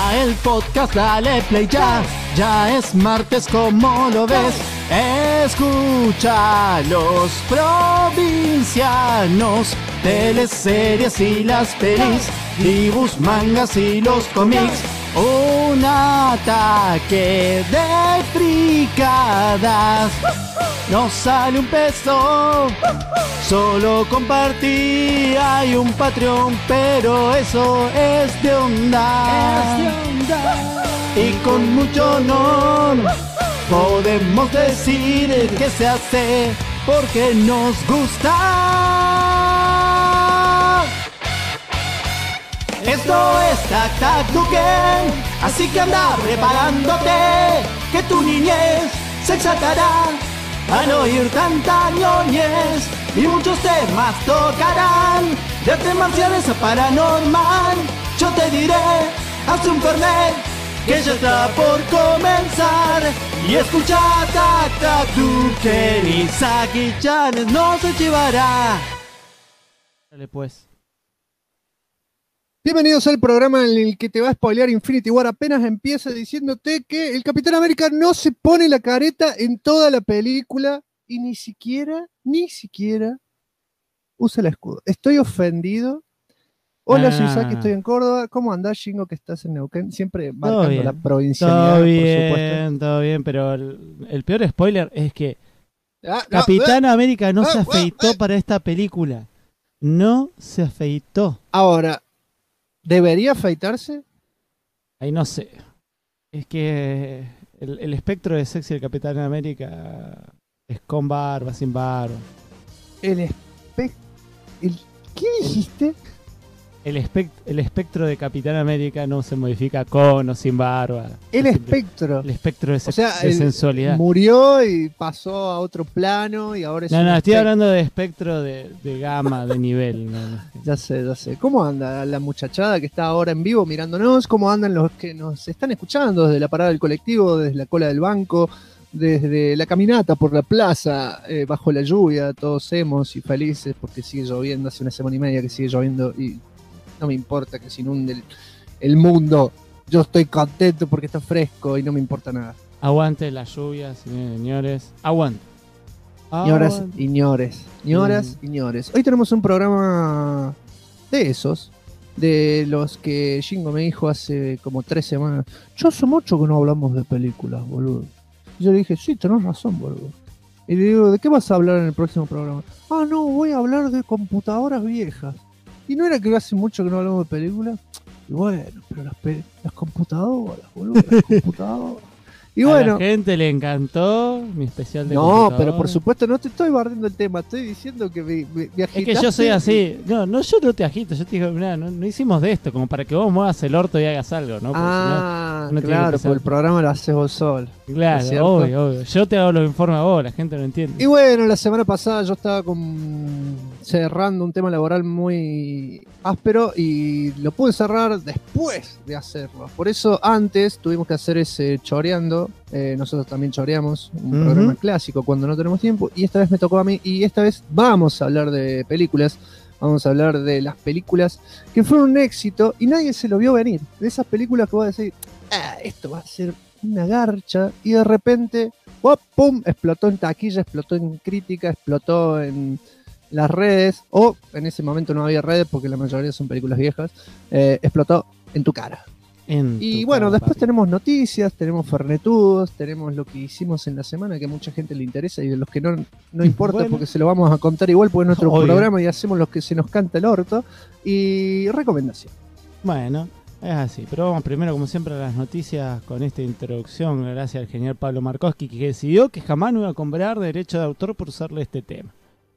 Arranca el podcast, dale play ya. Ya es martes, como lo ves. Escucha los provincianos, teleseries y las pelis, dibujos, mangas y los cómics. Un ataque de fricadas. No sale un peso, solo compartí. Hay un Patreon, pero eso es de onda. Y con mucho honor podemos decir que se hace porque nos gusta. Esto es Tac Tac Tuken, así que anda preparándote, que tu niñez se exaltará al oír tanta ñoñez, y muchos temas tocarán, de artes marciales a paranormal. Yo te diré, haz un fernet, que ya está por comenzar, y escucha Tac Tac Tuken, y Saki-chan no se llevará. Dale pues. Bienvenidos al programa en el que te va a spoilear Infinity War. Apenas empieza diciéndote que el Capitán América no se pone la careta en toda la película y ni siquiera usa el escudo. Estoy ofendido. Hola, soy Saki, estoy en Córdoba. ¿Cómo andás, Shingo, que estás en Neuquén? Siempre marcando la provincialidad, por supuesto. Todo bien, pero el peor spoiler es que Capitán América no se afeitó para esta película. No se afeitó. Ahora, ¿debería afeitarse? Ahí no sé. Es que el espectro de sexy del Capitán América es con barba, sin barba. ¿Qué dijiste? El espectro de Capitán América no se modifica con o sin barba. El espectro de sensualidad. Murió y pasó a otro plano y ahora es No, estoy hablando de espectro de gama, de nivel. No. Ya sé. ¿Cómo anda la muchachada que está ahora en vivo mirándonos? ¿Cómo andan los que nos están escuchando desde la parada del colectivo, desde la cola del banco, desde la caminata por la plaza, bajo la lluvia, todos hemos y felices porque sigue lloviendo? Hace una semana y media que sigue lloviendo y no me importa que se inunde el mundo. Yo estoy contento porque está fresco y no me importa nada. Aguante las lluvias, señores. Aguante. Ñoras y ñores. Hoy tenemos un programa de esos, de los que Shingo me dijo hace como 3 semanas. Yo hace mucho que no hablamos de películas, boludo. Y yo le dije, sí, tenés razón, boludo. Y le digo, ¿de qué vas a hablar en el próximo programa? Ah, no, voy a hablar de computadoras viejas. ¿Y no era que hace mucho que no hablamos de películas? Y bueno, pero las computadoras, boludo, las computadoras. Y bueno, a la gente le encantó mi especial de no, pero por supuesto no te estoy barriendo el tema, estoy diciendo que me agitaste. Es que yo soy así. No, yo no te agito, yo te digo, mirá, no hicimos de esto como para que vos muevas el orto y hagas algo, ¿no? Porque si no, claro, porque el programa lo haces vos solo. Claro, obvio. Yo te hago los informes a vos, la gente no entiende. Y bueno, la semana pasada yo estaba cerrando un tema laboral muy áspero y lo pude cerrar después de hacerlo. Por eso antes tuvimos que hacer ese choreando. Nosotros también choreamos un programa clásico cuando no tenemos tiempo, y esta vez me tocó a mí, y esta vez vamos a hablar de películas. Vamos a hablar de las películas que fueron un éxito y nadie se lo vio venir. De esas películas que vos decís, esto va a ser una garcha, y de repente, ¡pum!, explotó en taquilla, explotó en crítica, explotó en las redes, o en ese momento no había redes porque la mayoría son películas viejas, explotó en tu cara. Y bueno, después tenemos noticias, tenemos fernetudos, tenemos lo que hicimos en la semana que a mucha gente le interesa y de los que no importa, bueno, porque se lo vamos a contar igual porque es nuestro programa y hacemos lo que se nos canta el orto, y recomendación. Bueno, es así, pero vamos primero como siempre a las noticias con esta introducción gracias al genial Pablo Markowski, que decidió que jamás no iba a comprar derecho de autor por usarle este tema.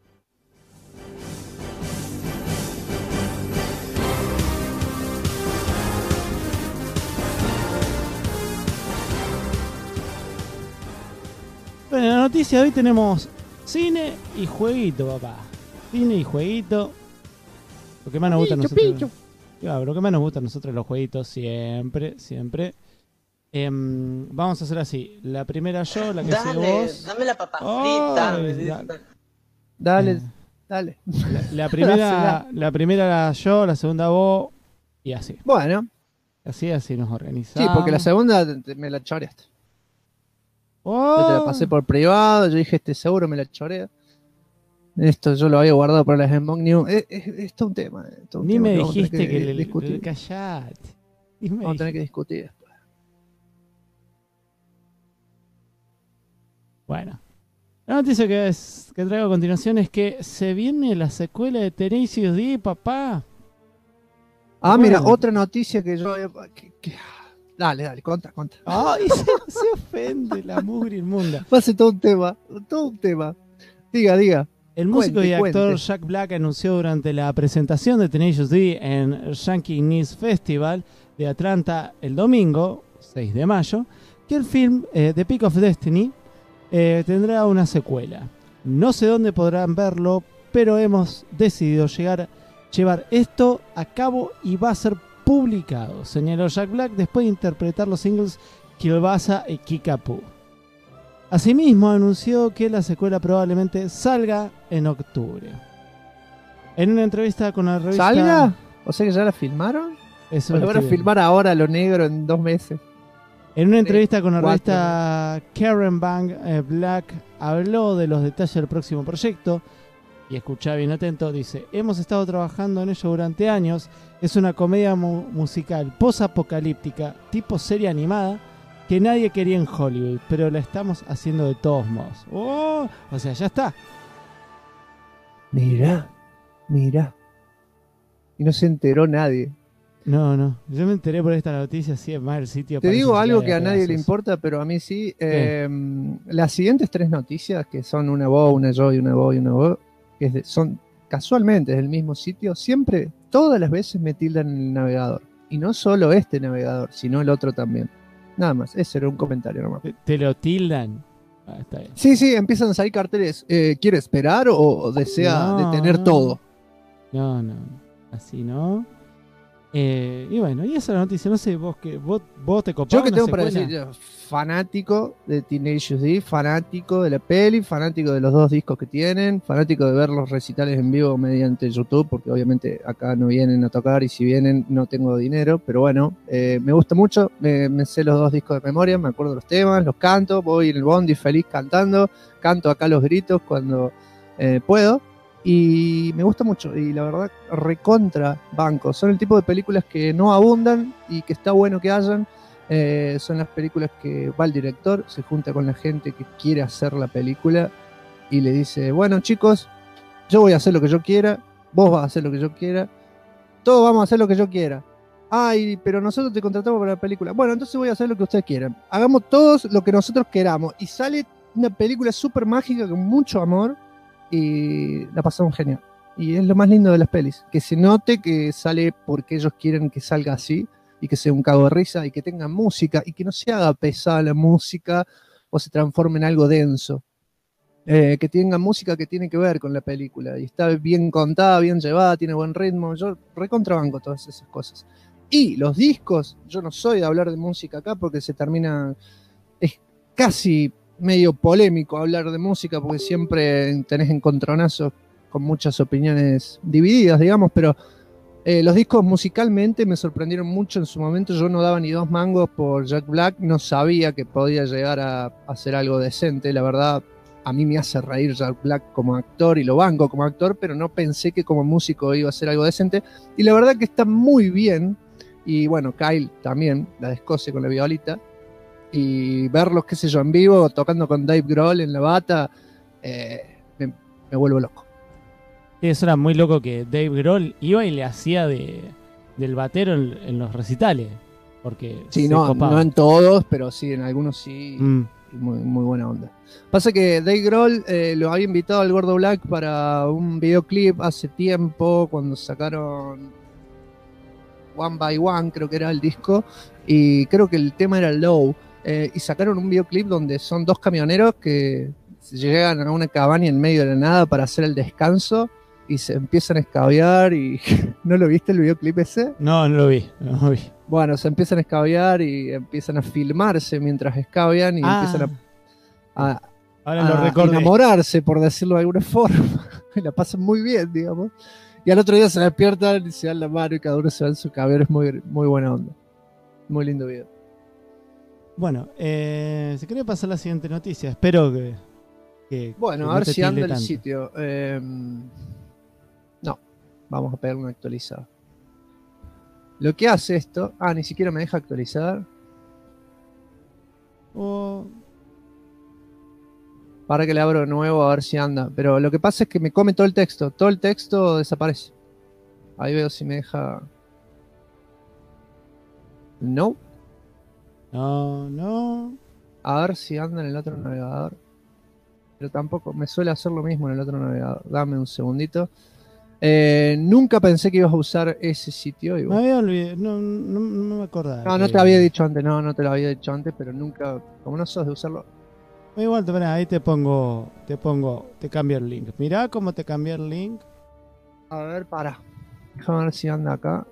Bueno, en la noticia de hoy tenemos cine y jueguito, papá. Cine y jueguito. Lo que más nos gusta a nosotros. Claro, lo que más nos gusta a nosotros los jueguitos, siempre. Vamos a hacer así. La primera yo, la que sigue vos. Dame la papa frita. Dale. La primera yo, la segunda vos, y así. Bueno, Así nos Sí, organizamos. porque la segunda me la choreaste. Yo te la pasé por privado, yo dije, seguro me la chorea. Esto yo lo había guardado para las Smoke News. Es todo un tema. Ni me que vamos a tener dijiste que discutir. callate. Vamos a tener que discutir después. Bueno. La noticia que traigo a continuación es que se viene la secuela de Tenacious D, papá. Mira, Bueno. otra noticia que yo había... Dale, conta. Ay, se ofende la mugre inmunda. Va a ser todo un tema. Diga. El músico y actor Cuente. Jack Black anunció durante la presentación de Tenacious D en Yankee Nice Festival de Atlanta el domingo, 6 de mayo, que el film The Peak of Destiny tendrá una secuela. No sé dónde podrán verlo, pero hemos decidido llevar esto a cabo y va a ser publicado, señaló Jack Black después de interpretar los singles Kielbasa y Kickapoo. Asimismo, anunció que la secuela probablemente salga en octubre. En una entrevista con la revista... ¿Salga? O sea que ya la filmaron. Eso ¿O la van a filmar ahora lo negro en 2 meses? En una entrevista con la 4, revista Karen Bang, Black habló de los detalles del próximo proyecto. Y escuchá bien atento, dice: hemos estado trabajando en ello durante años. Es una comedia musical post-apocalíptica, tipo serie animada, que nadie quería en Hollywood, pero la estamos haciendo de todos modos. ¡Oh! O sea, ya está. Mira. Y no se enteró nadie. No. Yo me enteré por esta noticia, sí, es más el sitio. Te digo algo que a pedazos. nadie le importa, pero a mí sí. Las siguientes 3 noticias, que son una vos, una yo y una vos y una vos, son casualmente del mismo sitio, siempre, todas las veces me tildan en el navegador. Y no solo este navegador, sino el otro también. Nada más, ese era un comentario nomás. ¿Te lo tildan? Está bien. Sí, empiezan a salir carteles. ¿Quiere esperar o desea detener todo? No, así no. Y bueno, y esa noticia, no sé, vos te copás. Yo que tengo una para secuela? decir, yo, fanático de Tenacious D, fanático de la peli, fanático de los 2 discos que tienen, fanático de ver los recitales en vivo mediante YouTube, porque obviamente acá no vienen a tocar y si vienen no tengo dinero, pero bueno, me gusta mucho, me sé los 2 discos de memoria, me acuerdo los temas, los canto, voy en el bondi feliz cantando, canto acá los gritos cuando puedo. Y me gusta mucho, y la verdad, recontra banco. Son el tipo de películas que no abundan y que está bueno que hayan. Son las películas que va el director, se junta con la gente que quiere hacer la película y le dice: bueno, chicos, yo voy a hacer lo que yo quiera, vos vas a hacer lo que yo quiera, todos vamos a hacer lo que yo quiera. Ay, pero nosotros te contratamos para la película. Bueno, entonces voy a hacer lo que ustedes quieran. Hagamos todos lo que nosotros queramos. Y sale una película súper mágica con mucho amor. Y la pasamos genial. Y es lo más lindo de las pelis, que se note que sale porque ellos quieren que salga así y que sea un cago de risa y que tenga música y que no se haga pesada la música o se transforme en algo denso. Que tenga música que tiene que ver con la película y está bien contada, bien llevada, tiene buen ritmo. Yo recontrabanco todas esas cosas. Y los discos, yo no soy de hablar de música acá porque se termina, es casi medio polémico hablar de música porque siempre tenés encontronazos con muchas opiniones divididas, digamos, pero los discos musicalmente me sorprendieron mucho en su momento. Yo no daba ni 2 mangos por Jack Black, no sabía que podía llegar a hacer algo decente. La verdad, a mí me hace reír Jack Black como actor y lo banco como actor, pero no pensé que como músico iba a ser algo decente. Y la verdad que está muy bien. Y bueno, Kyle también, la de Escocia con la violita. Y verlos, qué sé yo, en vivo, tocando con Dave Grohl en la bata, me vuelvo loco. Eso era muy loco que Dave Grohl iba y le hacía del batero en los recitales. Porque sí, se no copaba. No en todos, pero sí, en algunos sí. Muy, muy buena onda. Pasa que Dave Grohl lo había invitado al Gordo Black para un videoclip hace tiempo, cuando sacaron One by One, creo que era el disco, y creo que el tema era Low. Y sacaron un videoclip donde son 2 camioneros que llegan a una cabaña en medio de la nada para hacer el descanso y se empiezan a escabear y... ¿No lo viste el videoclip ese? No lo vi. Bueno, se empiezan a escabear y empiezan a filmarse mientras escabean y empiezan a enamorarse, por decirlo de alguna forma. Y la pasan muy bien, digamos. Y al otro día se despiertan y se dan la mano y cada uno se va en su cabello. Es muy, muy buena onda. Muy lindo video. Bueno, si querés pasar a la siguiente noticia, espero que Bueno, que a no ver te si anda tilde el tanto. sitio. No, vamos a pegar una actualizada. Lo que hace esto... Ah, ni siquiera me deja actualizar. O- Para que le abro de nuevo a ver si anda. Pero lo que pasa es que me come todo el texto. Todo el texto desaparece. Ahí veo si me deja... No. no. A ver si anda en el otro navegador. Pero tampoco me suele hacer lo mismo en el otro navegador. Dame un segundito. Nunca pensé que ibas a usar ese sitio. Me había olvidado, no me acordaba. No, no te que- había dicho antes, no te lo había dicho antes, pero nunca, como no sos de usarlo. Igual, esperá, ahí te cambio el link. Mirá cómo te cambié el link. A ver, para. Déjame ver si anda acá.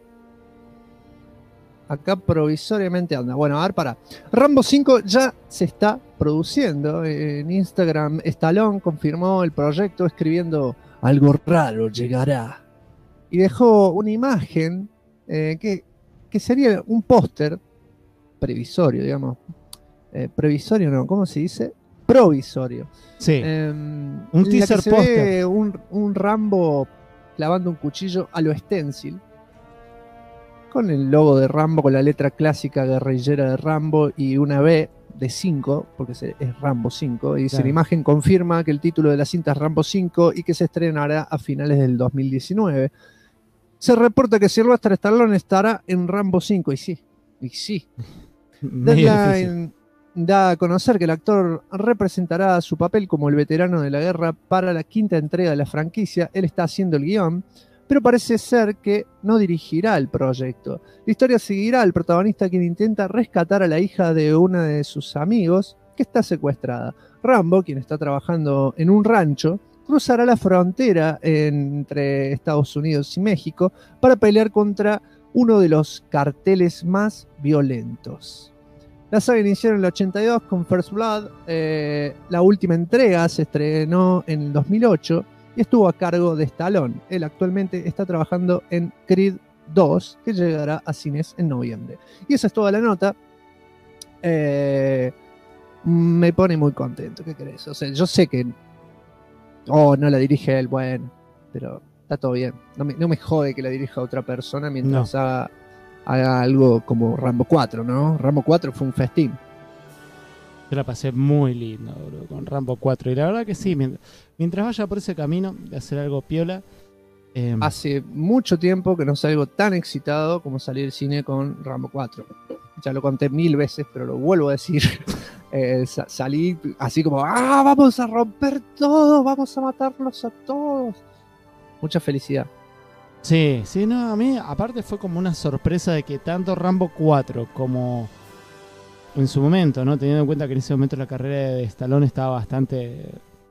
Acá provisoriamente anda. Bueno, a ver, para. Rambo 5 ya se está produciendo. En Instagram, Stallone confirmó el proyecto escribiendo algo raro llegará. Y dejó una imagen que sería un póster previsorio, digamos. Previsorio no, ¿cómo se dice? Provisorio. Sí, Un teaser póster. un Rambo clavando un cuchillo a lo stencil. Con el logo de Rambo, con la letra clásica guerrillera de Rambo y una B de 5, porque es Rambo 5. Y dice, Claro. la imagen confirma que el título de la cinta es Rambo 5 y que se estrenará a finales del 2019. Se reporta que Sylvester Stallone estará en Rambo 5. Y sí. Medio difícil. Deadline da a conocer que el actor representará su papel como el veterano de la guerra para la quinta entrega de la franquicia. Él está haciendo el guión, pero parece ser que no dirigirá el proyecto. La historia seguirá al protagonista, quien intenta rescatar a la hija de uno de sus amigos que está secuestrada. Rambo, quien está trabajando en un rancho, cruzará la frontera entre Estados Unidos y México para pelear contra uno de los carteles más violentos. La saga inició en el 82 con First Blood. La última entrega se estrenó en el 2008 y estuvo a cargo de Stallone. Él actualmente está trabajando en Creed 2, que llegará a cines en noviembre. Y esa es toda la nota. Me pone muy contento. ¿Qué crees? O sea, yo sé que no la dirige él, bueno, pero está todo bien. No me jode que la dirija otra persona mientras haga algo como Rambo 4, ¿no? Rambo 4 fue un festín. Yo la pasé muy lindo, bro, con Rambo 4. Y la verdad que sí, mientras vaya por ese camino de hacer algo piola. Hace mucho tiempo que no salgo tan excitado como salir del cine con Rambo 4. Ya lo conté 1000 veces, pero lo vuelvo a decir. Salí así como, vamos a romper todo, vamos a matarlos a todos. Mucha felicidad. Sí, no, a mí aparte fue como una sorpresa de que tanto Rambo 4 como en su momento, ¿no? Teniendo en cuenta que en ese momento la carrera de Stallone estaba bastante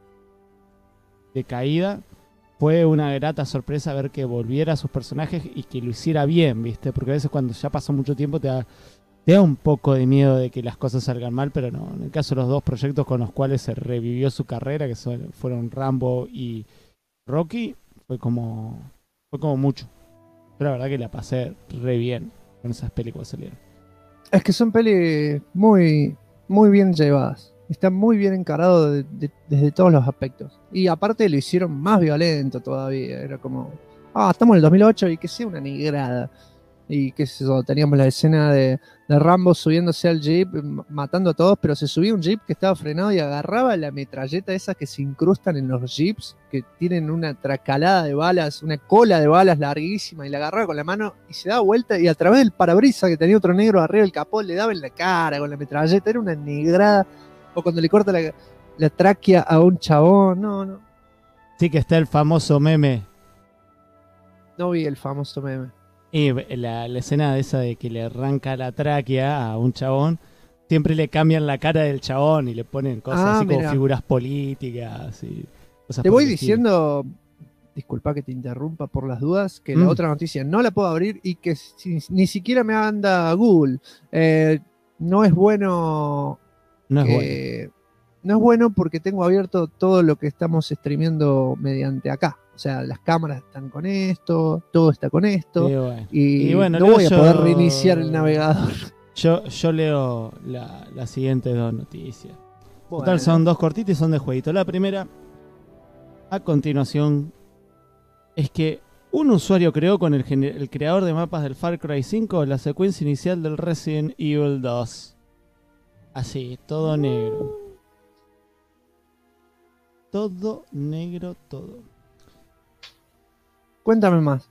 decaída, fue una grata sorpresa ver que volviera a sus personajes y que lo hiciera bien, ¿viste? Porque a veces cuando ya pasó mucho tiempo te da un poco de miedo de que las cosas salgan mal, pero no. En el caso de los dos proyectos con los cuales se revivió su carrera, que fueron Rambo y Rocky, fue como mucho. Pero la verdad que la pasé re bien con esas películas salieron. Es que son pelis muy, muy bien llevadas. Está muy bien encarado desde todos los aspectos. Y aparte lo hicieron más violento todavía. Era como, estamos en el 2008 y que sea una negrada. Y qué sé yo, teníamos la escena de Rambo subiéndose al jeep, matando a todos, pero se subía un jeep que estaba frenado y agarraba la metralleta esas que se incrustan en los jeeps, que tienen una tracalada de balas, una cola de balas larguísima, y la agarraba con la mano y se daba vuelta y a través del parabrisas que tenía otro negro arriba del capó le daba en la cara con la metralleta. Era una negrada. O cuando le corta la tráquea a un chabón. No. Sí que está el famoso meme. No vi el famoso meme. Y la escena de esa de que le arranca la tráquea a un chabón, siempre le cambian la cara del chabón y le ponen cosas así como figuras políticas y cosas. Te voy diciendo, disculpa que te interrumpa por las dudas, que la otra noticia no la puedo abrir y que ni siquiera me anda Google. No es bueno. No es bueno. No es bueno porque tengo abierto todo lo que estamos streameando mediante acá. O sea, las cámaras están con esto, todo está con esto. Y bueno, no voy a poder reiniciar el navegador. Yo leo la siguiente dos noticias. Bueno. Total, son dos cortitas y son de jueguito. La primera, a continuación, es que un usuario creó con el creador de mapas del Far Cry 5 la secuencia inicial del Resident Evil 2. Así, todo negro. Todo negro, todo. Cuéntame más.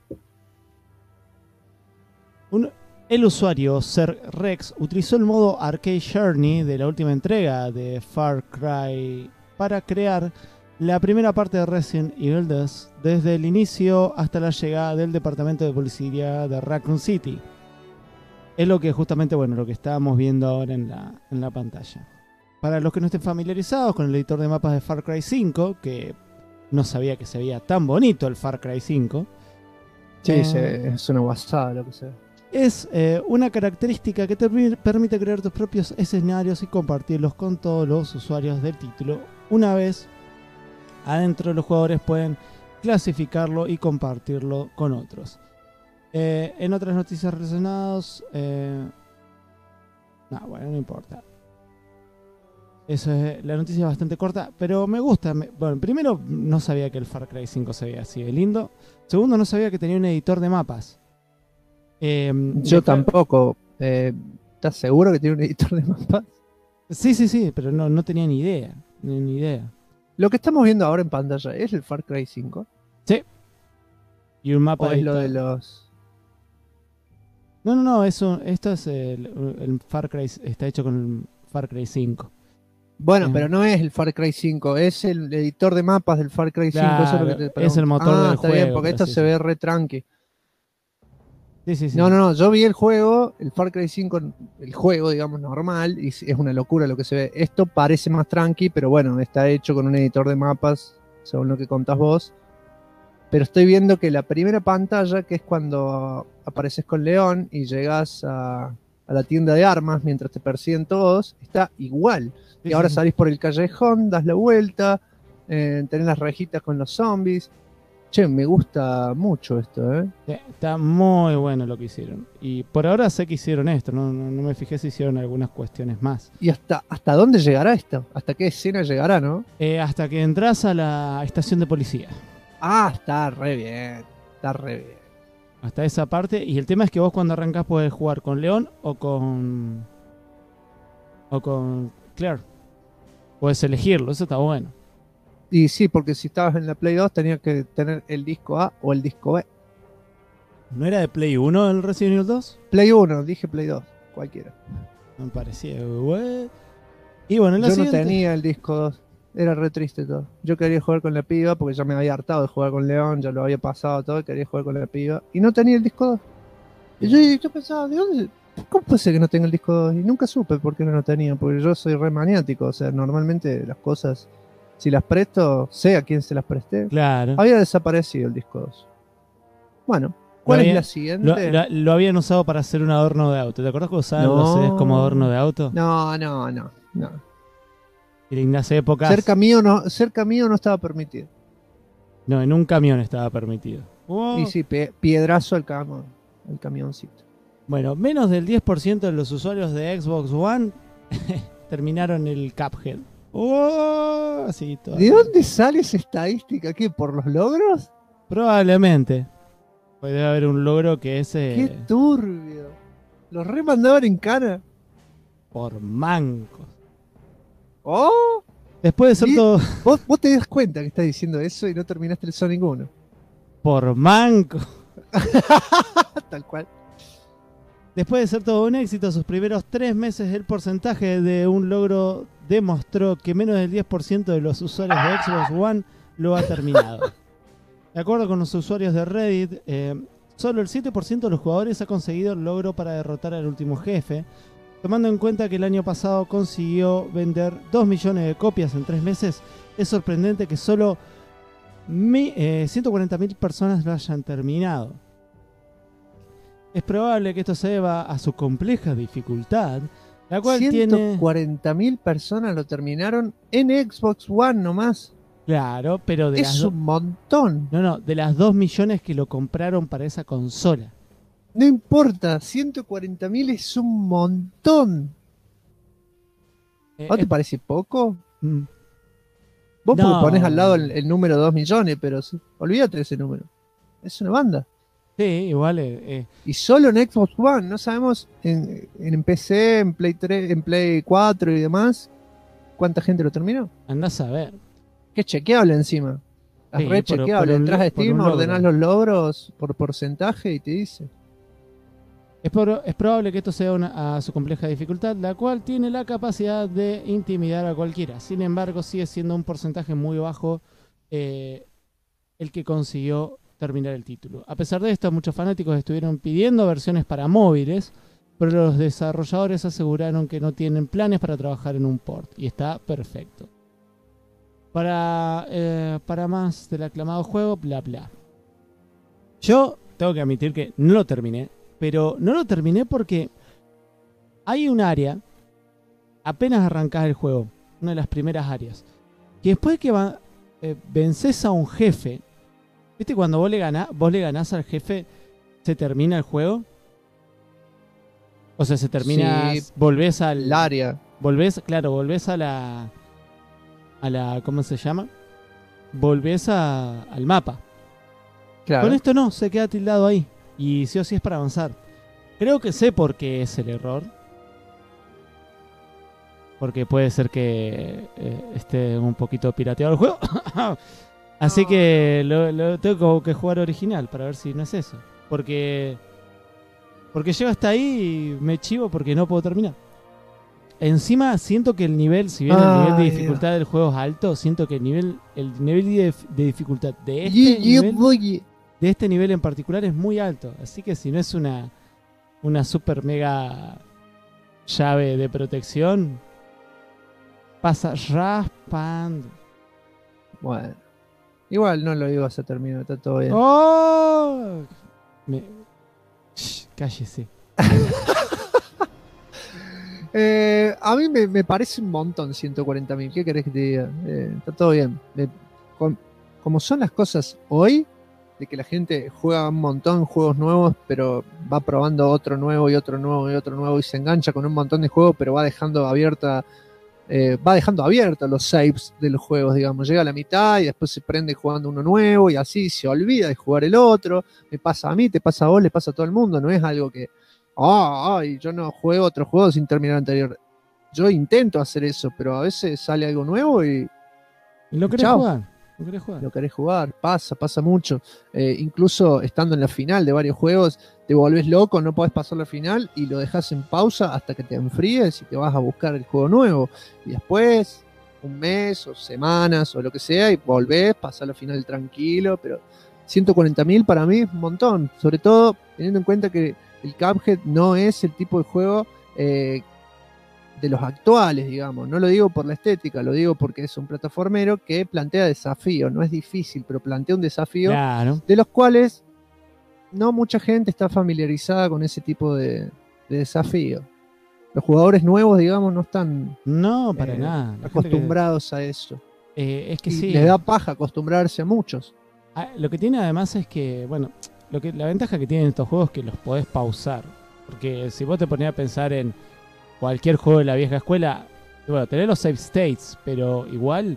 El usuario Ser Rex utilizó el modo Arcade Journey de la última entrega de Far Cry para crear la primera parte de Resident Evil 2 desde el inicio hasta la llegada del departamento de policía de Raccoon City. Es lo que justamente, lo que estábamos viendo ahora en la pantalla. Para los que no estén familiarizados con el editor de mapas de Far Cry 5, que no sabía que se veía tan bonito el Far Cry 5. Sí, es una guasada lo que sea. Es una característica que te permite crear tus propios escenarios y compartirlos con todos los usuarios del título. Una vez adentro, los jugadores pueden clasificarlo y compartirlo con otros. En otras noticias relacionadas, no importa. Eso es, la noticia es bastante corta, pero me gusta. Primero, no sabía que el Far Cry 5 se veía así de lindo. Segundo, no sabía que tenía un editor de mapas. Yo tampoco. ¿Estás seguro que tiene un editor de mapas? Sí, pero no tenía ni idea. Ni idea. Lo que estamos viendo ahora en pantalla es el Far Cry 5. Sí. Y un mapa ¿O es lo de los...? No, esto es el Far Cry, está hecho con el Far Cry 5. Bueno, pero no es el Far Cry 5, es el editor de mapas del Far Cry 5. Claro, eso es lo que te pregunto. es el motor del está juego. Bien, porque esto se ve re tranqui. Sí. No, yo vi el juego, el Far Cry 5, el juego, digamos, normal, y es una locura lo que se ve. Esto parece más tranqui, pero bueno, está hecho con un editor de mapas, según lo que contás vos. Pero estoy viendo que la primera pantalla, que es cuando apareces con León y llegas a la tienda de armas mientras te persiguen todos, está igual. Y ahora salís por el callejón, das la vuelta, tenés las rejitas con los zombies. Che, me gusta mucho esto, ¿eh? Sí, está muy bueno lo que hicieron. Y por ahora sé que hicieron esto, no me fijé si hicieron algunas cuestiones más. ¿Y hasta dónde llegará esto? ¿Hasta qué escena llegará, no? Hasta que entras a la estación de policía. Ah, está re bien. Hasta esa parte. Y el tema es que vos cuando arrancás podés jugar con León o con Claire. Puedes elegirlo, eso está bueno. Y sí, porque si estabas en la Play 2 tenías que tener el disco A o el disco B. ¿No era de Play 1 el Resident Evil 2? Play 1, dije Play 2, cualquiera. Me parecía, güey. Y bueno, en la Yo siguiente... no tenía el disco 2. Era re triste todo. Yo quería jugar con la piba porque ya me había hartado de jugar con León, ya lo había pasado todo, quería jugar con la piba. Y no tenía el disco 2. Y yo pensaba, ¿de dónde? ¿Cómo puede ser que no tenga el disco 2? Y nunca supe por qué no lo tenía, porque yo soy re maniático. O sea, normalmente las cosas, si las presto, sé a quién se las presté. Claro. Había desaparecido el disco 2. Bueno, ¿cuál es la siguiente? Lo habían usado para hacer un adorno de auto. ¿Te acuerdas que usaban los CDs como adorno de auto? No. Y en las épocas... Cerca mío no estaba permitido. No, en un camión estaba permitido. Wow. Y sí, piedrazo al camioncito. Bueno, menos del 10% de los usuarios de Xbox One terminaron el Cuphead. Así todo. ¿De dónde sale esa estadística? ¿Qué? ¿Por los logros? Probablemente. Puede haber un logro que es... ¡Qué turbio! Los remandaban en cara. Por mancos. ¡Oh! Después de ser todo... ¿Vos te das cuenta que estás diciendo eso y no terminaste el Sonic 1? Por manco. Tal cual. Después de ser todo un éxito, sus primeros 3 meses el porcentaje de un logro demostró que menos del 10% de los usuarios de Xbox One lo ha terminado. De acuerdo con los usuarios de Reddit, solo el 7% de los jugadores ha conseguido el logro para derrotar al último jefe. Tomando en cuenta que el año pasado consiguió vender 2 millones de copias en 3 meses, es sorprendente que solo 140.000 personas lo hayan terminado. Es probable que esto se deba a su compleja dificultad, la cual 140.000 personas lo terminaron en Xbox One nomás. Claro, pero es un montón. No, de las 2 millones que lo compraron para esa consola. No importa, 140.000 es un montón. ¿No te parece poco? Mm, Vos porque no, ponés al lado el número 2 millones, pero olvídate de ese número. Es una banda. sí, igual. Y solo en Xbox One, no sabemos en PC, en Play 3, en Play 4 y demás, ¿cuánta gente lo terminó? Andás a ver. Que es chequeable encima. Es Sí, re chequeable. Entras a por Steam, un logro. ordenás los logros por porcentaje y te dice. Es probable que esto sea a su compleja dificultad, la cual tiene la capacidad de intimidar a cualquiera. Sin embargo, sigue siendo un porcentaje muy bajo el que consiguió terminar el título. A pesar de esto, muchos fanáticos estuvieron pidiendo versiones para móviles, pero los desarrolladores aseguraron que no tienen planes para trabajar en un port, y está perfecto. Para más del aclamado juego, bla bla. Yo tengo que admitir que no lo terminé, pero no lo terminé porque hay un área, apenas arrancás el juego, una de las primeras áreas, que después que vences a un jefe, ¿viste cuando vos le ganás al jefe, se termina el juego? O sea, se termina, Sí, volvés el área. volvés a la, ¿cómo se llama? Volvés al mapa. Claro. Con esto no, se queda tildado ahí. Y sí o sí es para avanzar. Creo que sé por qué es el error. Porque puede ser que esté un poquito pirateado el juego. Así que lo tengo que jugar original para ver si no es eso. Porque llego hasta ahí y me chivo porque no puedo terminar. Encima siento que el nivel, si bien el nivel de dificultad del juego es alto, siento que el nivel de dificultad de este nivel en particular es muy alto. Así que si no es una super mega llave de protección, pasa raspando. Bueno. Igual no lo ibas a terminar, está todo bien. ¡Oh! Cállese. A mí me parece un montón 140.000. ¿Qué querés que te diga? Está todo bien. Como son las cosas hoy, de que la gente juega un montón juegos nuevos, pero va probando otro nuevo y otro nuevo y otro nuevo y se engancha con un montón de juegos, pero va dejando abiertos los saves de los juegos, digamos. Llega a la mitad y después se prende jugando uno nuevo y así se olvida de jugar el otro. Me pasa a mí, te pasa a vos, le pasa a todo el mundo. No es algo que yo no juego otro juego sin terminar el anterior. Yo intento hacer eso, pero a veces sale algo nuevo y ¿Lo querés chao. jugar? ¿Lo querés jugar? Pasa mucho. Incluso estando en la final de varios juegos, te volvés loco, no podés pasar la final y lo dejás en pausa hasta que te enfríes y te vas a buscar el juego nuevo. Y después, un mes o semanas o lo que sea, y volvés, pasás la final tranquilo, pero 140.000 para mí es un montón. Sobre todo teniendo en cuenta que el Cuphead no es el tipo de juego de los actuales, digamos. No lo digo por la estética, lo digo porque es un plataformero que plantea desafíos. No es difícil, pero plantea un desafío de los cuales no mucha gente está familiarizada con ese tipo de desafío. Los jugadores nuevos, digamos, no están para nada. acostumbrados a eso. Es que y sí. les da paja acostumbrarse a muchos. Lo que tiene además es que, bueno, la ventaja que tienen estos juegos es que los podés pausar. Porque si vos te ponés a pensar en cualquier juego de la vieja escuela, bueno, tenés los save states, pero igual,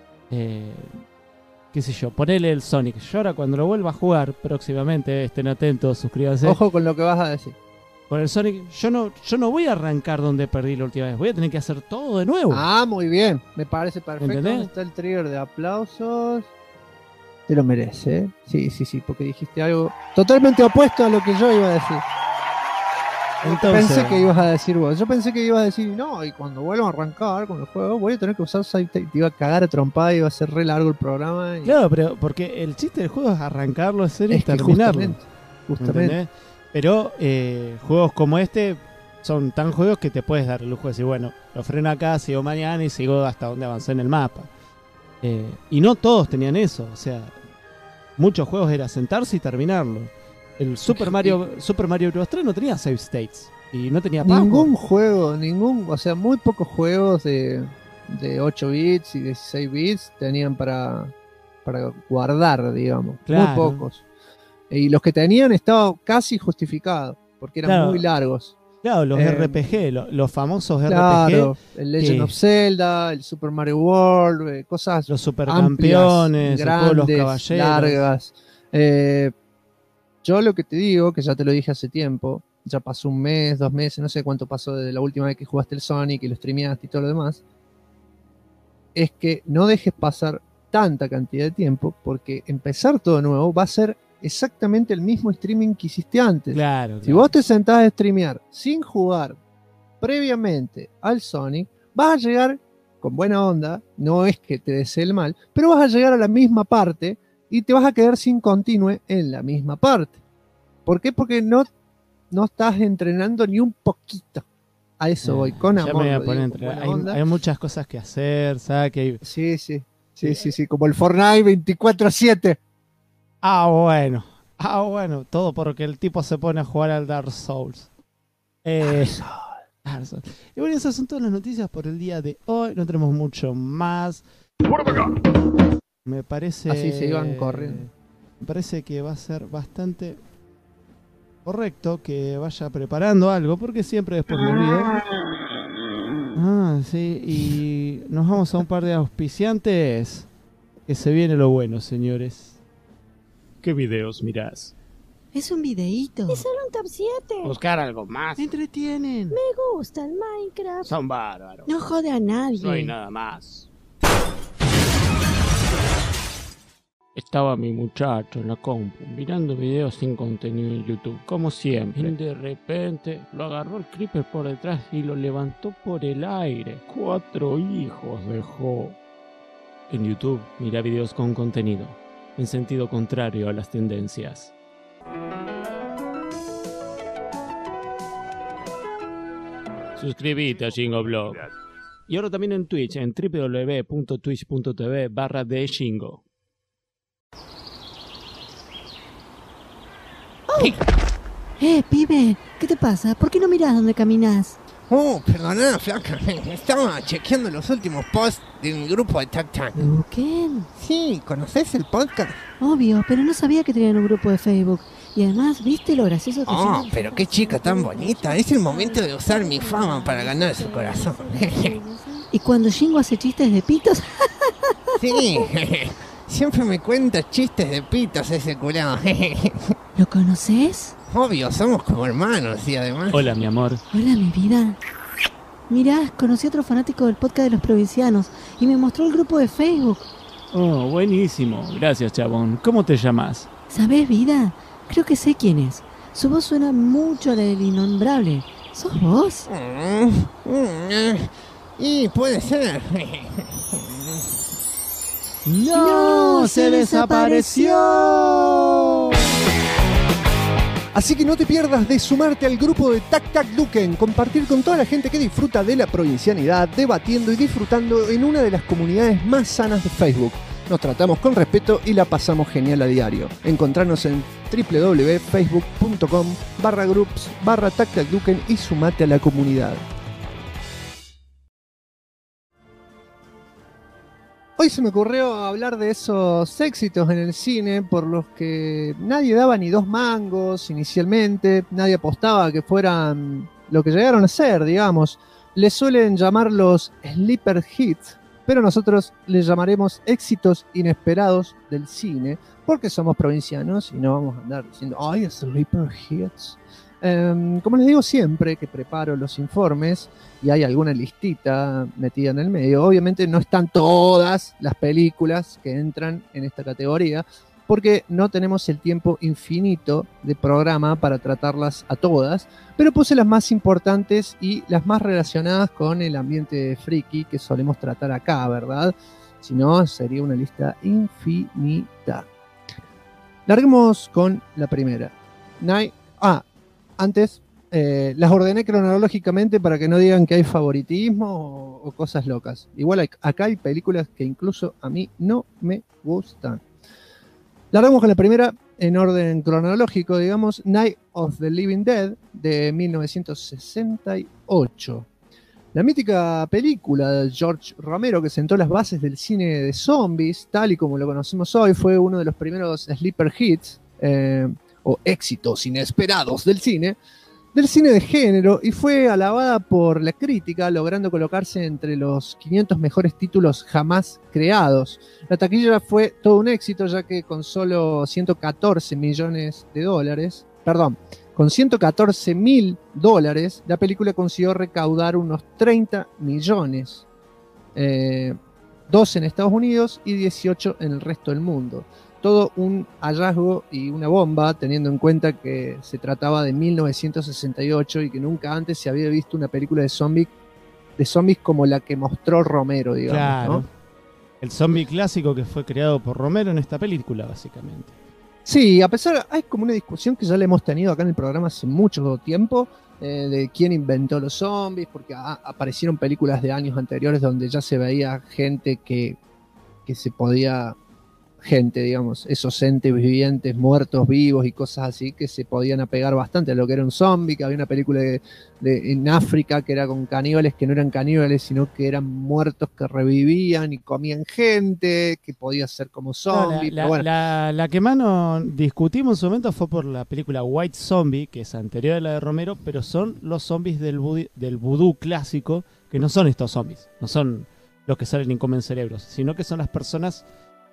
qué sé yo, ponele el Sonic. Yo ahora cuando lo vuelva a jugar próximamente, estén atentos, suscríbanse. Ojo con lo que vas a decir. Con el Sonic, yo no voy a arrancar donde perdí la última vez, voy a tener que hacer todo de nuevo. Muy bien, me parece perfecto. ¿Entendés? ¿Dónde está el trigger de aplausos? Te lo merece, ¿eh? Sí, porque dijiste algo totalmente opuesto a lo que yo iba a decir. Entonces, pensé que ibas a decir vos. Yo pensé que ibas a decir, no, y cuando vuelva a arrancar con el juego, voy a tener que usar save tape. Te iba a cagar a trompada, iba a ser re largo el programa. Claro, pero porque el chiste del juego es arrancarlo, hacerlo y terminarlo. Justamente. Pero juegos como este son tan juegos que te puedes dar el lujo de decir, bueno, lo freno acá, sigo mañana y sigo hasta donde avancé en el mapa. Y no todos tenían eso, o sea, muchos juegos era sentarse y terminarlo. El Super Mario Bros. 3 no tenía save states y no tenía pago. Ningún juego, o sea, muy pocos juegos de 8 bits y 16 bits tenían para guardar, digamos. Claro. Muy pocos. Y los que tenían estaban casi justificados, porque eran Claro. muy largos. Claro, los Eh, RPG, los famosos Claro, RPG, el Legend que- of Zelda, el Super Mario World, cosas los amplias, supercampeones, el juego de los grandes, caballeros. largas. Yo lo que te digo, que ya te lo dije hace tiempo, ya pasó un mes, 2 meses, no sé cuánto pasó desde la última vez que jugaste el Sonic y lo streameaste y todo lo demás, es que no dejes pasar tanta cantidad de tiempo, porque empezar todo nuevo va a ser exactamente el mismo streaming que hiciste antes. Claro, Si claro. vos te sentás a streamear sin jugar previamente al Sonic, vas a llegar con buena onda, no es que te desee el mal, pero vas a llegar a la misma parte y te vas a quedar sin continue en la misma parte. ¿Por qué? Porque no estás entrenando ni un poquito. A eso voy, con Ya amor. me voy a lo poner digo, con entre- buena hay, onda. hay muchas cosas que hacer, ¿sabes? Que Sí, como el Fortnite 24/7. bueno, todo porque el tipo se pone a jugar al Dark Souls. Dark Souls. Y bueno, esas son todas las noticias por el día de hoy. No tenemos mucho más. Me parece. Así se iban corriendo. Me parece que va a ser bastante correcto que vaya preparando algo, porque siempre después me olvido. Sí, y nos vamos a un par de auspiciantes. Que se viene lo bueno, señores. ¿Qué videos mirás? Es un videíto. Es solo un top 7. Buscar algo más. Entretienen. Me gusta el Minecraft. Son bárbaros. No jode a nadie. No hay nada más. Estaba mi muchacho en la compu mirando videos sin contenido en YouTube, como siempre. Y de repente lo agarró el creeper por detrás y lo levantó por el aire. 4 hijos dejó. En YouTube, mira videos con contenido, en sentido contrario a las tendencias. Suscríbete a Jingoblog. Y ahora también en Twitch, en www.twitch.tv/thejingo. Pibe, ¿qué te pasa? ¿Por qué no mirás dónde caminas? Oh, perdona, flaca. Estaba chequeando los últimos posts de mi grupo de Tac Tac. ¿Qué? Sí, ¿conoces el podcast? Obvio, pero no sabía que tenían un grupo de Facebook. Y además, ¿viste lo gracioso que Oh, son? pero qué chica tan bonita. Es el momento de usar mi fama para ganar su corazón. Y cuando Jingo hace chistes de pitos, Sí, siempre me cuenta chistes de pitos ese culado. ¿lo conoces? Obvio, somos como hermanos y además... Hola, mi amor. Hola, mi vida. Mirá, conocí a otro fanático del podcast de los provincianos y me mostró el grupo de Facebook. Oh, buenísimo. Gracias, chabón. ¿Cómo te llamas? ¿Sabés, vida? Creo que sé quién es. Su voz suena mucho a la del innombrable. ¿Sos vos? Y puede ser. ¡No! ¡Se desapareció! Así que no te pierdas de sumarte al grupo de Tac Tac Duken, compartir con toda la gente que disfruta de la provincianidad, debatiendo y disfrutando en una de las comunidades más sanas de Facebook. Nos tratamos con respeto y la pasamos genial a diario. Encontrarnos en www.facebook.com/groups/TacTacDuken y sumate a la comunidad. Hoy se me ocurrió hablar de esos éxitos en el cine por los que nadie daba ni 2 mangos inicialmente, nadie apostaba a que fueran lo que llegaron a ser, digamos. Les suelen llamar los sleeper hits, pero nosotros les llamaremos éxitos inesperados del cine, porque somos provincianos y no vamos a andar diciendo, ¡ay, sleeper hits! Como les digo siempre que preparo los informes y hay alguna listita metida en el medio, obviamente no están todas las películas que entran en esta categoría, porque no tenemos el tiempo infinito de programa para tratarlas a todas, pero puse las más importantes y las más relacionadas con el ambiente friki que solemos tratar acá, ¿verdad? Si no, sería una lista infinita. Larguemos con la primera. Antes, las ordené cronológicamente para que no digan que hay favoritismo o cosas locas. Igual acá hay películas que incluso a mí no me gustan. Largamos con la primera en orden cronológico, digamos, Night of the Living Dead de 1968. La mítica película de George Romero que sentó las bases del cine de zombies, tal y como lo conocemos hoy, fue uno de los primeros sleeper hits o éxitos inesperados del cine de género, y fue alabada por la crítica, logrando colocarse entre los 500 mejores títulos jamás creados. La taquilla fue todo un éxito, ya que con solo 114 millones de dólares, perdón, con 114 mil dólares, la película consiguió recaudar unos 30 millones, 12 en Estados Unidos y 18 en el resto del mundo. Todo un hallazgo y una bomba, teniendo en cuenta que se trataba de 1968 y que nunca antes se había visto una película de zombies como la que mostró Romero, digamos. Claro. ¿No? El zombie clásico que fue creado por Romero en esta película, básicamente. Sí, a pesar, hay como una discusión que ya la hemos tenido acá en el programa hace mucho tiempo, de quién inventó los zombies, porque aparecieron películas de años anteriores donde ya se veía gente que se podía... digamos, esos entes vivientes, muertos, vivos y cosas así, que se podían apegar bastante a lo que era un zombie, que había una película en África que era con caníbales que no eran caníbales, sino que eran muertos que revivían y comían gente, que podía ser como zombie. La que más nos discutimos en su momento fue por la película White Zombie, que es anterior a la de Romero, pero son los zombies del vudú clásico, que no son estos zombies, no son los que salen y comen cerebros, sino que son las personas...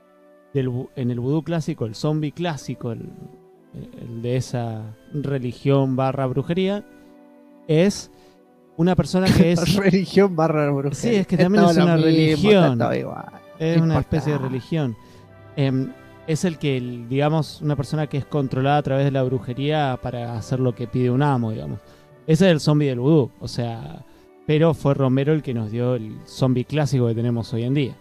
en el vudú clásico, el zombie clásico, el de esa religión / brujería, es una persona que es... religión / brujería. Sí, es que también es una religión. Es una especie de religión. Es el que, digamos, una persona que es controlada a través de la brujería para hacer lo que pide un amo, digamos. Ese es el zombie del vudú, o sea... Pero fue Romero el que nos dio el zombie clásico que tenemos hoy en día.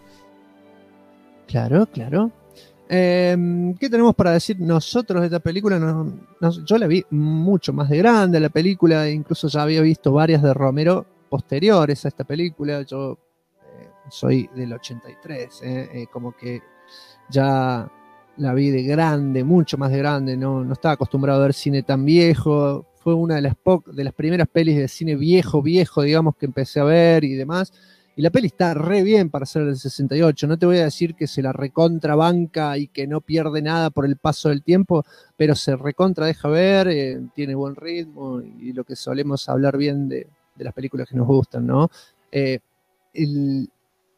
Claro, claro. ¿Qué tenemos para decir nosotros de esta película? Yo la vi mucho más de grande la película, incluso ya había visto varias de Romero posteriores a esta película. Yo soy del 83, como que ya la vi de grande, mucho más de grande, no estaba acostumbrado a ver cine tan viejo. Fue una de las primeras pelis de cine viejo, digamos, que empecé a ver y demás. Y la peli está re bien para ser del 68. No te voy a decir que se la recontrabanca y que no pierde nada por el paso del tiempo, pero se recontra deja ver, tiene buen ritmo y lo que solemos hablar bien de las películas que nos gustan, ¿no? El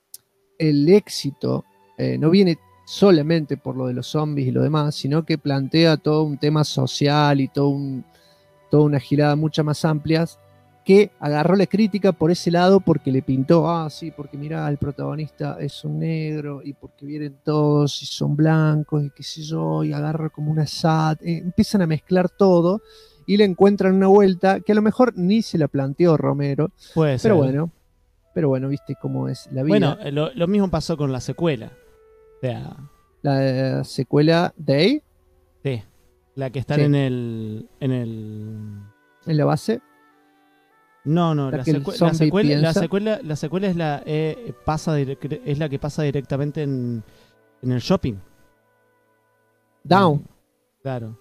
éxito no viene solamente por lo de los zombies y lo demás, sino que plantea todo un tema social y toda una girada mucho más amplia, que agarró la crítica por ese lado porque le pintó, sí, porque mirá, el protagonista es un negro y porque vienen todos y son blancos y qué sé yo, y agarra como una empiezan a mezclar todo y le encuentran una vuelta que a lo mejor ni se la planteó Romero. Puede ser. Pero bueno, viste cómo es la vida. Bueno, lo mismo pasó con la secuela. O sea, la secuela de... Sí, la que están Sí. en la base. No, La secuela es la que pasa directamente en el shopping. Down. Claro.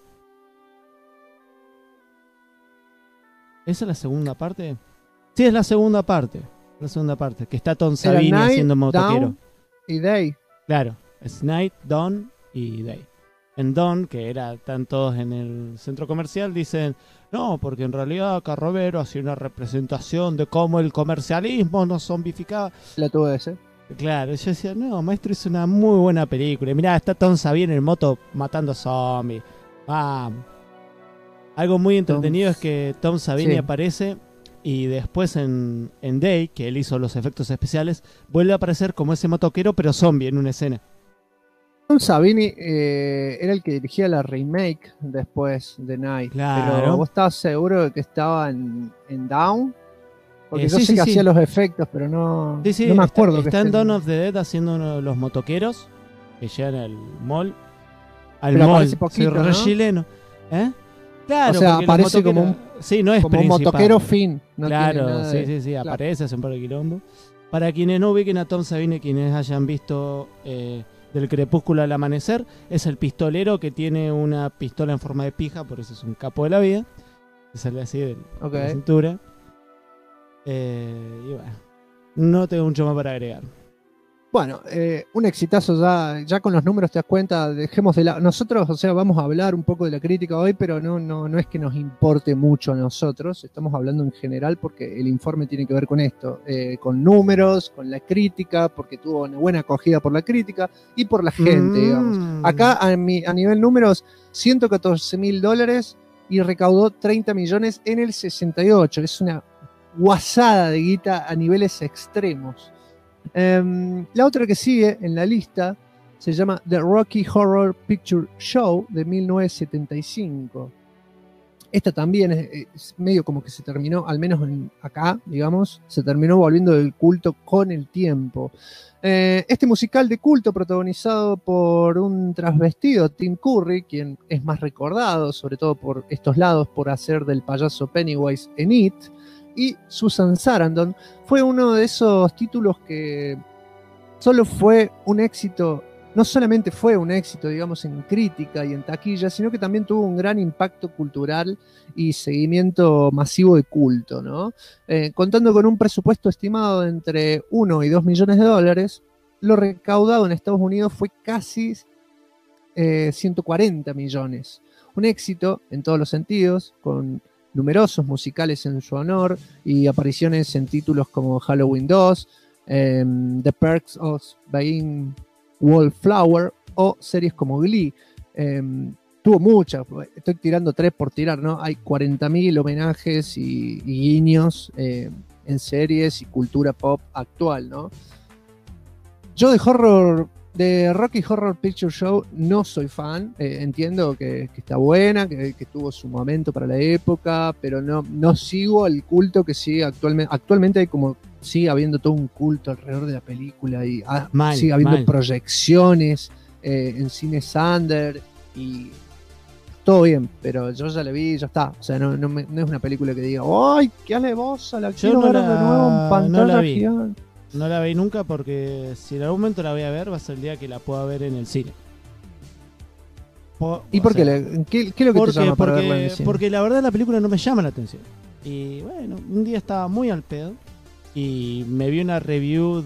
¿Esa es la segunda parte? Sí, es la segunda parte. Que está Tom Savini Night, haciendo motoquero. Down y Day. Claro, es Night, Dawn y Day. En Dawn, que están todos en el centro comercial, dicen, no, porque en realidad acá Romero hacía una representación de cómo el comercialismo nos zombificaba. La tuve ese. Claro, yo decía, no, maestro, es una muy buena película. Y mirá, está Tom Savini en moto matando zombies. Vamos. Algo muy entretenido es que Tom Savini aparece y después en Day, que él hizo los efectos especiales, vuelve a aparecer como ese motoquero, pero zombie en una escena. Tom Savini era el que dirigía la remake después de Night. Claro. Pero ¿vos estabas seguro de que estaba en Down? Porque yo sí, sé sí, que sí. hacía los efectos, pero no me acuerdo. Está en Dawn of the Dead haciendo uno de los motoqueros que llegan al mall. Pero aparece poquito, soy re ¿no? chileno. Claro, o sea, porque aparece como un, sí, no es como un principal. motoquero fin. No claro, tiene nada sí, claro. aparece, hace un par de quilombo. Para quienes no ubiquen a Tom Savini, quienes hayan visto Del crepúsculo al amanecer, es el pistolero que tiene una pistola en forma de pija, por eso es un capo de la vida. Que sale así de la cintura. Y bueno, no tengo mucho más para agregar. Bueno, un exitazo ya con los números te das cuenta, dejemos de lado. Nosotros, o sea, vamos a hablar un poco de la crítica hoy, pero no es que nos importe mucho a nosotros, estamos hablando en general porque el informe tiene que ver con esto, con números, con la crítica, porque tuvo una buena acogida por la crítica y por la gente, digamos. Acá, a nivel números, $114.000 y recaudó 30 millones en el 68. Es una guasada de guita a niveles extremos. La otra que sigue en la lista se llama The Rocky Horror Picture Show de 1975. Esta también es medio como que se terminó, al menos acá, digamos, se terminó volviendo del culto con el tiempo. Este musical de culto protagonizado por un transvestido, Tim Curry, quien es más recordado, sobre todo por estos lados, por hacer del payaso Pennywise en It, y Susan Sarandon, fue uno de esos títulos que solo fue un éxito, no solamente fue un éxito, digamos, en crítica y en taquilla, sino que también tuvo un gran impacto cultural y seguimiento masivo de culto, ¿no? Contando con un presupuesto estimado de entre 1 y 2 millones de dólares, lo recaudado en Estados Unidos fue casi 140 millones. Un éxito en todos los sentidos, con numerosos musicales en su honor y apariciones en títulos como Halloween 2, The Perks of Being Wallflower o series como Glee. Tuvo muchas, estoy tirando 3 por tirar, ¿no? Hay 40.000 homenajes y guiños en series y cultura pop actual, ¿no? Yo de Rocky Horror Picture Show no soy fan, entiendo que está buena, que tuvo su momento para la época, pero no sigo el culto que sigue actualmente. Actualmente hay como, sigue habiendo todo un culto alrededor de la película y sigue habiendo proyecciones en cines under y todo bien, pero yo ya la vi y ya está. O sea, no es una película que diga, ¡ay, qué alevosa! La quiero ver de nuevo en pantalla gigante. No la vi nunca porque si en algún momento la voy a ver va a ser el día que la pueda ver en el cine. ¿Y por qué? ¿Qué es lo que te llama para verla en el cine? Porque la verdad la película no me llama la atención. Y bueno, un día estaba muy al pedo y me vi una review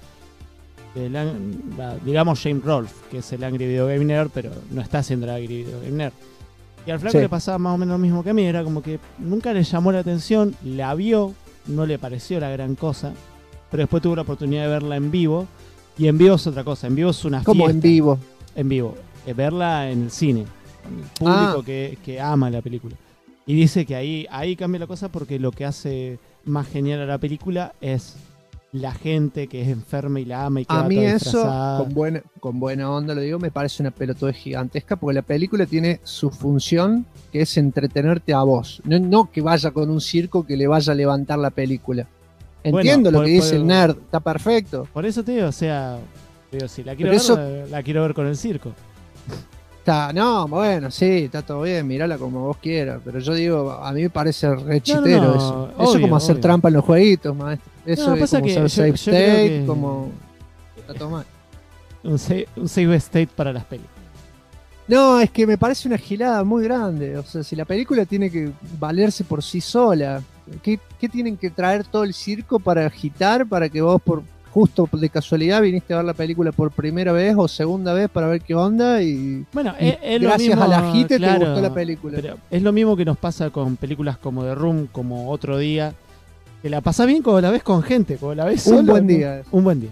digamos James Rolfe, que es el Angry Video Game Nerd, pero no está haciendo el Angry Video Game Nerd. Y al flaco le pasaba más o menos lo mismo que a mí, era como que nunca le llamó la atención, la vio, no le pareció la gran cosa. Pero después tuve la oportunidad de verla en vivo. Y en vivo es otra cosa. En vivo es una fiesta. ¿Cómo en vivo? En vivo. Verla en el cine. Con el público que ama la película. Y dice que ahí cambia la cosa porque lo que hace más genial a la película es la gente que es enferma y la ama y que a va mí toda eso, disfrazada. con buena onda lo digo, me parece una pelotudez gigantesca porque la película tiene su función que es entretenerte a vos. No que vaya con un circo que le vaya a levantar la película. Entiendo lo que dice el nerd, está perfecto. Por eso te digo, o sea, si la quiero ver, la quiero ver con el circo. Bueno, sí, está todo bien, mirala como vos quieras, pero yo digo, a mí me parece re chitero eso. Eso es como hacer trampa en los jueguitos, maestro. Eso es como ser safe state, como... Está todo mal. Un safe state para las pelis. No, es que me parece una gilada muy grande. O sea, si la película tiene que valerse por sí sola, ¿qué tienen que traer todo el circo para agitar para que vos justo de casualidad viniste a ver la película por primera vez o segunda vez para ver qué onda y, bueno, es gracias a la agite te gustó la película? Pero es lo mismo que nos pasa con películas como The Room, como Otro Día, que la pasás bien cuando la ves con gente, cuando la ves sola. Un buen día. Un buen día.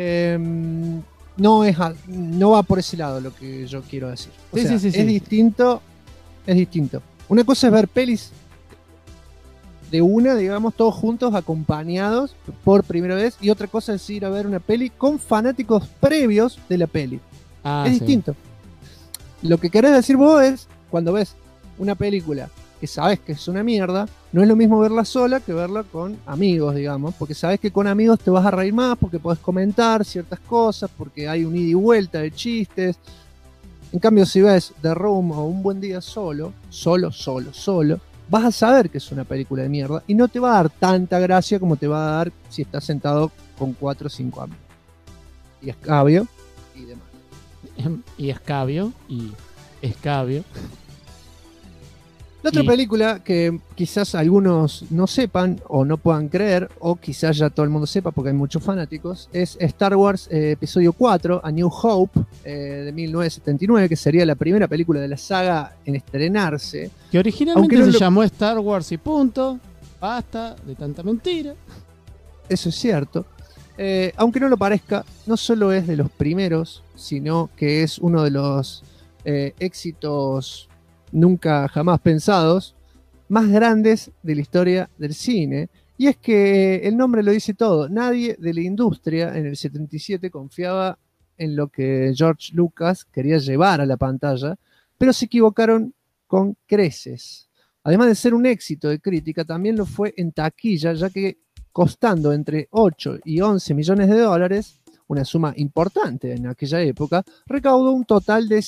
No va por ese lado lo que yo quiero decir. Es distinto. Una cosa es ver pelis de una, digamos, todos juntos, acompañados por primera vez, y otra cosa es ir a ver una peli con fanáticos previos de la peli. Es distinto. Lo que querés decir vos es, cuando ves una película que sabes que es una mierda, no es lo mismo verla sola que verla con amigos, digamos, porque sabes que con amigos te vas a reír más, porque podés comentar ciertas cosas, porque hay un ida y vuelta de chistes. En cambio, si ves The Room o Un Buen Día solo, vas a saber que es una película de mierda y no te va a dar tanta gracia como te va a dar si estás sentado con 4 o 5 amigos. Y escabio y demás. Y escabio y escabio. La otra Y- película que quizás algunos no sepan o no puedan creer, o quizás ya todo el mundo sepa porque hay muchos fanáticos, es Star Wars Episodio 4, A New Hope, de 1979, que sería la primera película de la saga en estrenarse. Que originalmente Aunque no se lo- llamó Star Wars y punto. Basta de tanta mentira. Eso es cierto. Aunque no lo parezca, no solo es de los primeros, sino que es uno de los éxitos nunca jamás pensados, más grandes de la historia del cine. Y es que el nombre lo dice todo. Nadie de la industria en el 77 confiaba en lo que George Lucas quería llevar a la pantalla, pero se equivocaron con creces. Además de ser un éxito de crítica, también lo fue en taquilla, ya que costando entre 8 y 11 millones de dólares, una suma importante en aquella época, recaudó un total de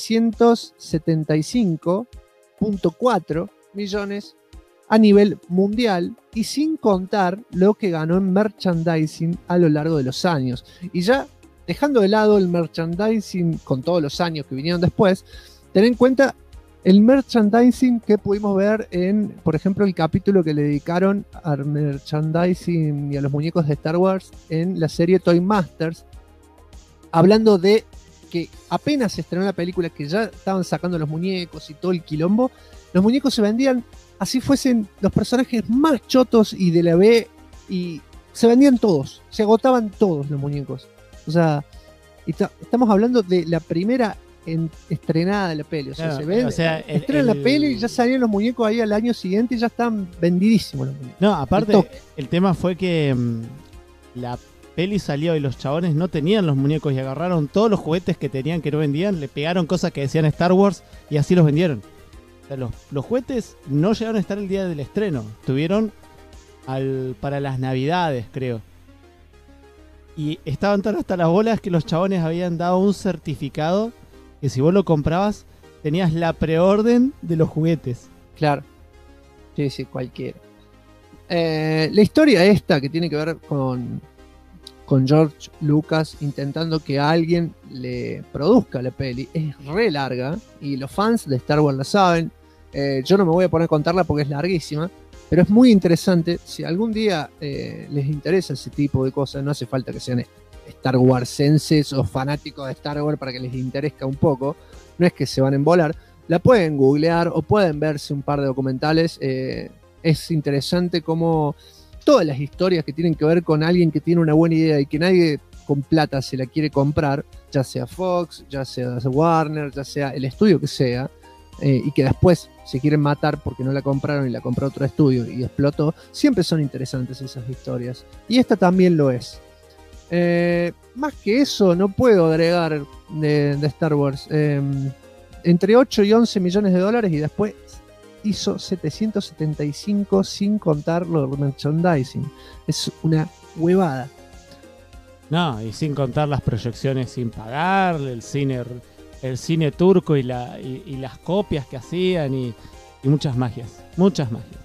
775,4 millones a nivel mundial, y sin contar lo que ganó en merchandising a lo largo de los años. Y ya dejando de lado el merchandising con todos los años que vinieron después, ten en cuenta el merchandising que pudimos ver en, por ejemplo, el capítulo que le dedicaron al merchandising y a los muñecos de Star Wars en la serie Toy Masters, hablando de que apenas se estrenó la película, que ya estaban sacando los muñecos y todo el quilombo, los muñecos se vendían así fuesen los personajes más chotos y de la B, y se vendían todos, se agotaban todos los muñecos. O sea, estamos hablando de la primera estrenada de la peli. O sea, Claro, se ven, o sea, estrenan la peli y ya salían los muñecos ahí al año siguiente y ya están vendidísimos los muñecos. No, aparte, Al toque. el tema fue que la peli salió y los chabones no tenían los muñecos y agarraron todos los juguetes que tenían que no vendían, le pegaron cosas que decían Star Wars y así los vendieron. O sea, los juguetes no llegaron a estar el día del estreno, estuvieron para las navidades, creo. Y estaban tan hasta las bolas que los chabones habían dado un certificado que si vos lo comprabas tenías la preorden de los juguetes. Claro. Sí, sí, cualquiera. La historia esta que tiene que ver con George Lucas intentando que alguien le produzca la peli es re larga y los fans de Star Wars la saben. Yo no me voy a poner a contarla porque es larguísima, pero es muy interesante. Si algún día les interesa ese tipo de cosas, no hace falta que sean Star Warsenses o fanáticos de Star Wars para que les interese un poco. No es que se van a embolar. La pueden googlear o pueden verse un par de documentales. Es interesante cómo todas las historias que tienen que ver con alguien que tiene una buena idea y que nadie con plata se la quiere comprar, ya sea Fox, ya sea Warner, ya sea el estudio que sea, y que después se quieren matar porque no la compraron y la compró otro estudio y explotó, siempre son interesantes esas historias. Y esta también lo es. Más que eso no puedo agregar de Star Wars. Entre 8 y 11 millones de dólares y después hizo 775 sin contar los merchandising. Es una huevada. No, y sin contar las proyecciones sin pagar, el cine turco y las copias que hacían y muchas magias. Muchas magias.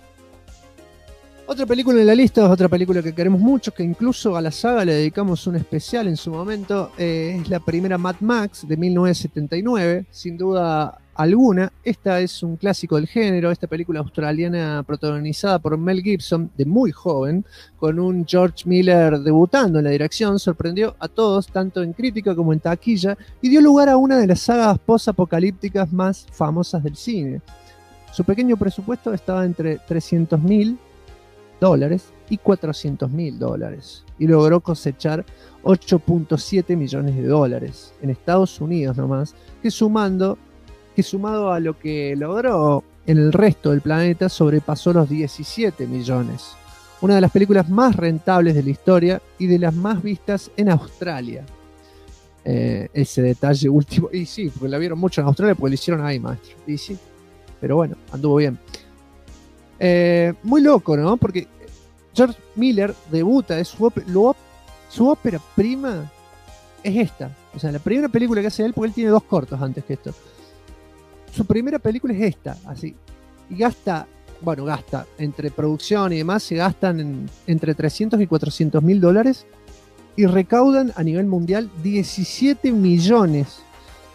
Otra película en la lista es otra película que queremos mucho, que incluso a la saga le dedicamos un especial en su momento. Es la primera Mad Max de 1979, sin duda alguna. Esta es un clásico del género, esta película australiana protagonizada por Mel Gibson de muy joven, con un George Miller debutando en la dirección, sorprendió a todos, tanto en crítica como en taquilla, y dio lugar a una de las sagas post-apocalípticas más famosas del cine. Su pequeño presupuesto estaba entre $300,000 y $400,000 y logró cosechar 8.7 millones de dólares en Estados Unidos nomás, que sumado a lo que logró en el resto del planeta sobrepasó los 17 millones. Una de las películas más rentables de la historia y de las más vistas en Australia. Ese detalle último, y sí, porque la vieron mucho en Australia porque lo hicieron ahí, maestro. Y sí, pero bueno, anduvo bien. Muy loco, ¿no? Porque George Miller debuta, es su ópera prima es esta. O sea, la primera película que hace él, porque él tiene 2 cortos antes que esto. Su primera película es esta, así. Y gasta entre producción y demás, se gastan entre 300 y 400 mil dólares y recaudan a nivel mundial 17 millones.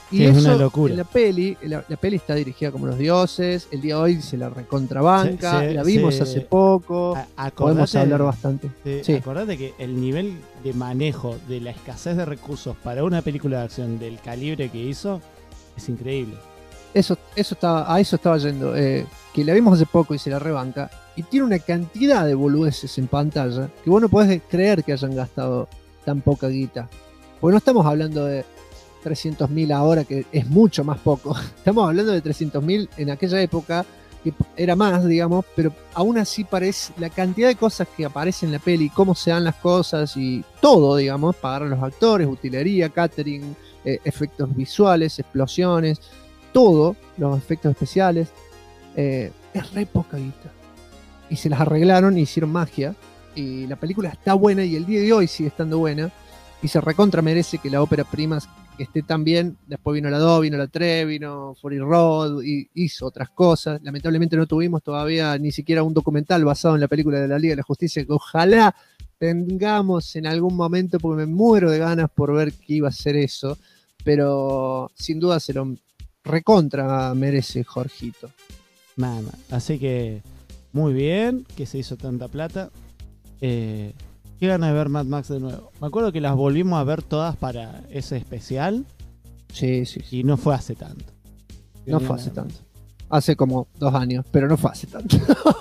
Y Sí, es eso una locura. en la peli está dirigida como los dioses, el día de hoy se la recontrabanca, la vimos hace poco, podemos hablar bastante. Sí. Acordate que el nivel de manejo de la escasez de recursos para una película de acción del calibre que hizo es increíble. A eso estaba yendo, que la vimos hace poco y se la rebanca, y tiene una cantidad de boludeces en pantalla que vos no podés creer que hayan gastado tan poca guita. Porque no estamos hablando de 300.000 ahora, que es mucho más poco. Estamos hablando de 300.000 en aquella época, que era más, digamos, pero aún así parece la cantidad de cosas que aparecen en la peli, cómo se dan las cosas y todo, digamos, pagar a los actores, utilería, catering, efectos visuales, explosiones, todo, los efectos especiales, es re poca guita. Y se las arreglaron y hicieron magia, y la película está buena y el día de hoy sigue estando buena, y se recontra merece que la ópera prima esté tan bien. Después vino la 2, vino la 3, vino Fury Road y hizo otras cosas. Lamentablemente no tuvimos todavía ni siquiera un documental basado en la película de la Liga de la Justicia, que ojalá tengamos en algún momento, porque me muero de ganas por ver qué iba a ser eso, pero sin duda se lo recontra merece Jorgito. Nada, así que muy bien que se hizo tanta plata. Qué ganas de ver Mad Max de nuevo. Me acuerdo que las volvimos a ver todas para ese especial. Sí. Y no fue hace tanto. No fue hace tanto. Hace como 2 años, pero no fue hace tanto.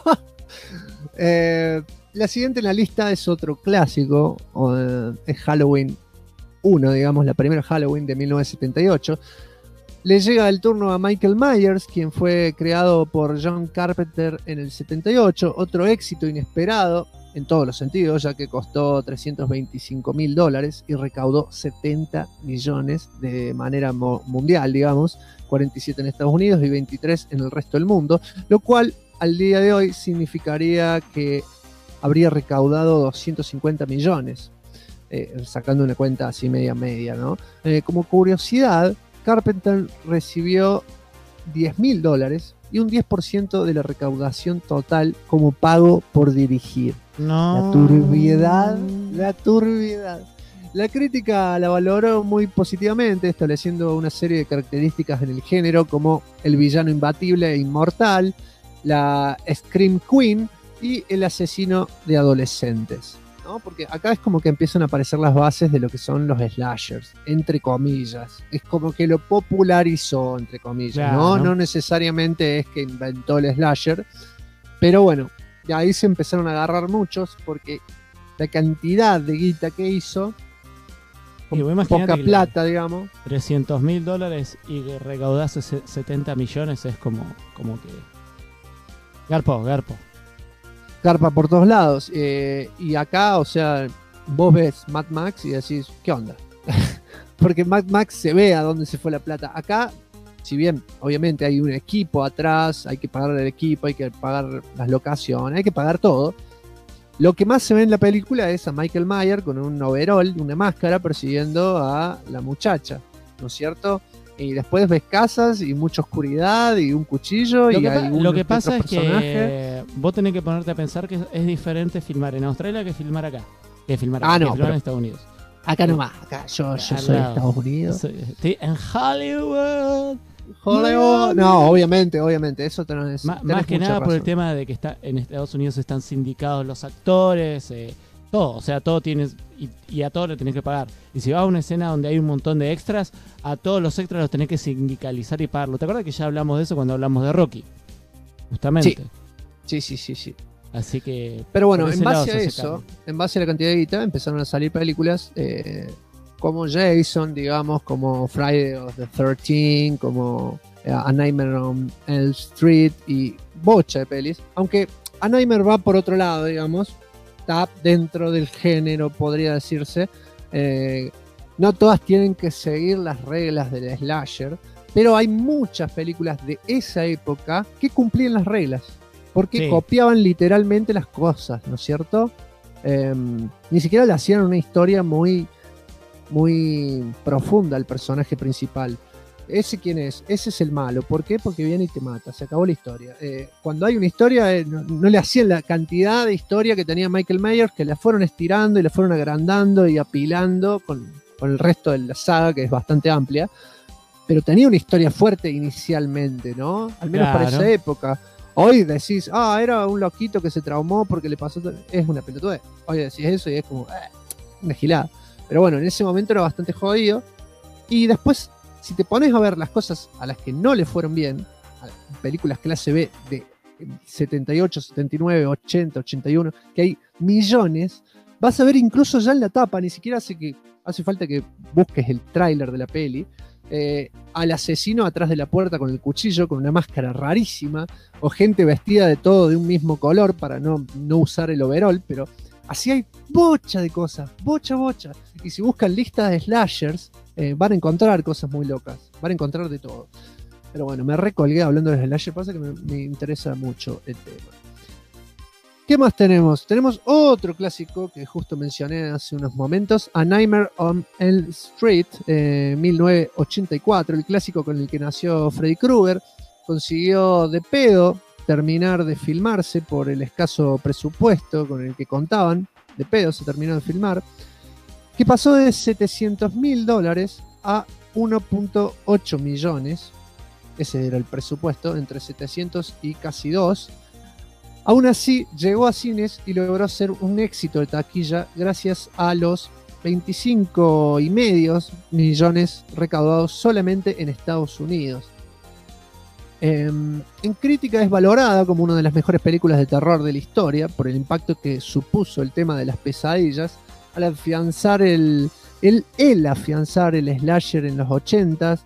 La siguiente en la lista es otro clásico. Es Halloween 1, digamos, la primera Halloween de 1978. Le llega el turno a Michael Myers, quien fue creado por John Carpenter en el 78. Otro éxito inesperado en todos los sentidos, ya que costó $325.000 y recaudó 70 millones de manera mundial, digamos, 47 en Estados Unidos y 23 en el resto del mundo, lo cual al día de hoy significaría que habría recaudado 250 millones, sacando una cuenta así media, ¿no? Como curiosidad, Carpenter recibió $10.000 y un 10% de la recaudación total como pago por dirigir. No. La turbiedad. La crítica la valoró muy positivamente, estableciendo una serie de características en el género, como el villano imbatible e inmortal, la Scream Queen y el asesino de adolescentes, ¿no? Porque acá es como que empiezan a aparecer las bases de lo que son los slashers, entre comillas. Es como que lo popularizó, entre comillas, claro. No necesariamente es que inventó el slasher, pero bueno, y ahí se empezaron a agarrar muchos, porque la cantidad de guita que hizo, con poca plata, digamos. $300.000 y que recaudase 70 millones es como que... Garpa Por todos lados. Y acá, o sea, vos ves Mad Max y decís, ¿qué onda? Porque Mad Max se ve a dónde se fue la plata. Acá, si bien obviamente hay un equipo atrás, hay que pagar el equipo, hay que pagar las locaciones, hay que pagar todo. Lo que más se ve en la película es a Michael Myers con un overall, una máscara, persiguiendo a la muchacha, ¿no es cierto? Y después ves casas y mucha oscuridad y un cuchillo lo que pasa es que vos tenés que ponerte a pensar que es diferente filmar en Australia que filmar acá. Filmar en Estados Unidos. Acá nomás, acá yo soy de Estados Unidos. Estoy en Hollywood. No, obviamente, eso tenés. Más que nada por el tema de que en Estados Unidos están sindicados los actores, todo, o sea, todo tienes y a todos le tenés que pagar. Y si vas a una escena donde hay un montón de extras, a todos los extras los tenés que sindicalizar y pagarlo. ¿Te acuerdas que ya hablamos de eso cuando hablamos de Rocky? Justamente. Sí. Así que... Pero bueno, en base a eso, en base a la cantidad de guita, empezaron a salir películas como Jason, digamos, como Friday of the 13th, como A Nightmare on Elm Street y bocha de pelis. Aunque A Nightmare va por otro lado, digamos, está dentro del género, podría decirse. No todas tienen que seguir las reglas del slasher, pero hay muchas películas de esa época que cumplían las reglas, porque copiaban literalmente las cosas, ¿no es cierto? Ni siquiera le hacían una historia muy profunda al personaje principal. ¿Ese quién es? Ese es el malo. ¿Por qué? Porque viene y te mata. Se acabó la historia. Cuando hay una historia, no le hacían la cantidad de historia que tenía Michael Myers, que la fueron estirando y la fueron agrandando y apilando con el resto de la saga, que es bastante amplia. pero tenía una historia fuerte inicialmente, ¿no? Al menos para Claro. esa época. Hoy decís, era un loquito que se traumó porque le pasó. Es una pelotudez. Hoy decís eso y es como, una gilada. Pero bueno, en ese momento era bastante jodido. Y después, si te pones a ver las cosas a las que no le fueron bien, a películas clase B de 78, 79, 80, 81, que hay millones, vas a ver incluso ya en la tapa, ni siquiera hace falta que busques el tráiler de la peli, al asesino atrás de la puerta con el cuchillo, con una máscara rarísima, o gente vestida de todo de un mismo color para no usar el overall, pero así hay bocha de cosas, bocha. Y si buscan listas de slashers, van a encontrar cosas muy locas, van a encontrar de todo. Pero bueno, me recolgué hablando de slashers, pasa que me interesa mucho el tema. ¿Qué más tenemos? Tenemos otro clásico que justo mencioné hace unos momentos, A Nightmare on Elm Street, 1984, el clásico con el que nació Freddy Krueger. Consiguió de pedo terminar de filmarse por el escaso presupuesto con el que contaban. De pedo se terminó de filmar. Que pasó de $700.000 a 1.8 millones. Ese era el presupuesto, entre 700 y casi 2. Aún así, llegó a cines y logró ser un éxito de taquilla gracias a los 25,5 millones recaudados solamente en Estados Unidos. En crítica es valorada como una de las mejores películas de terror de la historia por el impacto que supuso el tema de las pesadillas al afianzar el afianzar el slasher en los 80s,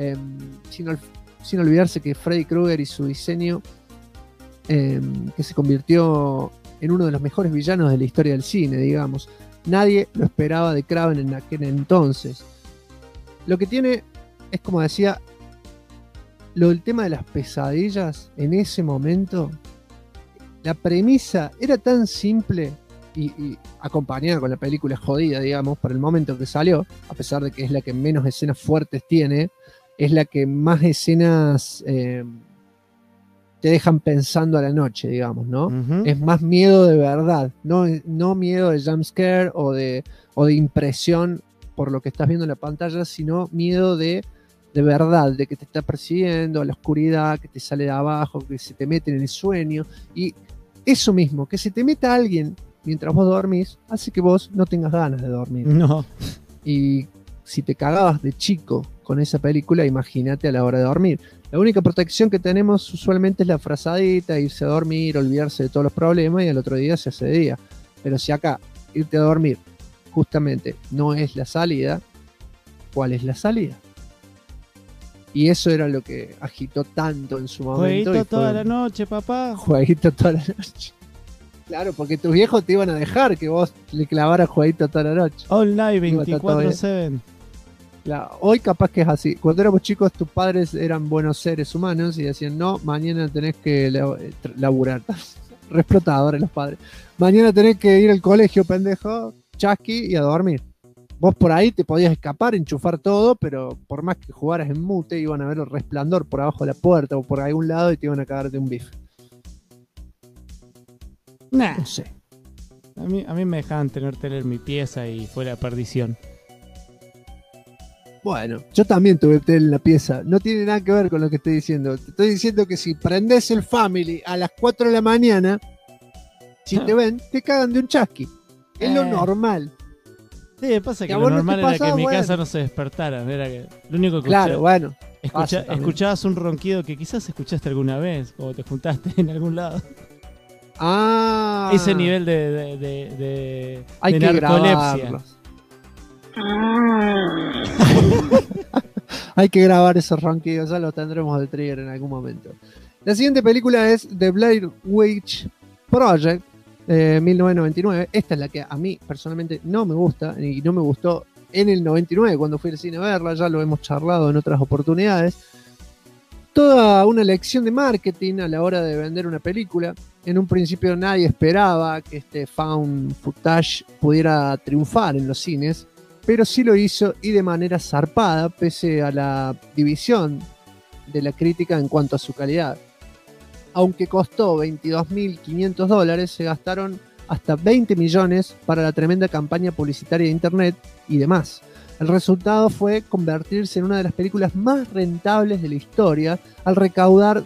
sin olvidarse que Freddy Krueger y su diseño, que se convirtió en uno de los mejores villanos de la historia del cine, digamos. Nadie lo esperaba de Craven en aquel entonces. Lo que tiene es, como decía, lo del tema de las pesadillas en ese momento. La premisa era tan simple y acompañada con la película jodida, digamos, para el momento que salió, a pesar de que es la que menos escenas fuertes tiene, es la que más escenas te dejan pensando a la noche, digamos, ¿no? Ujú. Es más miedo de verdad, no miedo de jumpscare o de impresión por lo que estás viendo en la pantalla, sino miedo de verdad, de que te está persiguiendo, a la oscuridad, que te sale de abajo, que se te mete en el sueño. Y eso mismo, que se te meta alguien mientras vos dormís, hace que vos no tengas ganas de dormir. No. Y si te cagabas de chico con esa película, imagínate a la hora de dormir. La única protección que tenemos usualmente es la frazadita, irse a dormir, olvidarse de todos los problemas y al otro día se hace de día. Pero si acá irte a dormir justamente no es la salida, ¿cuál es la salida? Y eso era lo que agitó tanto en su momento. Jueguito y fue toda la noche, papá. Jueguito toda la noche. Claro, porque tus viejos te iban a dejar que vos le clavaras jueguito toda la noche. All night Iba a estar todo bien. 24/7. Claro, hoy capaz que es así. Cuando éramos chicos, tus padres eran buenos seres humanos y decían, no, mañana tenés que laburar. Re explotadores los padres. Mañana tenés que ir al colegio, pendejo, chasqui, y a dormir. Vos por ahí te podías escapar, enchufar todo, pero por más que jugaras en mute, iban a ver el resplandor por abajo de la puerta o por algún lado y te iban a cagar de un bife. Nah. No sé. A mí me dejaban tener tele en mi pieza y fue la perdición. Bueno, yo también tuve tele en la pieza. No tiene nada que ver con lo que estoy diciendo. Te estoy diciendo que si prendés el Family a las 4 de la mañana, si te ven, te cagan de un chasqui. Es lo normal. Sí, pasa que Que a lo vos no te normal era que pasaba, en mi bueno. casa no se despertaran. Era que lo único que Claro, bueno. pasa también. escuchabas un ronquido que quizás escuchaste alguna vez o te juntaste en algún lado. Ah. Ese nivel de Hay de que narcolepsia. grabarlos. Hay que grabar esos ronquidos, ya los tendremos de trigger en algún momento. La siguiente película es The Blair Witch Project, 1999. Esta es la que a mí personalmente no me gusta y no me gustó en el 99 cuando fui al cine a verla, ya lo hemos charlado en otras oportunidades. Toda una lección de marketing a la hora de vender una película. En un principio nadie esperaba que este found footage pudiera triunfar en los cines, pero sí lo hizo y de manera zarpada, pese a la división de la crítica en cuanto a su calidad. Aunque costó $22.500, se gastaron hasta 20 millones para la tremenda campaña publicitaria de internet y demás. El resultado fue convertirse en una de las películas más rentables de la historia al recaudar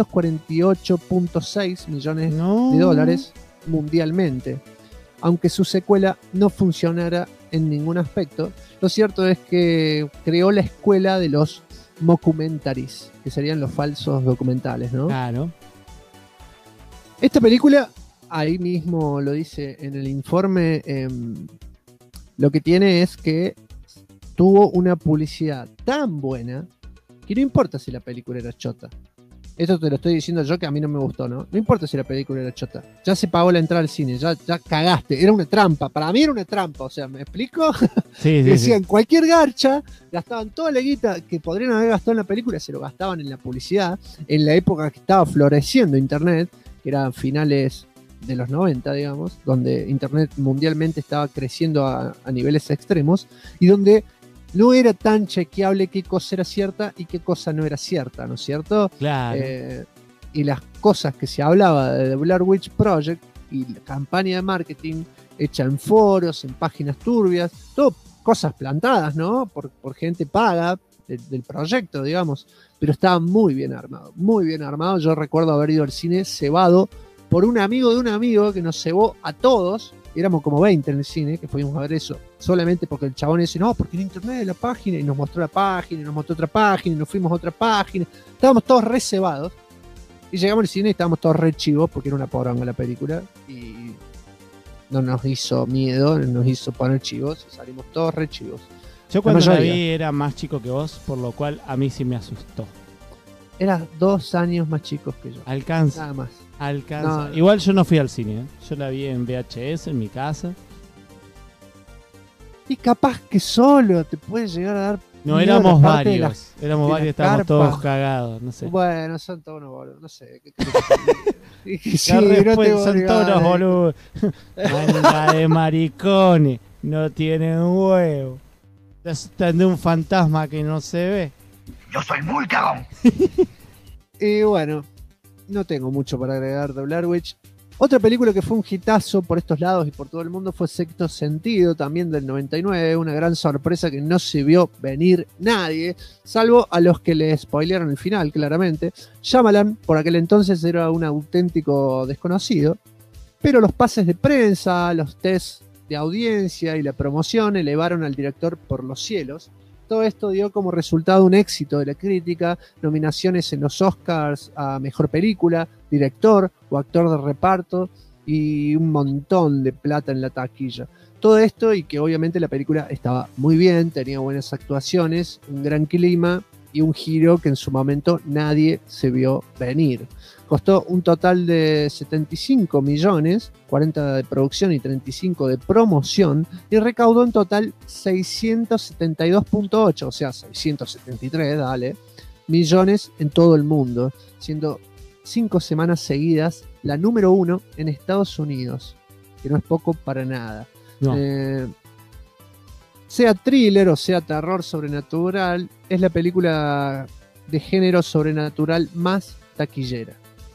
248.6 millones No. de dólares mundialmente. Aunque su secuela no funcionara en ningún aspecto, lo cierto es que creó la escuela de los mockumentaries, que serían los falsos documentales, ¿no? Claro. Esta película, ahí mismo lo dice en el informe, lo que tiene es que tuvo una publicidad tan buena que no importa si la película era chota. Esto te lo estoy diciendo yo, que a mí no me gustó, ¿no? No importa si la película era chota. Ya se pagó la entrada al cine, ya cagaste. Era una trampa. Para mí era una trampa. O sea, ¿me explico? Sí, sí, Decían, sí. cualquier garcha, gastaban toda la guita que podrían haber gastado en la película, se lo gastaban en la publicidad, en la época que estaba floreciendo Internet, que eran finales de los 90, digamos, donde Internet mundialmente estaba creciendo a niveles extremos, y donde no era tan chequeable qué cosa era cierta y qué cosa no era cierta, ¿no es cierto? Claro. Y las cosas que se hablaba de The Blair Witch Project y la campaña de marketing hecha en foros, en páginas turbias, todo cosas plantadas, ¿no? Por gente paga del proyecto, digamos, pero estaba muy bien armado, muy bien armado. Yo recuerdo haber ido al cine cebado por un amigo de un amigo que nos cebó a todos. Éramos como 20 en el cine que fuimos a ver eso, solamente porque el chabón dice, no, porque en internet la página, y nos mostró la página, y nos mostró otra página, y nos fuimos a otra página. Estábamos todos re cebados, y llegamos al cine y estábamos todos re chivos, porque era una poronga la película, y no nos hizo miedo, nos hizo poner chivos, y salimos todos re chivos. Yo cuando la mayoría. vi era más chico que vos, por lo cual a mí sí me asustó. Eras 2 años más chicos que yo, Alcanza. nada más. Alcanza. No. Igual yo no fui al cine, ¿eh? Yo la vi en VHS en mi casa. Y capaz que solo te puede llegar a dar. No, miedo éramos la parte de la- varios. Éramos de la varios, estábamos carpa. todos cagados, no sé. Bueno, son todos unos boludos, no sé. ¿Qué querés que te diga? Sí, La no te respuesta voy a son todos negar, los boludos. Manga de maricones. No tienen huevo. Se asustan de un fantasma que no se ve. Y bueno, no tengo mucho para agregar de Blair Witch. Otra película que fue un hitazo por estos lados y por todo el mundo fue Sexto Sentido, también del 99, una gran sorpresa que no se vio venir nadie, salvo a los que le spoilearon el final, claramente. Shyamalan, por aquel entonces, era un auténtico desconocido, pero los pases de prensa, los tests de audiencia y la promoción elevaron al director por los cielos. Todo esto dio como resultado un éxito de la crítica, nominaciones en los Oscars a Mejor Película, Director o Actor de Reparto y un montón de plata en la taquilla. Todo esto y que obviamente la película estaba muy bien, tenía buenas actuaciones, un gran clima y un giro que en su momento nadie se vio venir. Costó un total de 75 millones, 40 de producción y 35 de promoción, y recaudó en total 672.8, o sea, 673, dale, millones en todo el mundo, siendo 5 semanas seguidas la número 1 en Estados Unidos, que no es poco para nada. No. Sea thriller o sea terror sobrenatural, es la película de género sobrenatural más taquillera.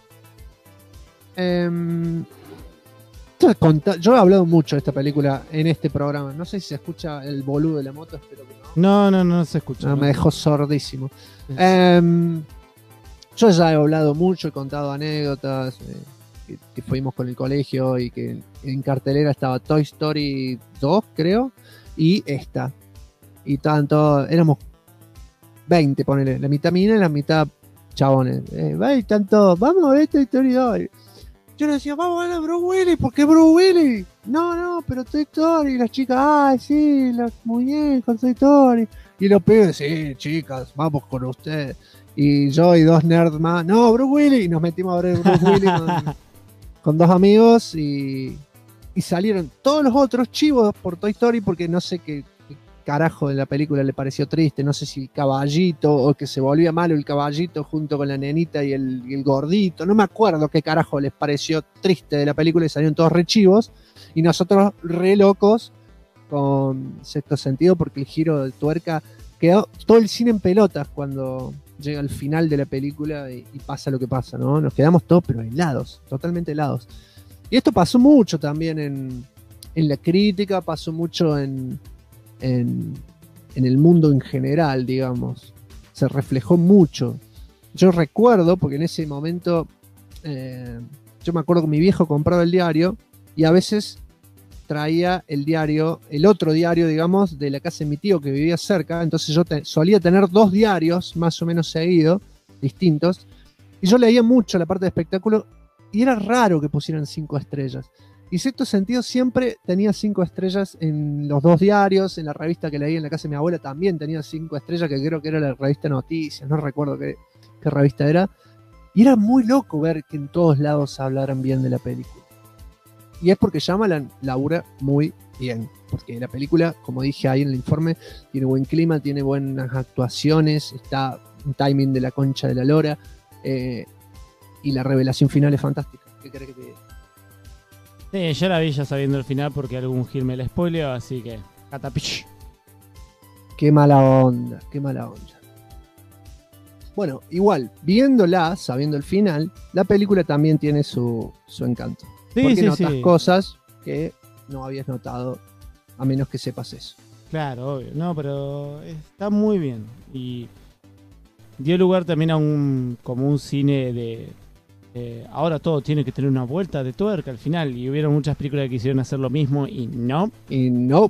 Yo he hablado mucho de esta película en este programa. No sé si se escucha el boludo de la moto, espero que no. No se escucha. No, ¿no? me dejó sordísimo. Sí. Yo ya he hablado mucho, he contado anécdotas, que fuimos con el colegio y que en cartelera estaba Toy Story 2, creo, y esta. Y tanto, éramos 20, ponele, la mitad mina y la mitad chabones. Y tanto, vamos a ver Toy Story 2. Yo le decía, vamos a ver a Bruce Willis, ¿por qué Bruce Willis? No, pero Toy Story. Y las chicas, ay, sí, los muñecos, Toy Story. Y los pibes, sí, chicas, vamos con ustedes. Y yo y 2 nerds más, no, Bruce Willis. Y nos metimos a ver Bruce Willis con 2 amigos y salieron todos los otros chivos por Toy Story porque no sé qué carajo de la película le pareció triste, no sé si el caballito o que se volvía malo el caballito junto con la nenita y el gordito, no me acuerdo qué carajo les pareció triste de la película y salieron todos re chivos y nosotros re locos con Sexto Sentido porque el giro de tuerca quedó todo el cine en pelotas cuando llega al final de la película y pasa lo que pasa, ¿no? Nos quedamos todos pero helados, totalmente helados. Y esto pasó mucho también en la crítica, pasó mucho en en el mundo en general, digamos. Se reflejó mucho. Yo recuerdo, porque en ese momento, yo me acuerdo que mi viejo compraba el diario y a veces traía el diario, el otro diario, digamos, de la casa de mi tío que vivía cerca. Entonces yo solía tener 2 diarios más o menos seguidos, distintos, y yo leía mucho la parte de espectáculo y era raro que pusieran 5 estrellas. Y Sexto Sentido siempre tenía 5 estrellas en los 2 diarios, en la revista que leí en la casa de mi abuela también tenía 5 estrellas, que creo que era la revista Noticias, no recuerdo qué revista era. Y era muy loco ver que en todos lados hablaran bien de la película. Y es porque Shyamalan labura muy bien. Porque la película, como dije ahí en el informe, tiene buen clima, tiene buenas actuaciones, está un timing de la concha de la lora. Y la revelación final es fantástica. ¿Qué querés que te diga? Sí, yo la vi ya sabiendo el final porque algún Gil me la spoileó, así que catapich. Qué mala onda, qué mala onda. Bueno, igual, viéndola, sabiendo el final, la película también tiene su encanto. Sí, porque sí, notas sí. cosas que no habías notado, a menos que sepas eso. Claro, obvio. No, pero está muy bien. Y dio lugar también a como un cine de... ahora todo tiene que tener una vuelta de tuerca al final. Y hubieron muchas películas que quisieron hacer lo mismo y no. Y no.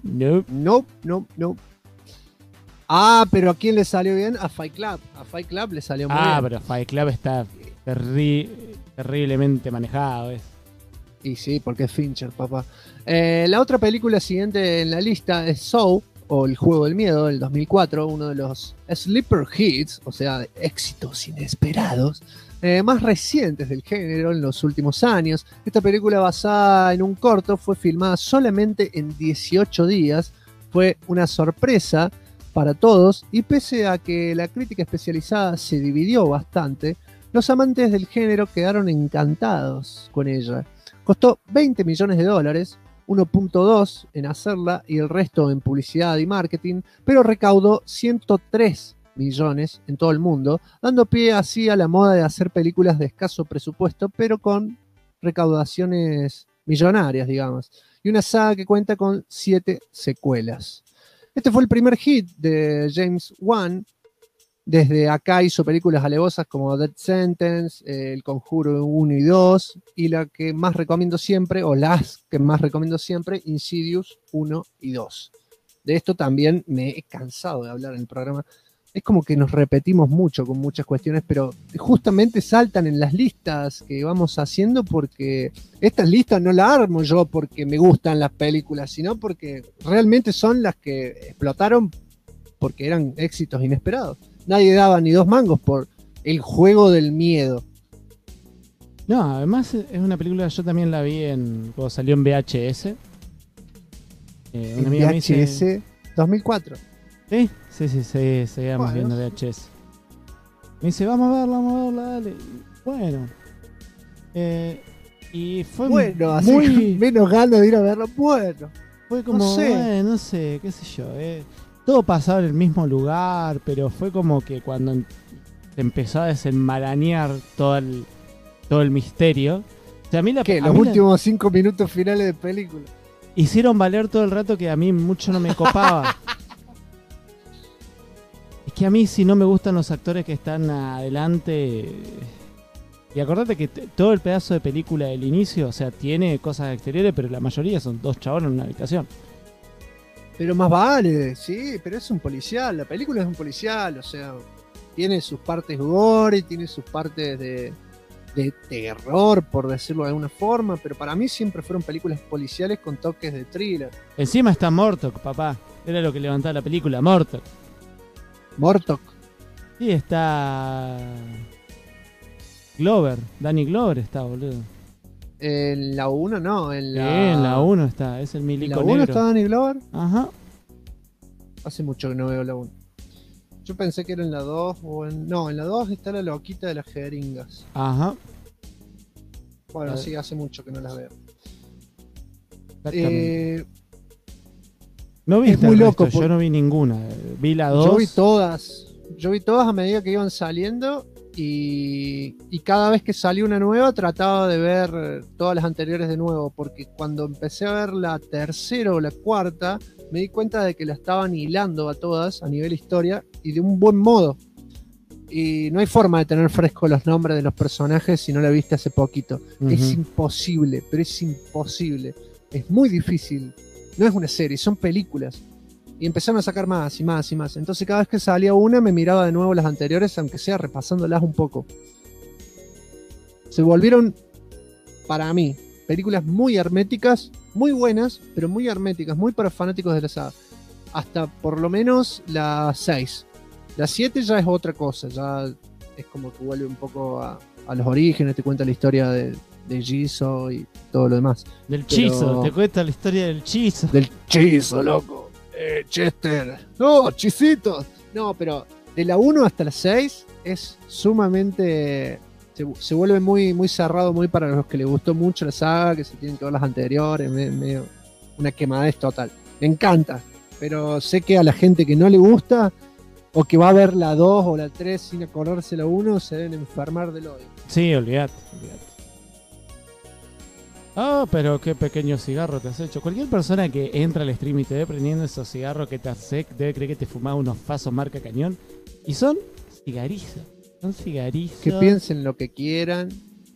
Ah, pero ¿a quién le salió bien? A Fight Club. A Fight Club le salió muy bien. Pero Fight Club está terriblemente manejado. Y sí, porque es Fincher, papá. La otra película siguiente en la lista es Saw, o El Juego del Miedo, del 2004, uno de los sleeper hits, o sea, éxitos inesperados, más recientes del género en los últimos años. Esta película, basada en un corto, fue filmada solamente en 18 días. Fue una sorpresa para todos, y pese a que la crítica especializada se dividió bastante, los amantes del género quedaron encantados con ella. Costó $20 millones, 1.2 en hacerla y el resto en publicidad y marketing, pero recaudó 103 millones en todo el mundo, dando pie así a la moda de hacer películas de escaso presupuesto, pero con recaudaciones millonarias, digamos, y una saga que cuenta con 7 secuelas. Este fue el primer hit de James Wan. Desde acá hizo películas alevosas como Death Sentence, El Conjuro 1 y 2, y la que más recomiendo siempre, o las que más recomiendo siempre, Insidious 1 y 2. De esto también me he cansado de hablar en el programa. Es como que nos repetimos mucho con muchas cuestiones, pero justamente saltan en las listas que vamos haciendo, porque estas listas no las armo yo porque me gustan las películas, sino porque realmente son las que explotaron porque eran éxitos inesperados. Nadie daba ni 2 mangos por El Juego del Miedo. No, además es una película que yo también la vi cuando salió en VHS. En VHS 2004. Sí, seguíamos viendo VHS. Me dice, vamos a verla, dale. Bueno. Y fue bueno, así muy... menos ganas de ir a verla. Bueno. Fue como, no sé, qué sé yo. Todo pasaba en el mismo lugar, pero fue como que cuando se empezó a desenmarañar todo el misterio. O sea, los últimos 5 minutos finales de película hicieron valer todo el rato que a mí mucho no me copaba. Es que a mí, si no me gustan los actores que están adelante. Y acordate que todo el pedazo de película del inicio, o sea, tiene cosas exteriores, pero la mayoría son 2 chabones en una habitación. Pero más vale, sí, pero es un policial, la película es un policial, o sea, tiene sus partes gore, tiene sus partes de terror, por decirlo de alguna forma, pero para mí siempre fueron películas policiales con toques de thriller. Encima está Mortok, papá, era lo que levantaba la película, Mortok. Sí, está Glover, Danny Glover está, boludo. En la 1 no, en la 1 está, es el milico negro. ¿En la 1 está Danny Glover? Ajá. Hace mucho que no veo la 1. Yo pensé que era en la 2 no, en la 2 está la loquita de las jeringas. Ajá. Bueno, sí, hace mucho que no las veo. ¿No viste? Es muy loco. Yo no vi ninguna. Vi la 2. Yo vi todas a medida que iban saliendo. Y cada vez que salió una nueva trataba de ver todas las anteriores de nuevo, porque cuando empecé a ver la tercera o la cuarta me di cuenta de que la estaban hilando a todas a nivel historia y de un buen modo. Y no hay forma de tener fresco los nombres de los personajes si no la viste hace poquito. Es imposible, pero es imposible. Es muy difícil. No es una serie, son películas. Y empezaron a sacar más y más y más. Entonces cada vez que salía una me miraba de nuevo las anteriores, aunque sea repasándolas un poco. Se volvieron, para mí, películas muy herméticas, muy buenas, pero muy herméticas, muy para fanáticos de la saga. Hasta por lo menos la 6. La 7 ya es otra cosa, ya es como que vuelve un poco a los orígenes, te cuenta la historia de Jisoo y todo lo demás. Del Chizo, te cuenta la historia del Chizo. Del Chizo, loco. Chester. No, chisitos. No, pero de la 1 hasta la 6 es sumamente... Se vuelve muy, muy cerrado, muy para los que les gustó mucho la saga, que se tienen que ver las anteriores, medio una quemadez total. Me encanta, pero sé que a la gente que no le gusta, o que va a ver la 2 o la 3 sin acordarse la 1, se deben enfermar del odio. Sí, olvídate. Oh, pero qué pequeño cigarro te has hecho. Cualquier persona que entra al stream y te ve prendiendo esos cigarros que te hace, debe creer que te fumaba unos fasos marca cañón. Y son cigarizos. Son cigarizos. Que piensen lo que quieran.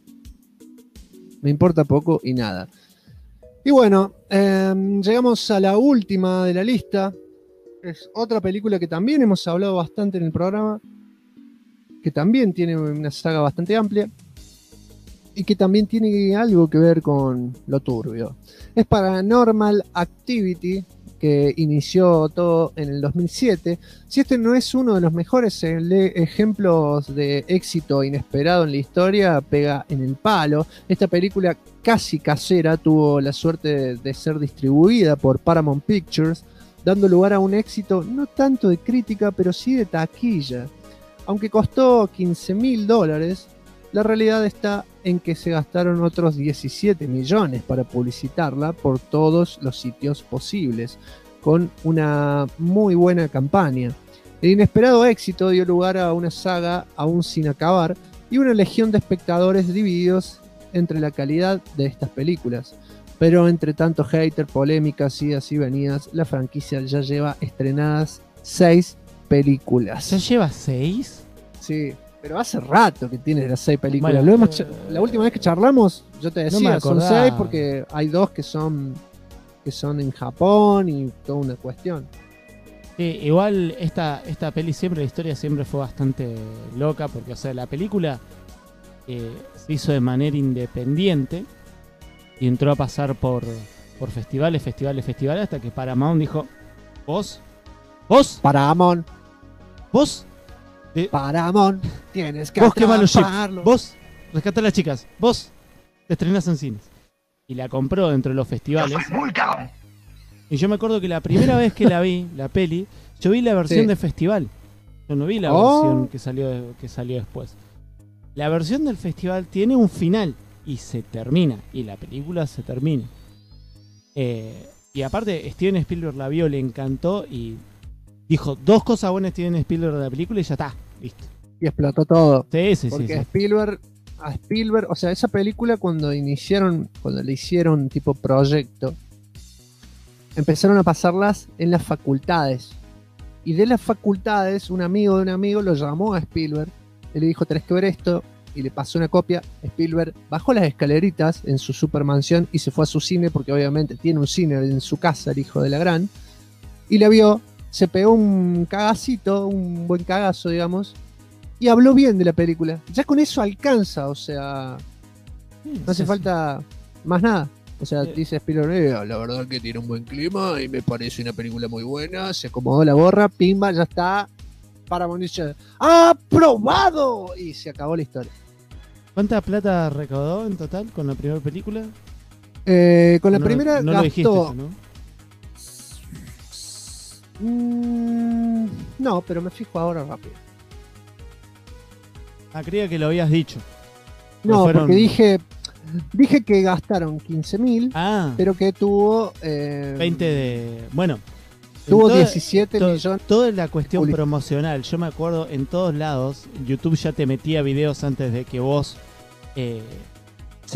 Me importa poco y nada. Y bueno, llegamos a la última de la lista. Es otra película que también hemos hablado bastante en el programa. Que también tiene una saga bastante amplia. Y que también tiene algo que ver con lo turbio. Es Paranormal Activity, que inició todo en el 2007. Si este no es uno de los mejores ejemplos de éxito inesperado en la historia, pega en el palo. Esta película casi casera tuvo la suerte de ser distribuida por Paramount Pictures, dando lugar a un éxito no tanto de crítica, pero sí de taquilla. Aunque costó $15,000, la realidad está en que se gastaron otros 17 millones para publicitarla por todos los sitios posibles, con una muy buena campaña. El inesperado éxito dio lugar a una saga aún sin acabar y una legión de espectadores divididos entre la calidad de estas películas. Pero entre tanto hater, polémicas, idas y venidas, la franquicia ya lleva estrenadas 6 películas. ¿Ya lleva 6? Sí. Pero hace rato que tiene las 6 películas. Bueno, la última vez que charlamos, yo te decía, no son 6 porque hay 2 que son en Japón y toda una cuestión. Sí, igual esta peli siempre, la historia siempre fue bastante loca, porque o sea, la película se hizo de manera independiente y entró a pasar por festivales, hasta que Paramount dijo, vos, Paramount, tienes que atraparlo. Vos rescatá a las chicas. Vos te estrenás en cines. Y la compró dentro de los festivales. Y yo me acuerdo que la primera vez que la vi, la peli, yo vi la versión de festival. Yo no vi la versión que salió después. La versión del festival tiene un final y se termina. Y la película se termina. Y aparte, Steven Spielberg la vio, le encantó y dijo 2 cosas buenas Steven Spielberg de la película y ya está. Listo. Y explotó todo. Sí. Porque a Spielberg, o sea, esa película cuando le hicieron tipo proyecto, empezaron a pasarlas en las facultades. Y de las facultades, un amigo de un amigo lo llamó a Spielberg y le dijo, tenés que ver esto, y le pasó una copia. Spielberg bajó las escaleritas en su supermansión y se fue a su cine, porque obviamente tiene un cine en su casa, el hijo de la gran, y la vio. Se pegó un cagacito, un buen cagazo, digamos, y habló bien de la película. Ya con eso alcanza, o sea, no hace falta más nada. O sea, dice Spielberg, la verdad que tiene un buen clima y me parece una película muy buena. Se acomodó la gorra, pimba, ya está. Paramount dice, ¡aprobado! Y se acabó la historia. ¿Cuánta plata recaudó en total con la primera película? Con la primera no gastó... lo dijiste eso, ¿no? No, pero me fijo ahora rápido. Creía que lo habías dicho. No, porque dije que gastaron 15,000, pero que tuvo 20 de... Bueno, tuvo 17 millones. Toda la cuestión promocional, yo me acuerdo en todos lados, YouTube ya te metía videos antes de que vos...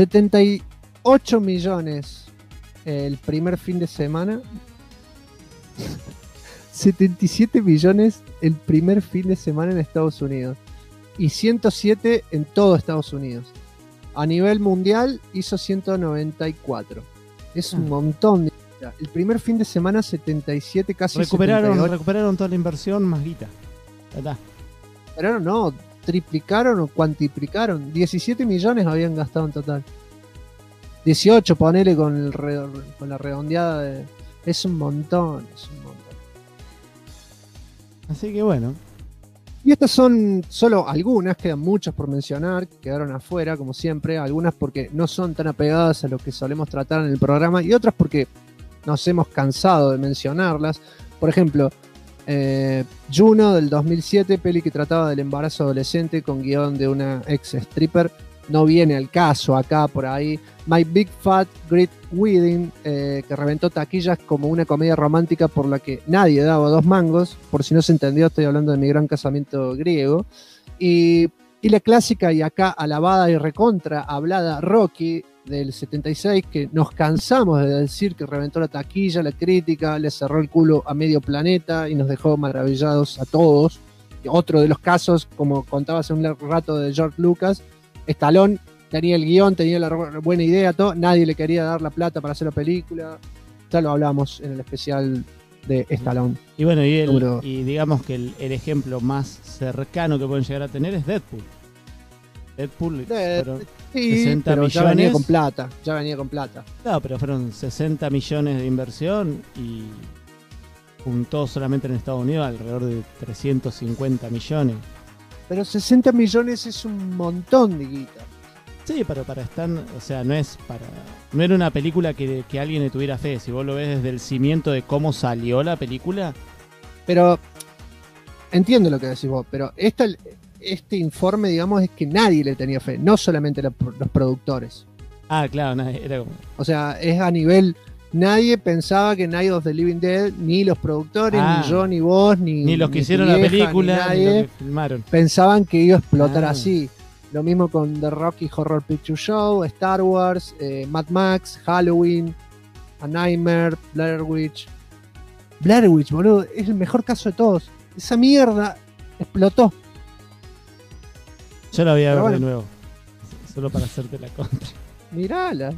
78 millones el primer fin de semana. 77 millones el primer fin de semana en Estados Unidos y 107 en todo Estados Unidos. A nivel mundial hizo 194. Es un montón de guita. El primer fin de semana 77, casi recuperaron toda la inversión más guita. Ya está. Pero no, triplicaron o cuantiplicaron. 17 millones habían gastado en total. 18, ponele con la redondeada de... Es un montón. Así que bueno. Y estas son solo algunas, quedan muchas por mencionar, que quedaron afuera, como siempre. Algunas porque no son tan apegadas a lo que solemos tratar en el programa y otras porque nos hemos cansado de mencionarlas. Por ejemplo, Juno del 2007, peli que trataba del embarazo adolescente con guión de una ex stripper. No viene al caso acá, por ahí. My Big Fat Great Wedding, que reventó taquillas como una comedia romántica por la que nadie daba 2 mangos. Por si no se entendió, estoy hablando de Mi Gran Casamiento Griego. Y la clásica y acá alabada y recontra hablada Rocky del 76, que nos cansamos de decir que reventó la taquilla, la crítica, le cerró el culo a medio planeta y nos dejó maravillados a todos. Y otro de los casos, como contaba hace un rato de George Lucas, Stallone tenía el guión, tenía la buena idea, todo, nadie le quería dar la plata para hacer la película. Ya lo hablamos en el especial de Stallone. Y bueno, y digamos que el ejemplo más cercano que pueden llegar a tener es Deadpool. Fueron 60 pero millones. Ya venía con plata. No, pero fueron 60 millones de inversión y juntó solamente en Estados Unidos alrededor de 350 millones. Pero 60 millones es un montón de guita. Sí, pero para estar, o sea, no era una película que alguien le tuviera fe. Si vos lo ves desde el cimiento de cómo salió la película. Pero entiendo lo que decís vos, pero este informe, digamos, es que nadie le tenía fe, no solamente los productores. Ah, claro, era como... O sea, es a nivel... Nadie pensaba que Night of the Living Dead, ni los productores, ni yo, ni vos, ni los que ni hicieron vieja, la película, ni los que filmaron. Pensaban que iba a explotar así. Lo mismo con The Rocky Horror Picture Show, Star Wars, Mad Max, Halloween, A Nightmare, Blair Witch. Blair Witch, boludo, es el mejor caso de todos. Esa mierda explotó. Yo la voy a ver de nuevo, solo para hacerte la contra. Mirala.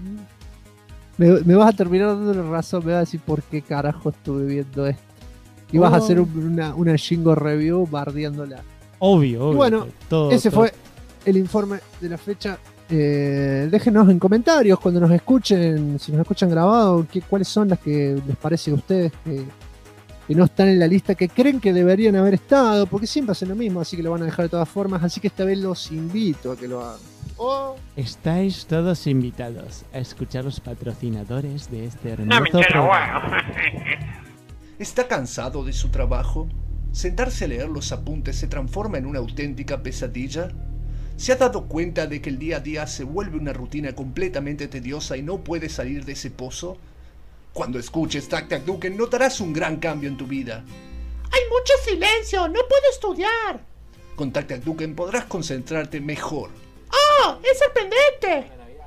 Me vas a terminar dando la razón, me vas a decir por qué carajo estuve viendo esto. Y vas a hacer una Shingo review bardeándola. Obvio. Y bueno, ese fue el informe de la fecha. Déjenos en comentarios cuando nos escuchen, si nos escuchan grabado, cuáles son las que les parece a ustedes que no están en la lista, que creen que deberían haber estado, porque siempre hacen lo mismo, así que lo van a dejar de todas formas. Así que esta vez los invito a que lo hagan. Estáis todos invitados a escuchar los patrocinadores de este hermoso programa. ¿Está cansado de su trabajo? ¿Sentarse a leer los apuntes se transforma en una auténtica pesadilla? ¿Se ha dado cuenta de que el día a día se vuelve una rutina completamente tediosa y no puede salir de ese pozo? Cuando escuches Tac Tac Duken notarás un gran cambio en tu vida. ¡Hay mucho silencio! ¡No puedo estudiar! Con Tac Tac Duken podrás concentrarte mejor. ¡Oh! ¡Es sorprendente!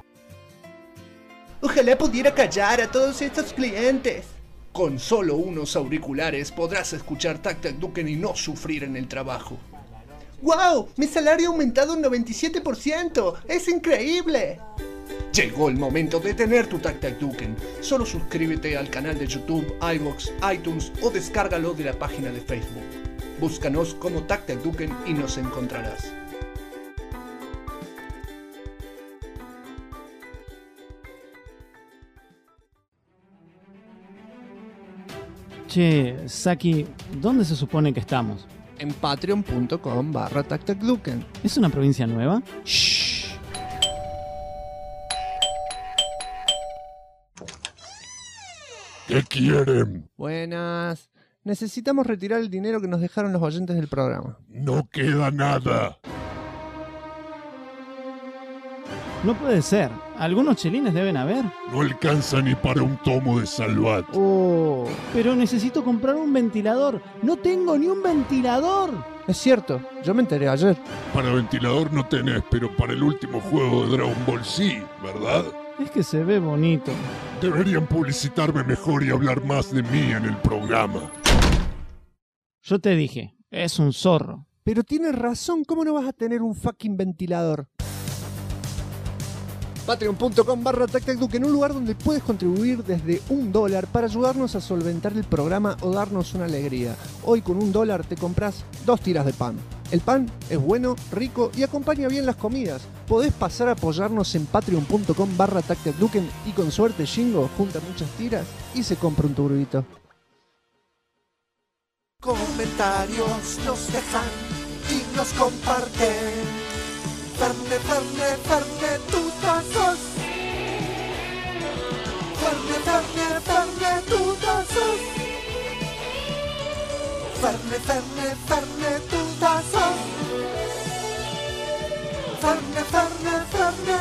Ojalá pudiera callar a todos estos clientes. Con solo unos auriculares podrás escuchar Tac Tac Duken y no sufrir en el trabajo. ¡Wow! Mi salario ha aumentado un 97%. ¡Es increíble! Llegó el momento de tener tu Tac Tac Duken. Solo suscríbete al canal de YouTube, iVoox, iTunes o descárgalo de la página de Facebook. Búscanos como Tac Tac Duken y nos encontrarás. Che, Saki, ¿dónde se supone que estamos? En patreon.com/tactacduken. ¿Es una provincia nueva? Shh. ¿Qué quieren? Buenas. Necesitamos retirar el dinero que nos dejaron los oyentes del programa. No queda nada. No puede ser. Algunos chelines deben haber. No alcanza ni para un tomo de Salvat. Oh. Pero necesito comprar un ventilador. No tengo ni un ventilador. Es cierto, yo me enteré ayer. Para ventilador no tenés, pero para el último juego de Dragon Ball sí, ¿verdad? Es que se ve bonito. Deberían publicitarme mejor y hablar más de mí en el programa. Yo te dije, es un zorro. Pero tienes razón, ¿cómo no vas a tener un fucking ventilador? Patreon.com/TacTacDuque, en un lugar donde puedes contribuir desde $1 para ayudarnos a solventar el programa o darnos una alegría. Hoy con $1 te compras 2 tiras de pan. El pan es bueno, rico y acompaña bien las comidas. Podés pasar a apoyarnos en patreon.com/TacTacDuque y con suerte Shingo junta muchas tiras y se compra un turbito. Comentarios nos dejan y nos comparten. Ferne, Ferne, Ferne, tutazos. Ferne, Ferne, Ferne, tutazos. Ferne, Ferne, Ferne, tutazos. Ferne, Ferne, Ferne,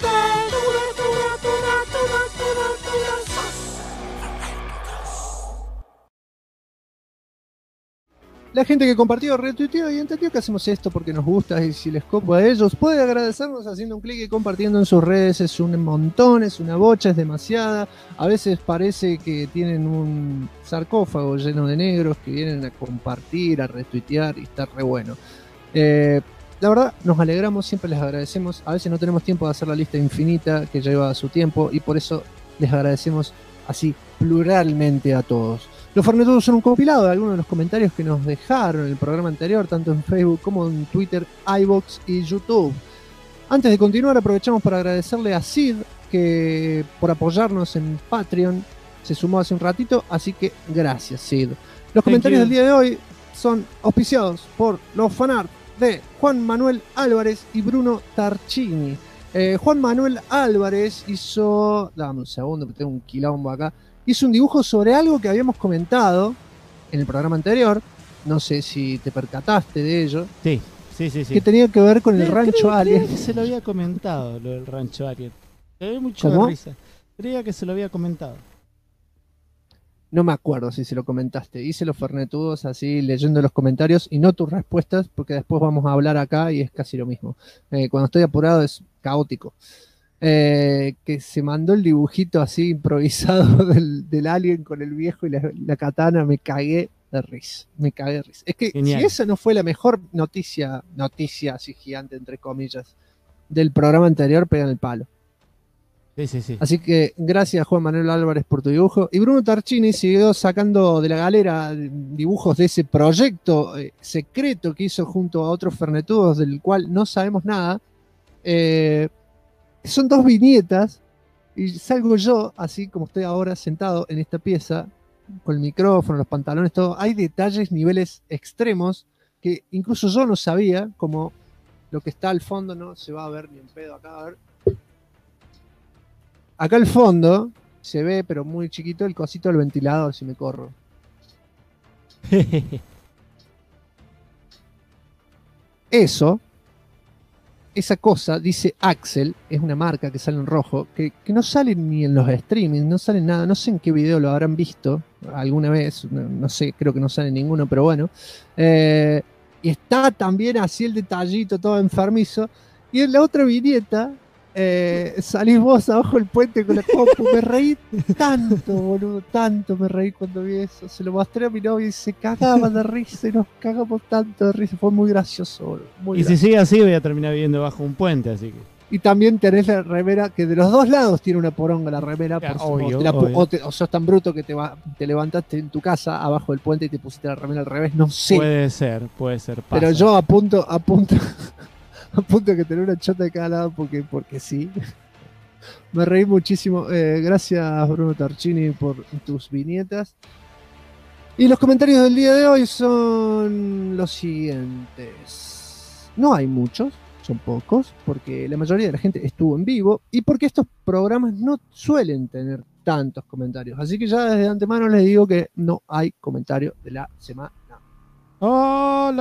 La gente que compartió, retuiteó y entendió que hacemos esto porque nos gusta y si les copo a ellos, puede agradecernos haciendo un clic y compartiendo en sus redes. Es un montón, es una bocha, es demasiada. A veces parece que tienen un sarcófago lleno de negros que vienen a compartir, a retuitear y está re bueno. La verdad, nos alegramos, siempre les agradecemos. A veces no tenemos tiempo de hacer la lista infinita que lleva su tiempo y por eso les agradecemos así pluralmente a todos. Los Fernetudos son un compilado de algunos de los comentarios que nos dejaron en el programa anterior, tanto en Facebook como en Twitter, iVoox y YouTube. Antes de continuar, aprovechamos para agradecerle a Sid, que por apoyarnos en Patreon se sumó hace un ratito, así que gracias, Sid. Los comentarios del día de hoy son auspiciados por los fanart de Juan Manuel Álvarez y Bruno Tarchini. Juan Manuel Álvarez hizo... Dame un segundo, que tengo un quilombo acá. Hizo un dibujo sobre algo que habíamos comentado en el programa anterior. No sé si te percataste de ello. Sí. Que tenía que ver con el rancho Alien. Creía que se lo había comentado, lo del rancho Alien. Me dio mucha risa. Creía que se lo había comentado. No me acuerdo si se lo comentaste. Hice los fernetudos así leyendo los comentarios y no tus respuestas porque después vamos a hablar acá y es casi lo mismo. Cuando estoy apurado es caótico. Que se mandó el dibujito así improvisado del alien con el viejo y la katana, me cagué de risa. Es que genial. Si esa no fue la mejor noticia así gigante entre comillas del programa anterior, pegan el palo. Sí. Así que gracias Juan Manuel Álvarez por tu dibujo. Y Bruno Tarchini siguió sacando de la galera dibujos de ese proyecto secreto que hizo junto a otros fernetudos del cual no sabemos nada. Son 2 viñetas y salgo yo, así como estoy ahora sentado en esta pieza, con el micrófono, los pantalones, todo. Hay detalles, niveles extremos que incluso yo no sabía, como lo que está al fondo, no se va a ver ni en pedo acá, a ver. Acá al fondo se ve, pero muy chiquito, el cosito del ventilador, si me corro. Esa cosa dice Axel, es una marca que sale en rojo, que no sale ni en los streamings, no sale nada, no sé en qué video lo habrán visto alguna vez, no sé, creo que no sale ninguno, pero bueno. Y está también así el detallito todo enfermizo. Y en la otra viñeta salís vos abajo del puente con la compu. Me reí tanto, boludo, tanto me reí cuando vi eso. Se lo mostré a mi novia y se cagaba de risa y nos cagamos tanto de risa. Fue muy gracioso, boludo. Si sigue así voy a terminar viviendo bajo un puente, así que... Y también tenés la remera que de los dos lados tiene una poronga la remera. Obvio. O sos tan bruto que te levantaste en tu casa abajo del puente y te pusiste la remera al revés. No sé. Puede ser. Pasa. Pero yo apunto que tener una chota de cada lado porque sí. Me reí muchísimo. Gracias Bruno Tarchini por tus viñetas. Y los comentarios del día de hoy son los siguientes. No hay muchos, son pocos, porque la mayoría de la gente estuvo en vivo y porque estos programas no suelen tener tantos comentarios. Así que ya desde antemano les digo que no hay comentario de la semana. Oh,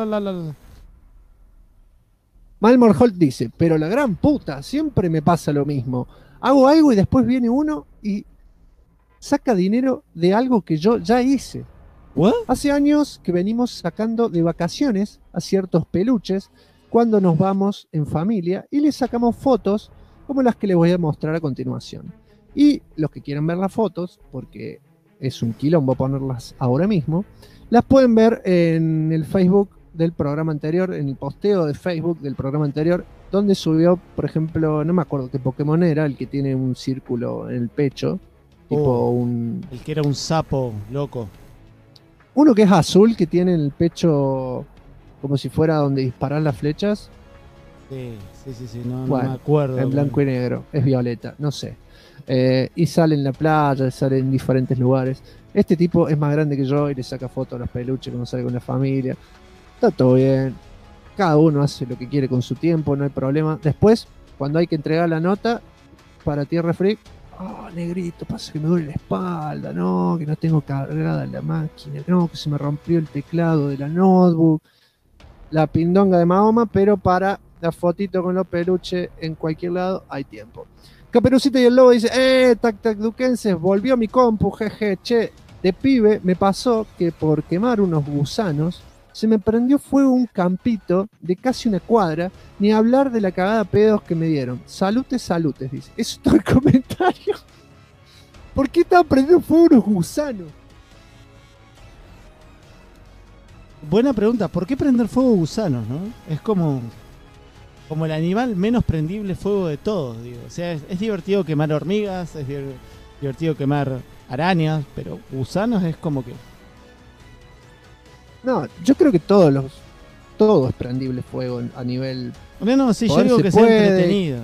Malmor Holt dice, pero la gran puta, siempre me pasa lo mismo. Hago algo y después viene uno y saca dinero de algo que yo ya hice. ¿What? Hace años que venimos sacando de vacaciones a ciertos peluches cuando nos vamos en familia y les sacamos fotos como las que les voy a mostrar a continuación. Y los que quieran ver las fotos, porque es un quilombo ponerlas ahora mismo, las pueden ver en el Facebook del programa anterior, en el posteo de Facebook del programa anterior, donde subió, por ejemplo, no me acuerdo qué Pokémon era, el que tiene un círculo en el pecho, tipo un... El que era un sapo loco. Uno que es azul, que tiene en el pecho como si fuera donde disparan las flechas. Sí, no, Bueno, no me acuerdo. En blanco y negro, es violeta, no sé. Y sale en la playa, sale en diferentes lugares. Este tipo es más grande que yo y le saca fotos a los peluches cuando sale con la familia. Está todo bien. Cada uno hace lo que quiere con su tiempo, no hay problema. Después, cuando hay que entregar la nota para Tierra Freak, negrito, pasa que me duele la espalda, no, que no tengo cargada la máquina, no, que se me rompió el teclado de la notebook. La pindonga de Mahoma, pero para la fotito con los peluches en cualquier lado hay tiempo. Caperucita y el Lobo dice, tac duquenses, volvió mi compu, jeje, che, de pibe me pasó que por quemar unos gusanos se me prendió fuego un campito de casi una cuadra, ni hablar de la cagada a pedos que me dieron. Salutes, dice. Eso es todo el comentario. ¿Por qué estaban prendiendo fuego unos gusanos? Buena pregunta, ¿por qué prender fuego gusanos, no? Es como el animal menos prendible fuego de todos, digo. O sea, es divertido quemar hormigas, es divertido quemar arañas, pero gusanos es como que... No, yo creo que todo es prendible fuego a nivel... No, sí, yo digo que sea entretenido.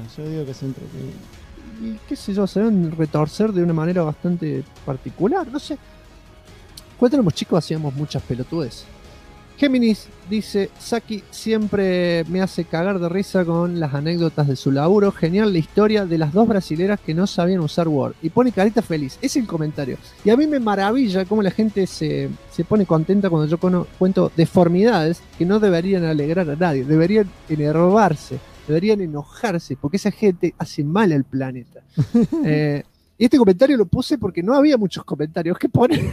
Y qué sé yo, se deben retorcer de una manera bastante particular, no sé. Cuando éramos chicos hacíamos muchas pelotudes. Géminis dice, Saki siempre me hace cagar de risa con las anécdotas de su laburo. Genial la historia de las dos brasileras que no sabían usar Word. Y pone carita feliz. Es el comentario. Y a mí me maravilla cómo la gente se pone contenta cuando yo cuento deformidades que no deberían alegrar a nadie. Deberían enervarse. Deberían enojarse. Porque esa gente hace mal al planeta. Y este comentario lo puse porque no había muchos comentarios que poner.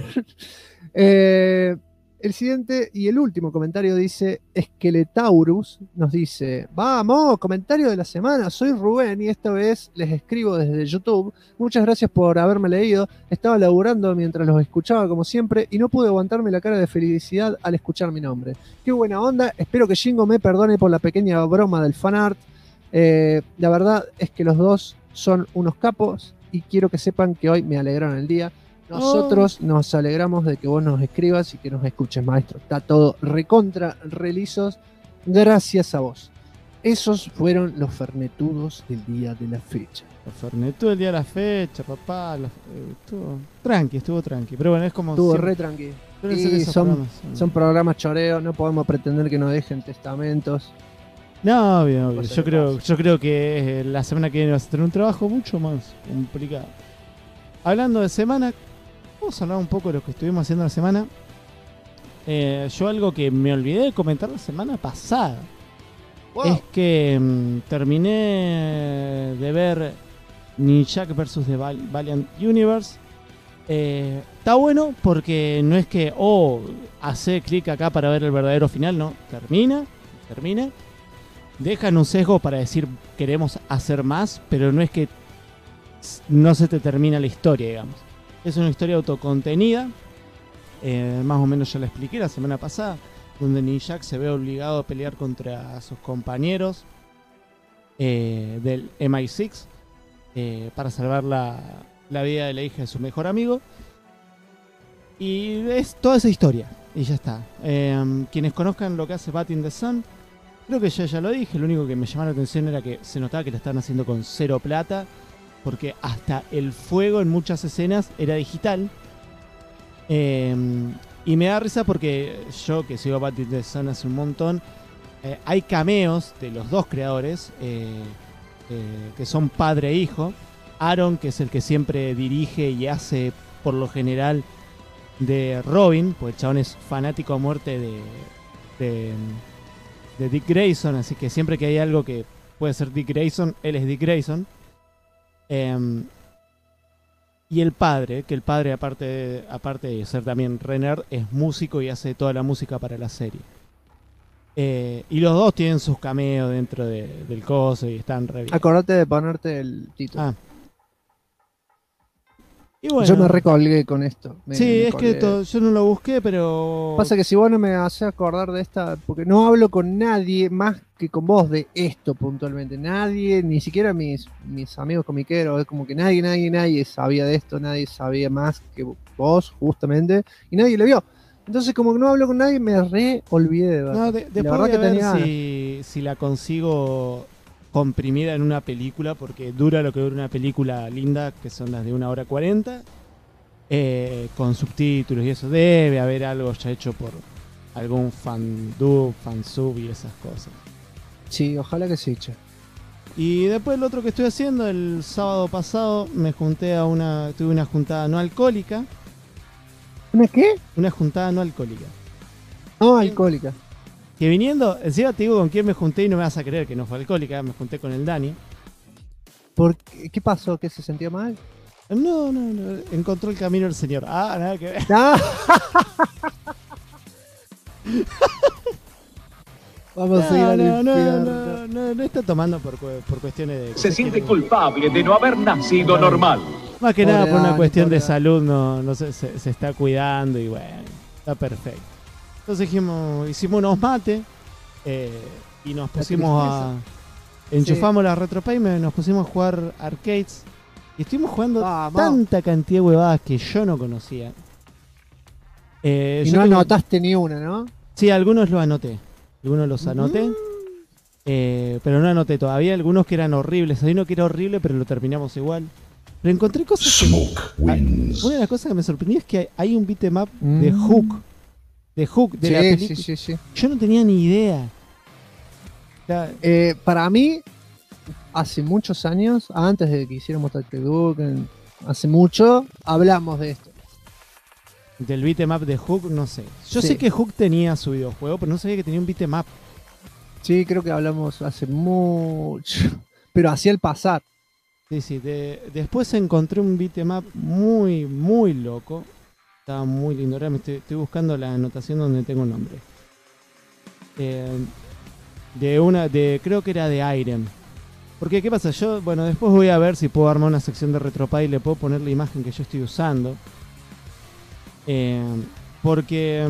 El siguiente y el último comentario dice, Esqueletaurus nos dice, vamos, comentario de la semana, soy Rubén y esta vez les escribo desde YouTube. Muchas gracias por haberme leído, estaba laburando mientras los escuchaba como siempre y no pude aguantarme la cara de felicidad al escuchar mi nombre. Qué buena onda, espero que Shingo me perdone por la pequeña broma del fanart. La verdad es que los dos son unos capos y quiero que sepan que hoy me alegraron el día. Nosotros nos alegramos de que vos nos escribas y que nos escuches, maestro. Está todo recontra relizos. Gracias a vos. Esos fueron los fernetudos del día de la fecha. Los fernetudos del día de la fecha, papá. Estuvo tranqui. Pero bueno, es como... Estuvo re tranqui. Y son programas choreos. No podemos pretender que nos dejen testamentos. No, obvio. Yo creo que la semana que viene vas a tener un trabajo mucho más complicado. Hablando de semana, vamos a hablar un poco de lo que estuvimos haciendo la semana. Yo algo que me olvidé de comentar la semana pasada es que terminé de ver Ninjak vs. The Valiant Universe. Está bueno porque no es que hace clic acá para ver el verdadero final, no, termina, dejan un sesgo para decir queremos hacer más, pero no es que no se te termina la historia, digamos. Es una historia autocontenida, más o menos ya la expliqué la semana pasada, donde Ninjak se ve obligado a pelear contra sus compañeros del MI6 para salvar la vida de la hija de su mejor amigo. Y es toda esa historia, y ya está. Quienes conozcan lo que hace Bat in the Sun, creo que ya lo dije, lo único que me llamaba la atención era que se notaba que lo estaban haciendo con cero plata, porque hasta el fuego en muchas escenas era digital. Y me da risa porque yo, que sigo a Bat in the Sun hace un montón, hay cameos de los dos creadores, que son padre e hijo. Aaron, que es el que siempre dirige y hace, por lo general, de Robin, porque el chabón es fanático a muerte de Dick Grayson, así que siempre que hay algo que puede ser Dick Grayson, él es Dick Grayson. Y el padre, que el padre aparte de ser también Renner, es músico y hace toda la música para la serie. Y los dos tienen sus cameos dentro del coso y están re bien. Acordate de ponerte el título. Ah. Y bueno, yo me recolgué con esto. Sí, es que yo no lo busqué, pero... Pasa que si vos no me haces acordar de esta, porque no hablo con nadie más que con vos de esto puntualmente. Nadie, ni siquiera mis amigos comiqueros, es como que nadie sabía de esto, nadie sabía más que vos, justamente, y nadie le vio. Entonces, como que no hablo con nadie, me olvidé de verdad. No, después la verdad voy a que ver tenía si la consigo comprimida en una película, porque dura lo que dura una película linda, que son las de 1 hora 40, con subtítulos y eso. Debe haber algo ya hecho por algún fansub y esas cosas. Sí, ojalá que sí, che. Y después lo otro que estoy haciendo, el sábado pasado me junté tuve una juntada no alcohólica. ¿Una qué? Una juntada no alcohólica. No alcohólica. Que viniendo, encima te digo con quién me junté y no me vas a creer que no fue alcohólica, me junté con el Dani. ¿Qué pasó? ¿Que se sentía mal? No, encontró el camino el señor. Nada que ver. Vamos a ir al infierno. No está tomando por cuestiones de... Se siente culpable de no haber nacido normal. Más que nada por una Dani, cuestión de pobre salud, no se está cuidando y bueno, está perfecto. Entonces hicimos unos mates y nos pusimos enchufamos la RetroPayme, nos pusimos a jugar arcades y estuvimos jugando tanta cantidad de huevadas que yo no conocía. Y no anotaste ni una, ¿no? Sí, algunos los anoté. Algunos los anoté. Pero no anoté todavía. Algunos que eran horribles. Hay uno que era horrible, pero lo terminamos igual. Pero encontré cosas una de las cosas que me sorprendió es que hay un beat'em up de Hook. De Hook, de la película. Sí. Yo no tenía ni idea. Para mí, hace muchos años, antes de que hiciéramos Tactic Duke, hace mucho, hablamos de esto. Del beat'em up de Hook, no sé. Yo sé que Hook tenía su videojuego, pero no sabía que tenía un beat'em up. Sí, creo que hablamos hace mucho. Pero hacía el pasar. Sí. Después encontré un beat'em up muy, muy loco. Estaba muy lindo. Ahora estoy buscando la anotación donde tengo el nombre. Creo que era de Irem. Porque, ¿qué pasa? Después voy a ver si puedo armar una sección de RetroPie y le puedo poner la imagen que yo estoy usando. Porque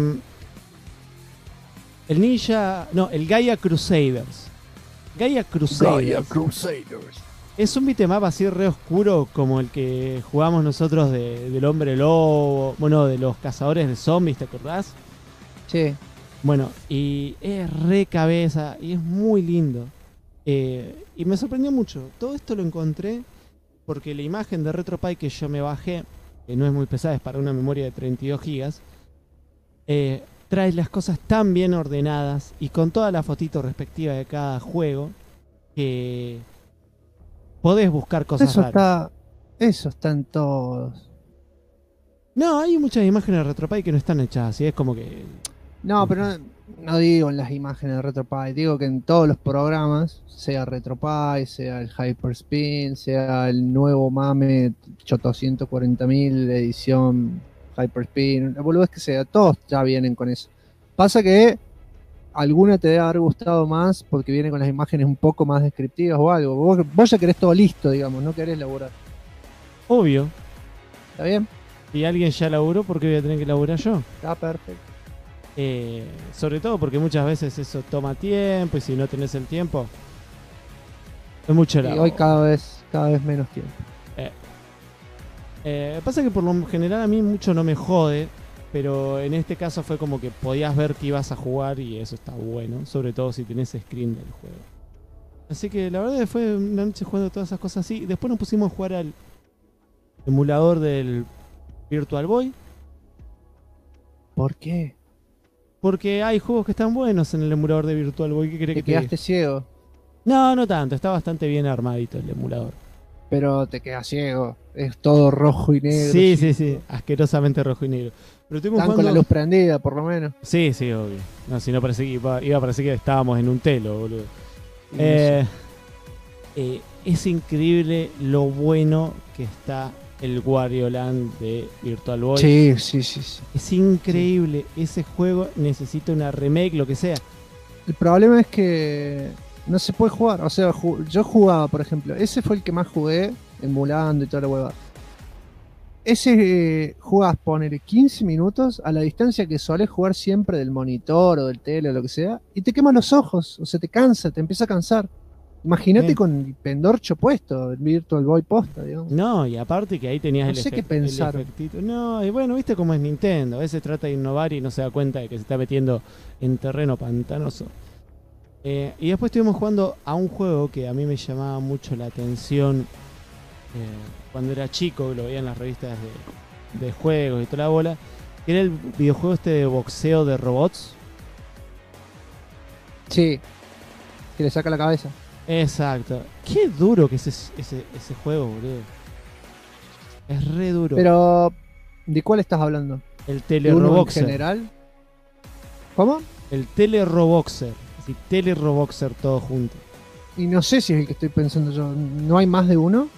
el Gaia Crusaders. Gaia Crusaders es un beat'em up así re oscuro como el que jugamos nosotros del Hombre Lobo, bueno, de los cazadores de zombies, ¿te acordás? Sí. Bueno, y es re cabeza y es muy lindo. Y me sorprendió mucho. Todo esto lo encontré porque la imagen de RetroPie que yo me bajé, que no es muy pesada, es para una memoria de 32 gigas, trae las cosas tan bien ordenadas y con toda la fotito respectiva de cada juego que podés buscar cosas raras. Eso está en todos. No, hay muchas imágenes de RetroPie que no están hechas así, es como que... No, pero no digo en las imágenes de RetroPie, digo que en todos los programas, sea RetroPie, sea el Hyperspin, sea el nuevo mame 840.000 edición Hyperspin, la boludez que sea, todos ya vienen con eso. Pasa que alguna te debe haber gustado más porque viene con las imágenes un poco más descriptivas o algo. Vos ya querés todo listo, digamos, no querés laburar. Obvio. ¿Está bien? Si alguien ya laburó, ¿por qué voy a tener que laburar yo? Está perfecto. Sobre todo porque muchas veces eso toma tiempo y si no tenés el tiempo es mucho laburo. Y hoy cada vez menos tiempo. Pasa que por lo general a mí mucho no me jode, pero en este caso fue como que podías ver que ibas a jugar y eso está bueno, sobre todo si tenés screen del juego. Así que la verdad fue una noche jugando todas esas cosas así. Después nos pusimos a jugar al emulador del Virtual Boy. ¿Por qué? Porque hay juegos que están buenos en el emulador de Virtual Boy. ¿Qué crees que ¿Te quedaste ciego? No tanto. Está bastante bien armadito el emulador. Pero te quedas ciego. Es todo rojo y negro. Sí. Asquerosamente rojo y negro. Pero estuvimos jugando... con la luz prendida, por lo menos. Sí, obvio. No, si no parecía que iba a parecer que estábamos en un telo, boludo. Es increíble lo bueno que está el Wario Land de Virtual Boy. Sí. Es increíble. Ese juego necesita una remake, lo que sea. El problema es que no se puede jugar. O sea, yo jugaba, por ejemplo, ese fue el que más jugué, emulando y toda la huevada. Ese jugás, poner 15 minutos a la distancia que solés jugar siempre del monitor o del tele o lo que sea, y te queman los ojos, o se te cansa, te empieza a cansar. Imagínate con el pendorcho puesto, el Virtual Boy posta, digamos. No, y aparte que ahí tenías No sé qué pensar. el efectito. No, y bueno, viste cómo es Nintendo. A veces trata de innovar y no se da cuenta de que se está metiendo en terreno pantanoso. Y después estuvimos jugando a un juego que a mí me llamaba mucho la atención cuando era chico, lo veía en las revistas de juegos y toda la bola, que era el videojuego este de boxeo de robots. Sí, que le saca la cabeza. Exacto. Qué duro que es ese juego, boludo. Es re duro. Pero, ¿de cuál estás hablando? El ¿De Teleroboxer. uno en general? ¿Cómo? El Teleroboxer. Así, Teleroboxer todo junto. Y no sé si es el que estoy pensando yo. ¿No hay más de uno?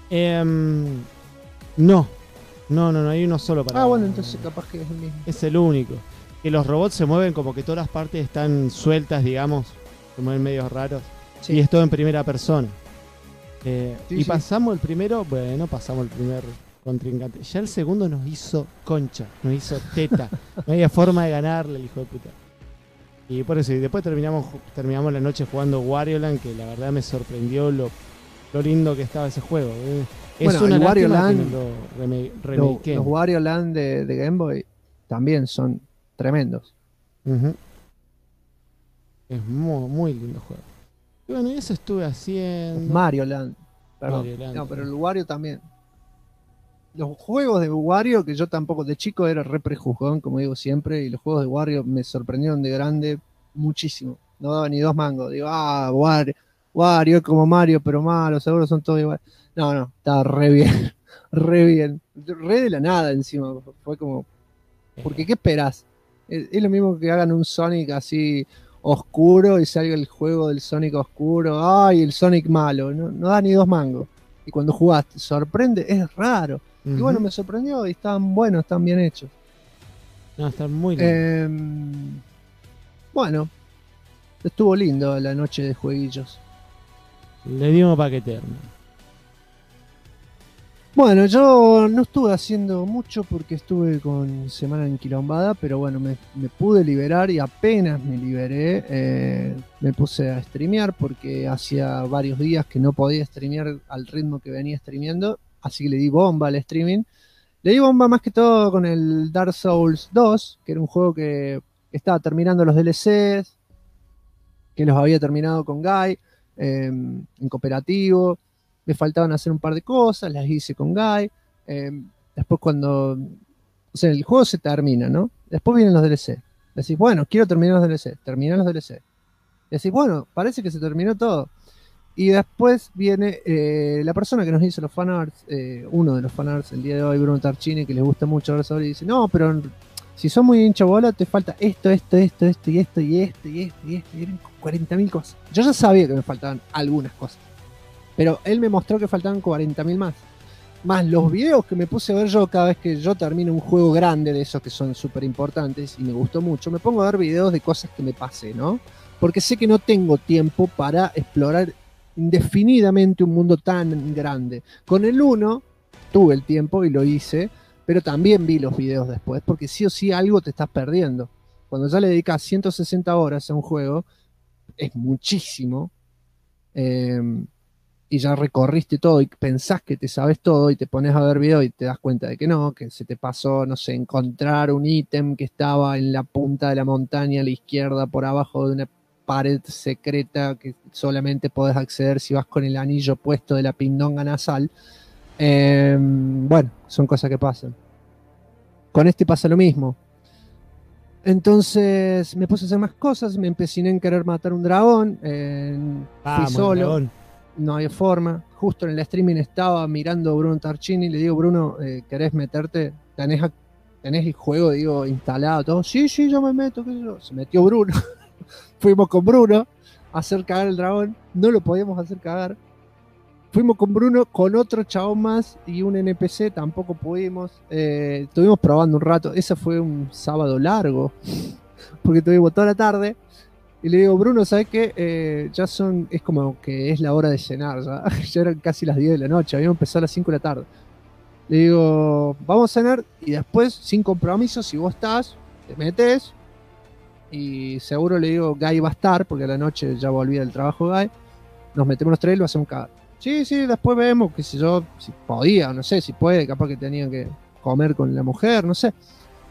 No, hay uno solo para... Ah, bueno, entonces capaz que es el mismo. Es el único. Que los robots se mueven como que todas las partes están sueltas, digamos. Se mueven medio raros. Sí. Y es todo en primera persona. Y pasamos el primero, bueno, pasamos el primer contrincante. Ya el segundo nos hizo concha, nos hizo teta. No había forma de ganarle el hijo de puta. Y por eso, y después terminamos la noche jugando Wario Land, que la verdad me sorprendió lo lindo que estaba ese juego. Es bueno, una Wario lástima Land, que lo los Wario Land de Game Boy también son tremendos. Es muy, muy lindo juego. Y bueno, y eso estuve haciendo. Mario Land, perdón. Mario Land, no, pero el Wario también. Los juegos de Wario, que yo tampoco de chico era re prejuzgón, como digo siempre, y los juegos de Wario me sorprendieron de grande muchísimo. No daba ni 2 mangos. Digo, Wario es como Mario, pero malo, seguro son todos iguales. No, estaba re bien, re bien. Re de la nada encima. Fue como, porque ¿qué esperás? Es lo mismo que hagan un Sonic así oscuro y salga el juego del Sonic oscuro. ¡Ay, el Sonic malo! No da ni 2 mangos. Y cuando jugaste, sorprende, es raro. Y bueno, me sorprendió y estaban buenos, están bien hechos. No, están muy lindos. Bueno, estuvo lindo la noche de jueguillos. Le dimos paqueterno. Bueno, yo no estuve haciendo mucho porque estuve con semana enquilombada, pero bueno, me pude liberar y apenas me liberé, me puse a streamear porque hacía varios días que no podía streamear al ritmo que venía streameando, así que le di bomba al streaming. Le di bomba más que todo con el Dark Souls 2, que era un juego que estaba terminando los DLCs, que los había terminado con Guy en cooperativo. Me faltaban hacer un par de cosas, las hice con Guy. Después cuando... O sea, el juego se termina, ¿no? Después vienen los DLC. Decís, bueno, quiero terminar los DLC. Terminan los DLC. Decís, bueno, parece que se terminó todo. Y después viene la persona que nos hizo los fanarts, uno de los fanarts el día de hoy, Bruno Tarchini, que les gusta mucho ahora sobre, y dice, no, pero si sos muy hincha bola, te falta esto, y esto. Y eran 40.000 cosas. Yo ya sabía que me faltaban algunas cosas. Pero él me mostró que faltaban 40.000 más. Más los videos que me puse a ver yo cada vez que yo termino un juego grande de esos que son súper importantes y me gustó mucho. Me pongo a ver videos de cosas que me pasé, ¿no? Porque sé que no tengo tiempo para explorar indefinidamente un mundo tan grande. Con el 1 tuve el tiempo y lo hice, pero también vi los videos después, porque sí o sí algo te estás perdiendo. Cuando ya le dedicas 160 horas a un juego, es muchísimo. Y ya recorriste todo y pensás que te sabes todo y te pones a ver video y te das cuenta de que no, que se te pasó, no sé, encontrar un ítem que estaba en la punta de la montaña a la izquierda por abajo de una pared secreta que solamente podés acceder si vas con el anillo puesto de la pindonga nasal. Bueno, son cosas que pasan. Con este pasa lo mismo. Entonces me puse a hacer más cosas, me empeciné en querer matar un dragón, fui solo. Dragón. No había forma. Justo en el streaming estaba mirando a Bruno Tarchini. Le digo, Bruno, ¿querés meterte? ¿Tenés el juego, digo, instalado? Todo. Sí, yo me meto. ¿Qué sé yo? Se metió Bruno. Fuimos con Bruno a hacer cagar el dragón. No lo podíamos hacer cagar. Fuimos con Bruno, con otro chabón más y un NPC. Tampoco pudimos. Estuvimos probando un rato. Ese fue un sábado largo. Porque estuvimos toda la tarde. Y le digo, Bruno, ¿sabes qué? Es como que es la hora de cenar, ya, ya eran casi las 10 de la noche, habíamos empezado a las 5 de la tarde. Le digo, vamos a cenar y después, sin compromiso, si vos estás, te metes. Y seguro le digo, Guy va a estar, porque a la noche ya volvía del trabajo Guy. Nos metemos los tres y lo hacemos cagar. Sí, después vemos, qué sé yo, si podía, no sé, si puede, capaz que tenía que comer con la mujer, no sé.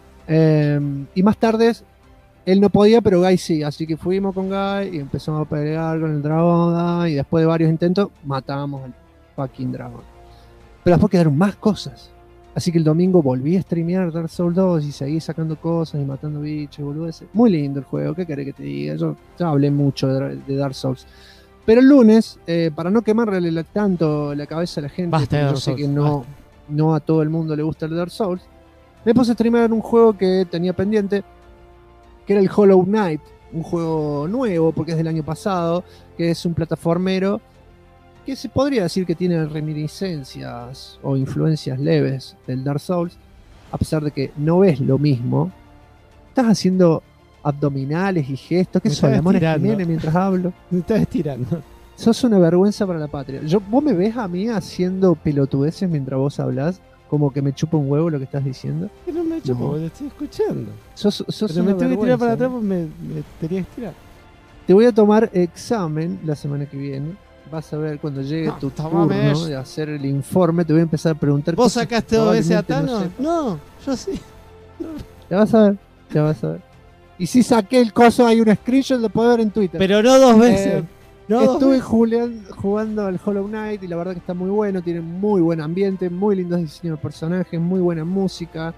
Y más tarde, él no podía, pero Guy sí, así que fuimos con Guy y empezamos a pelear con el dragón, y después de varios intentos, matamos al fucking dragón. Pero después quedaron más cosas. Así que el domingo volví a streamear Dark Souls 2 y seguí sacando cosas y matando bichos y boludeces. Muy lindo el juego, ¿qué querés que te diga? Yo ya hablé mucho de Dark Souls. Pero el lunes, para no quemarle tanto la cabeza a la gente, basta, yo sé que no a todo el mundo le gusta el Dark Souls, me puse a streamear un juego que tenía pendiente, que era el Hollow Knight, un juego nuevo porque es del año pasado, que es un plataformero que se podría decir que tiene reminiscencias o influencias leves del Dark Souls, a pesar de que no ves lo mismo. Estás haciendo abdominales y gestos, ¿qué son? La Mona Jiménez mientras hablo. Me estás estirando. Sos una vergüenza para la patria. Vos me ves a mí haciendo pelotudeces mientras vos hablás, como que me chupa un huevo lo que estás diciendo. Que no me chupa, te estoy escuchando. Sos pero una me tengo que tirar para atrás, ¿no? pues me tenía que estirar. Te voy a tomar examen la semana que viene. Vas a ver cuando llegue tu turno de hacer el informe, te voy a empezar a preguntar. ¿Vos sacaste dos veces a Thanos? No, yo sí. No. Ya vas a ver. Y si saqué el coso, hay un screenshot, lo puedo ver en Twitter. Pero no dos veces. Estuve jugando al Hollow Knight y la verdad que está muy bueno, tiene muy buen ambiente, muy lindos diseños de personajes, muy buena música,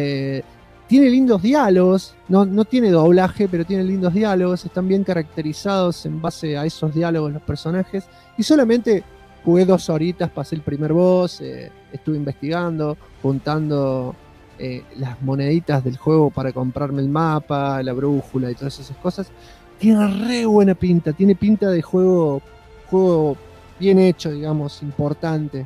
tiene lindos diálogos, no tiene doblaje, pero tiene lindos diálogos, están bien caracterizados en base a esos diálogos los personajes, y solamente jugué 2 horitas, pasé el primer boss, estuve investigando, juntando las moneditas del juego para comprarme el mapa, la brújula y todas esas cosas. Tiene re buena pinta, tiene pinta de juego bien hecho, digamos, importante.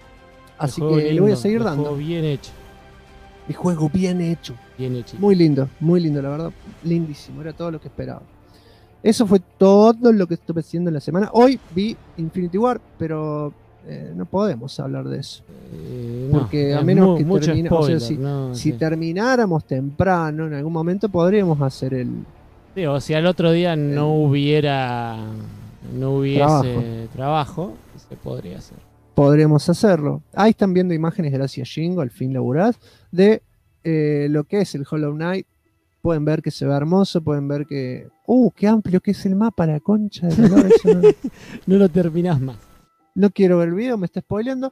Así que le voy a seguir dando. Juego bien hecho. El juego bien hecho. Bien hecho. Muy lindo, la verdad. Lindísimo, era todo lo que esperaba. Eso fue todo lo que estuve haciendo en la semana. Hoy vi Infinity War, pero no podemos hablar de eso. Porque a menos que termine, o sea, si termináramos temprano, en algún momento podríamos hacer el... Sí, o si al otro día no hubiese trabajo, se podría hacer. Podríamos hacerlo. Ahí están viendo imágenes, gracias Jingo, al fin laburás, de lo que es el Hollow Knight. Pueden ver que se ve hermoso, pueden ver que... ¡qué amplio que es el mapa, la concha de la No lo terminás más. No quiero ver el video, me está spoileando.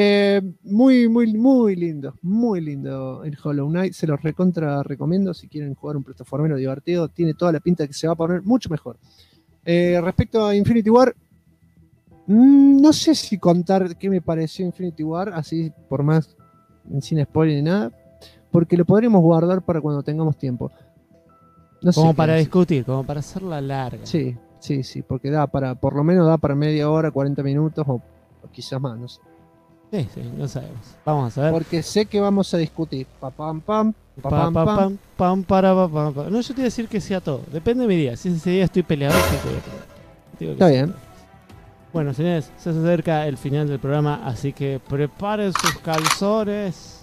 Muy lindo el Hollow Knight. Se los recontra recomiendo si quieren jugar un plataformero divertido. Tiene toda la pinta de que se va a poner mucho mejor. Respecto a Infinity War, no sé si contar qué me pareció Infinity War, así por más sin spoiler ni nada, porque lo podríamos guardar para cuando tengamos tiempo. No como sé para discutir, como para hacerla larga. Sí, porque por lo menos da para media hora, 40 minutos o quizás más, no sé. Sí, no sabemos. Vamos a saber. Porque sé que vamos a discutir. No, yo te voy a decir que sea todo. Depende de mi día. Si ese día estoy peleador, sí te voy a pelear. Está bien. Bueno, señores, se acerca el final del programa, así que preparen sus calzones.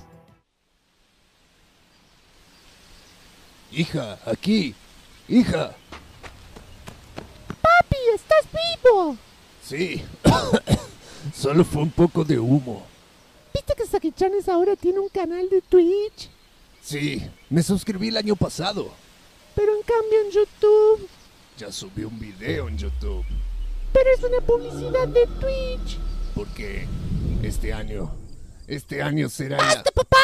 Hija, aquí. Hija. ¡Papi, estás vivo! Sí. Solo fue un poco de humo. ¿Viste que Saki-Chanes ahora tiene un canal de Twitch? Sí, me suscribí el año pasado. Pero en cambio en YouTube... Ya subí un video en YouTube. Pero es una publicidad de Twitch. Porque este año será ya... ¡Basta, papá!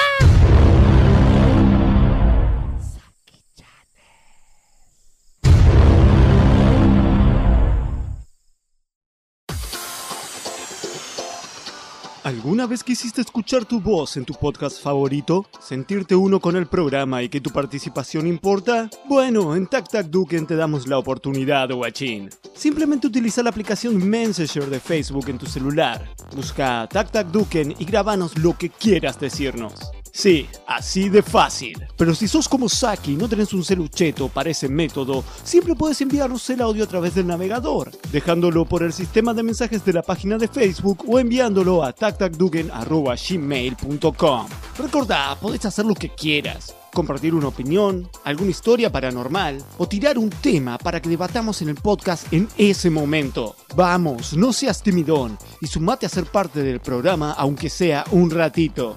¿Alguna vez quisiste escuchar tu voz en tu podcast favorito? ¿Sentirte uno con el programa y que tu participación importa? Bueno, en Tac Tac Duken te damos la oportunidad, guachín. Simplemente utiliza la aplicación Messenger de Facebook en tu celular. Busca Tac Tac Duken y grábanos lo que quieras decirnos. Sí, así de fácil. Pero si sos como Saki y no tenés un celucheto para ese método, siempre puedes enviarnos el audio a través del navegador, dejándolo por el sistema de mensajes de la página de Facebook o enviándolo a tactacdugen@gmail.com. Recordá, podés hacer lo que quieras. Compartir una opinión, alguna historia paranormal o tirar un tema para que debatamos en el podcast en ese momento. Vamos, no seas timidón y sumate a ser parte del programa aunque sea un ratito.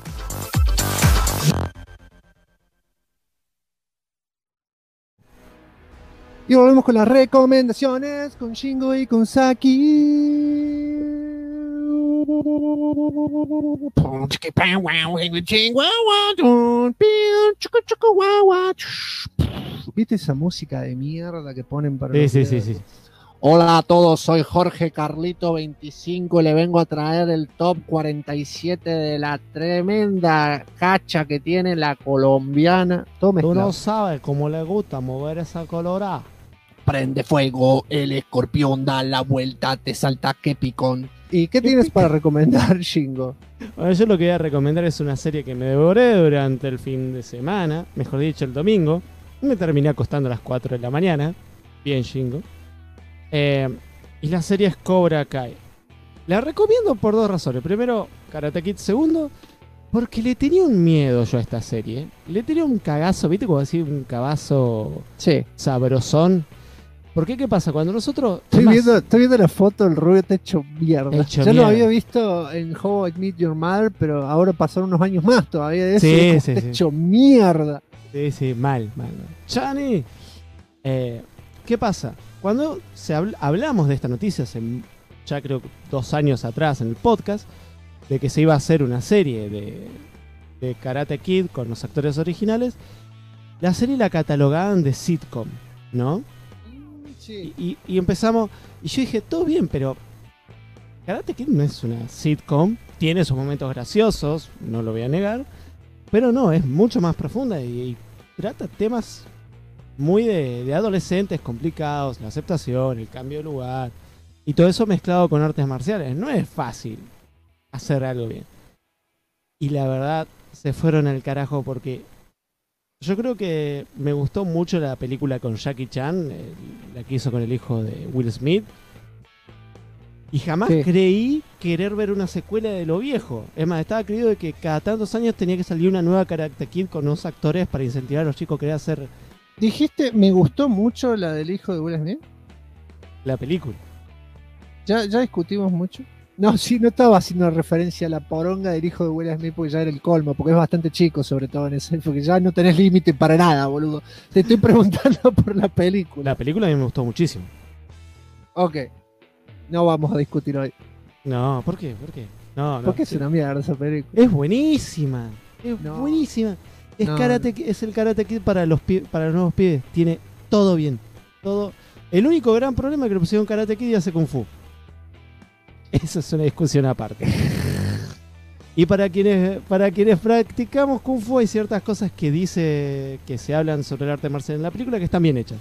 Y volvemos con las recomendaciones con Shingo y con Saki. ¿Viste esa música de mierda que ponen para los videos? Sí. Hola a todos, soy Jorge Carlito 25 y le vengo a traer el top 47 de la tremenda cacha que tiene la colombiana. Tú no sabes cómo le gusta mover esa colorada. Prende fuego, el escorpión da la vuelta, te salta que picón. ¿Y qué tienes para recomendar, Shingo? Bueno, yo lo que voy a recomendar es una serie que me devoré durante el fin de semana, mejor dicho el domingo. Me terminé acostando a las 4 de la mañana. Bien, Shingo. Y la serie es Cobra Kai. La recomiendo por dos razones. Primero, Karate Kid. Segundo, porque le tenía un miedo yo a esta serie. Le tenía un cagazo, ¿viste? Como decir, un cagazo sabrosón. ¿Por qué? ¿Qué pasa? Cuando nosotros... Estoy viendo la foto, el rubio está hecho mierda. Yo lo había visto en How I Met Your Mother, pero ahora pasaron unos años más todavía de eso. Está hecho mierda. Sí, mal. Chani, ¿qué pasa? Cuando hablamos de esta noticia, ya creo 2 años atrás en el podcast, de que se iba a hacer una serie de Karate Kid con los actores originales, la serie la catalogaban de sitcom, ¿no? Sí. Y empezamos, y yo dije, todo bien, pero Karate Kid no es una sitcom, tiene sus momentos graciosos, no lo voy a negar, pero no, es mucho más profunda y trata temas muy de adolescentes complicados, la aceptación, el cambio de lugar, y todo eso mezclado con artes marciales. No es fácil hacer algo bien. Y la verdad, se fueron al carajo porque yo creo que me gustó mucho la película con Jackie Chan, la que hizo con el hijo de Will Smith. Y jamás creí querer ver una secuela de lo viejo. Es más, estaba creído de que cada tantos años tenía que salir una nueva Karate Kid con unos actores para incentivar a los chicos a querer hacer... Dijiste, me gustó mucho la del hijo de Will Smith. La película. ¿Ya discutimos mucho? No, sí, no estaba haciendo referencia a la poronga del hijo de Will Smith porque ya era el colmo, porque es bastante chico sobre todo en ese, porque ya no tenés límite para nada, boludo. Te estoy preguntando por la película. La película a mí me gustó muchísimo. Ok. No vamos a discutir hoy. No, ¿por qué? No, porque es una mierda esa película. Es buenísima. Buenísima. Es el Karate Kid para los nuevos pibes. Tiene todo bien. Todo. El único gran problema es que le pusieron Karate Kid y hace Kung Fu. Eso es una discusión aparte. Y para quienes practicamos Kung Fu hay ciertas cosas que se hablan sobre el arte marcial en la película que están bien hechas.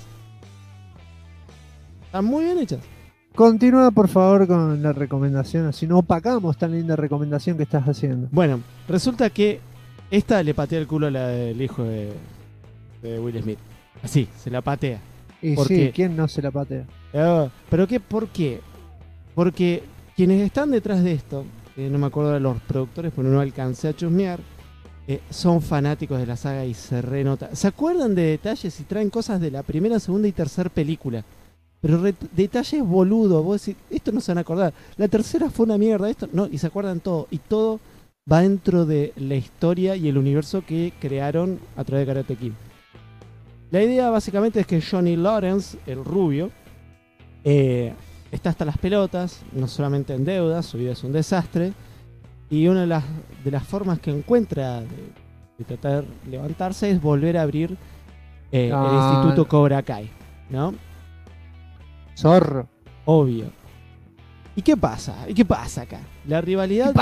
Están muy bien hechas. Continúa por favor con la recomendación, así no opacamos tan linda recomendación que estás haciendo. Bueno, resulta que esta le patea el culo a la del hijo de Will Smith. Así, se la patea. Y sí, ¿quién no se la patea? ¿Pero qué? ¿Por qué? Porque quienes están detrás de esto, no me acuerdo de los productores, pero no alcancé a chusmear, son fanáticos de la saga y se renota. ¿Se acuerdan de detalles y traen cosas de la primera, segunda y tercera película? Pero detalles boludos, vos decís, esto no se van a acordar. La tercera fue una mierda, esto no, y se acuerdan todo. Y todo va dentro de la historia y el universo que crearon a través de Karate Kid. La idea básicamente es que Johnny Lawrence, el rubio, está hasta las pelotas, no solamente en deuda, su vida es un desastre. Y una de las formas que encuentra de tratar de levantarse es volver a abrir el Instituto Cobra Kai, ¿no? Zorro. Obvio. ¿Y qué pasa? Acá? La rivalidad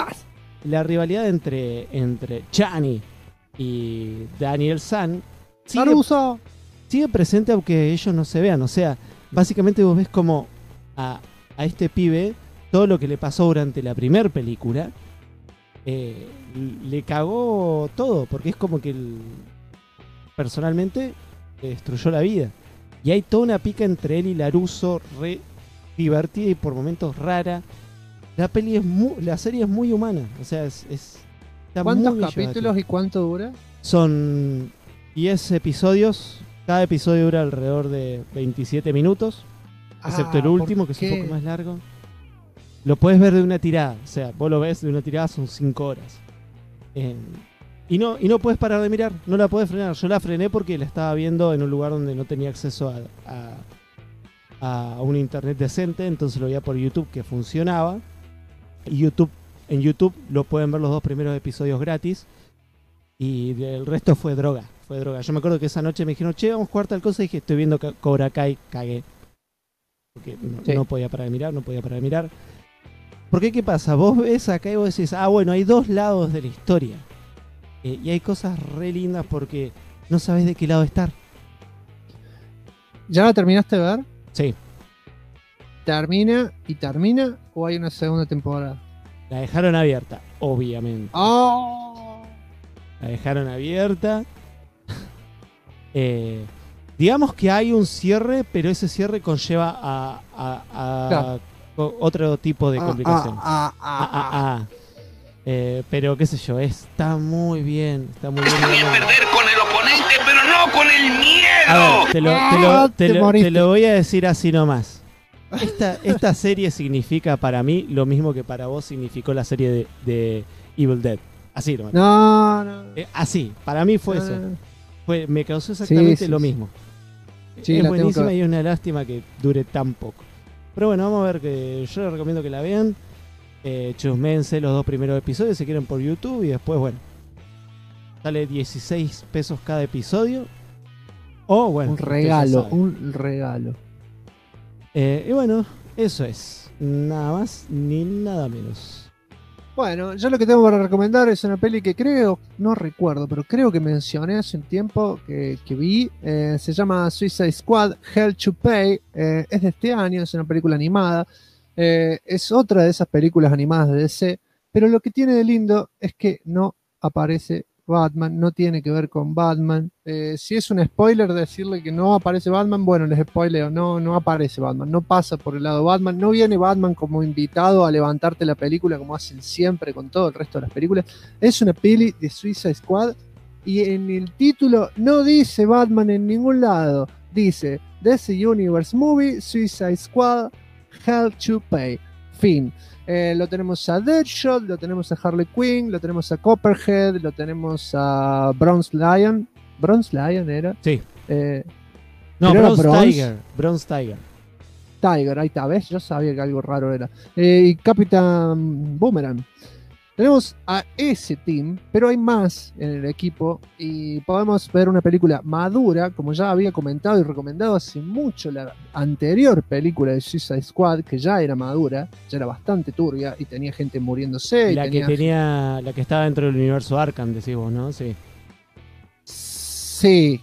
entre Chani y Daniel San sigue presente aunque ellos no se vean. O sea, básicamente vos ves como a este pibe todo lo que le pasó durante la primera película le cagó todo, porque es como que personalmente le destruyó la vida. Y hay toda una pica entre él y Larusso re divertida y por momentos rara. La serie es muy humana, o sea, está ¿Cuántos muy capítulos llevativa. y cuánto dura? Son 10 episodios, cada episodio dura alrededor de 27 minutos, excepto el último, que es un poco más largo. Lo puedes ver de una tirada, o sea, vos lo ves de una tirada, son 5 horas. Y no puedes parar de mirar, no la puedes frenar. Yo la frené porque la estaba viendo en un lugar donde no tenía acceso a un internet decente, entonces lo veía por YouTube, que funcionaba. Y en YouTube lo pueden ver los 2 primeros episodios gratis. Y el resto fue droga. Yo me acuerdo que esa noche me dijeron, che, vamos a jugar tal cosa. Y dije, estoy viendo Cobra Kai, cagué. Porque no podía parar de mirar. Porque ¿qué pasa? Vos ves acá y vos decís, bueno, hay 2 lados de la historia. Y hay cosas re lindas porque no sabes de qué lado estar. ¿Ya la terminaste de ver? Sí. ¿Termina o hay una segunda temporada? La dejaron abierta, obviamente. ¡Oh! La dejaron abierta. Digamos que hay un cierre, pero ese cierre conlleva a otro tipo de complicaciones. Pero qué sé yo, está muy bien. Está muy bien. Voy a perder con el oponente, pero no con el miedo. A ver, te lo voy a decir así nomás. Esta serie significa para mí lo mismo que para vos significó la serie de Evil Dead. Así nomás. No. Así, para mí fue eso. Me causó exactamente lo mismo. Sí, es buenísima y es una lástima que dure tan poco. Pero bueno, vamos a ver, que yo les recomiendo que la vean. Chusmense los 2 primeros episodios si quieren por YouTube, y después, bueno, sale 16 pesos cada episodio. O bueno, un regalo. Y bueno, eso es. Nada más ni nada menos. Bueno, yo lo que tengo para recomendar es una peli que no recuerdo, pero creo que mencioné hace un tiempo que vi. Se llama Suicide Squad, Hell to Pay. Es de este año, es una película animada. Es otra de esas películas animadas de DC, pero lo que tiene de lindo es que no aparece Batman, no tiene que ver con Batman. Si es un spoiler decirle que no aparece Batman, bueno, les spoileo, no aparece Batman, no pasa por el lado Batman, no viene Batman como invitado a levantarte la película como hacen siempre con todo el resto de las películas. Es una peli de Suicide Squad y en el título no dice Batman en ningún lado, dice DC Universe Movie, Suicide Squad, Hell to Pay. Fin. Lo tenemos a Deadshot, lo tenemos a Harley Quinn, lo tenemos a Copperhead, lo tenemos a Bronze Lion. ¿Bronze Lion era? Sí. No, Bronze Tiger. Tiger, ahí está, ¿ves? Yo sabía que algo raro era. Y Capitán Boomerang. Tenemos a ese team, pero hay más en el equipo y podemos ver una película madura, como ya había comentado y recomendado hace mucho la anterior película de Suicide Squad, que ya era madura, ya era bastante turbia y tenía gente muriéndose. La que estaba dentro del universo Arkham, decís vos, ¿no? Sí. Sí.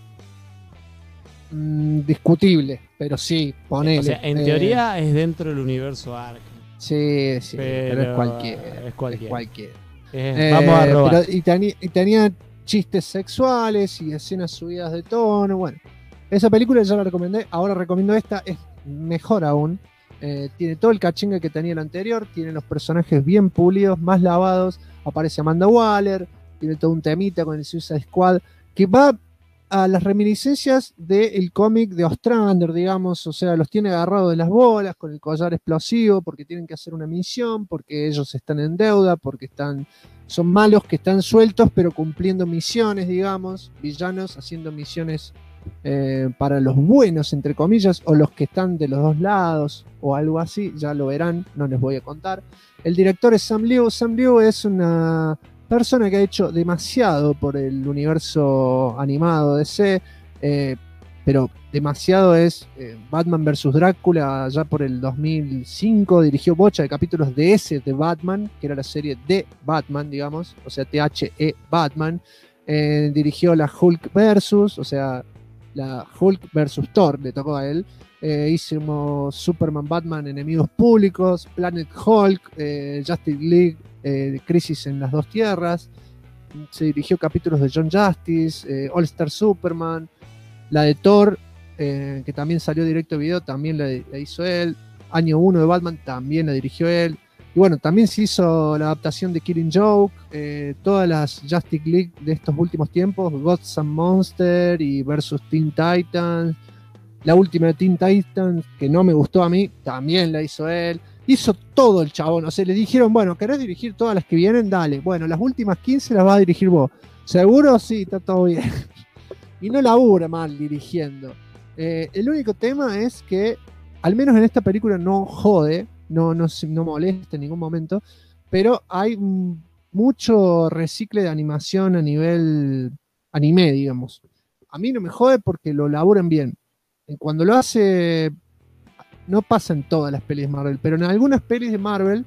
Discutible, pero sí, ponele. O sea, en teoría es dentro del universo Arkham. Sí, pero es cualquiera. Es cualquiera. Vamos a robar. Y tenía chistes sexuales y escenas subidas de tono. Bueno, esa película ya la recomendé. Ahora recomiendo esta. Es mejor aún. Tiene todo el cachingue que tenía el anterior. Tiene los personajes bien pulidos, más lavados. Aparece Amanda Waller. Tiene todo un temita con el Suicide Squad que va a las reminiscencias del cómic de Ostrander, digamos, o sea, los tiene agarrados de las bolas con el collar explosivo porque tienen que hacer una misión, porque ellos están en deuda, porque son malos que están sueltos pero cumpliendo misiones, digamos, villanos haciendo misiones para los buenos, entre comillas, o los que están de los dos lados o algo así, ya lo verán, no les voy a contar. El director es Sam Liu. Sam Liu es una persona que ha hecho demasiado por el universo animado DC, pero demasiado es Batman vs. Drácula, ya por el 2005 dirigió bocha de capítulos de ese de Batman, que era la serie de Batman, digamos, o sea, THE Batman. Dirigió la Hulk Versus, o sea, la Hulk versus Thor, le tocó a él. Hicimos Superman, Batman, Enemigos Públicos, Planet Hulk, Justice League, Crisis en las Dos Tierras. Se dirigió capítulos de John Justice, All Star Superman, la de Thor, que también salió directo a video, también la hizo él. Año 1 de Batman también la dirigió él. Y bueno, también se hizo la adaptación de Killing Joke, todas las Justice League de estos últimos tiempos, Gods and Monsters y versus Teen Titans. La última de Teen Titans, que no me gustó a mí, también la hizo él. Hizo todo el chabón. O sea, le dijeron, bueno, ¿querés dirigir todas las que vienen? Dale. Bueno, las últimas 15 las vas a dirigir vos. ¿Seguro? Sí, está todo bien. Y no labura mal dirigiendo. El único tema es que, al menos en esta película, no jode, no molesta en ningún momento, pero hay mucho recicle de animación a nivel anime, digamos. A mí no me jode porque lo laburan bien. Cuando lo hace, no pasa en todas las pelis de Marvel, pero en algunas pelis de Marvel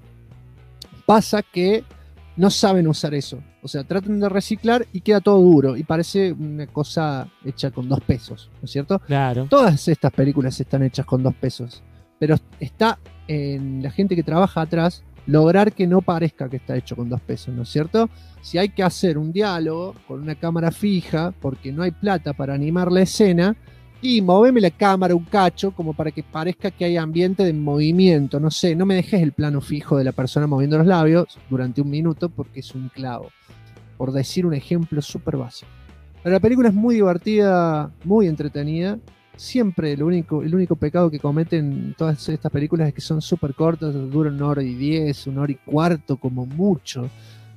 pasa que no saben usar eso. O sea, tratan de reciclar y queda todo duro y parece una cosa hecha con 2 pesos, ¿no es cierto? Claro. Todas estas películas están hechas con 2 pesos, pero está en la gente que trabaja atrás lograr que no parezca que está hecho con 2 pesos, ¿no es cierto? Si hay que hacer un diálogo con una cámara fija porque no hay plata para animar la escena, y moveme la cámara un cacho como para que parezca que hay ambiente de movimiento, no sé, no me dejes el plano fijo de la persona moviendo los labios durante 1 minuto porque es un clavo, por decir un ejemplo súper básico. Pero la película es muy divertida, muy entretenida. Siempre el único pecado que cometen todas estas películas es que son súper cortas, duran 1 hora y 10, 1 hora y cuarto como mucho,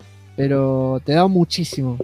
pero te da muchísimo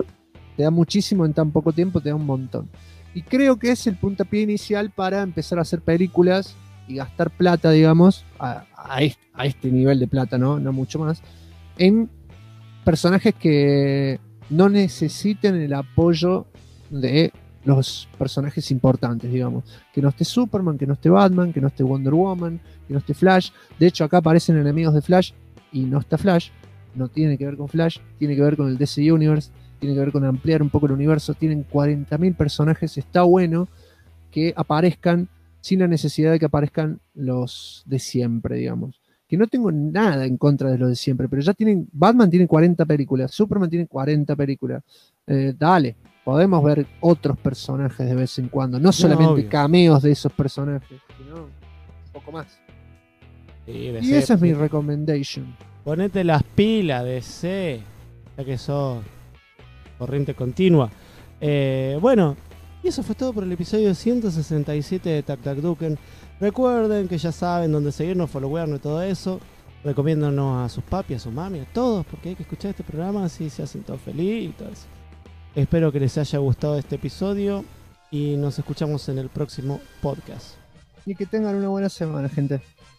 en tan poco tiempo, te da un montón. Y creo que es el puntapié inicial para empezar a hacer películas y gastar plata, digamos, a este nivel de plata, no mucho más, en personajes que no necesiten el apoyo de los personajes importantes, digamos. Que no esté Superman, que no esté Batman, que no esté Wonder Woman, que no esté Flash. De hecho, acá aparecen enemigos de Flash y no está Flash. No tiene que ver con Flash, tiene que ver con el DC Universe, tiene que ver con ampliar un poco el universo. Tienen 40.000 personajes, está bueno que aparezcan sin la necesidad de que aparezcan los de siempre, digamos. Que no tengo nada en contra de los de siempre, pero ya Batman tiene 40 películas, Superman tiene 40 películas. Dale, podemos ver otros personajes de vez en cuando, no solamente cameos de esos personajes, sino un poco más. Sí, y esa es mi recommendation. Ponete las pilas, DC, ya que sos corriente continua. Bueno, y eso fue todo por el episodio 167 de Tac Tac Duken. Recuerden que ya saben dónde seguirnos, followarnos y todo eso. Recomiéndanos a sus papi, a sus mami, a todos, porque hay que escuchar este programa, así se hacen todos felices y todo eso. Espero que les haya gustado este episodio y nos escuchamos en el próximo podcast. Y que tengan una buena semana, gente.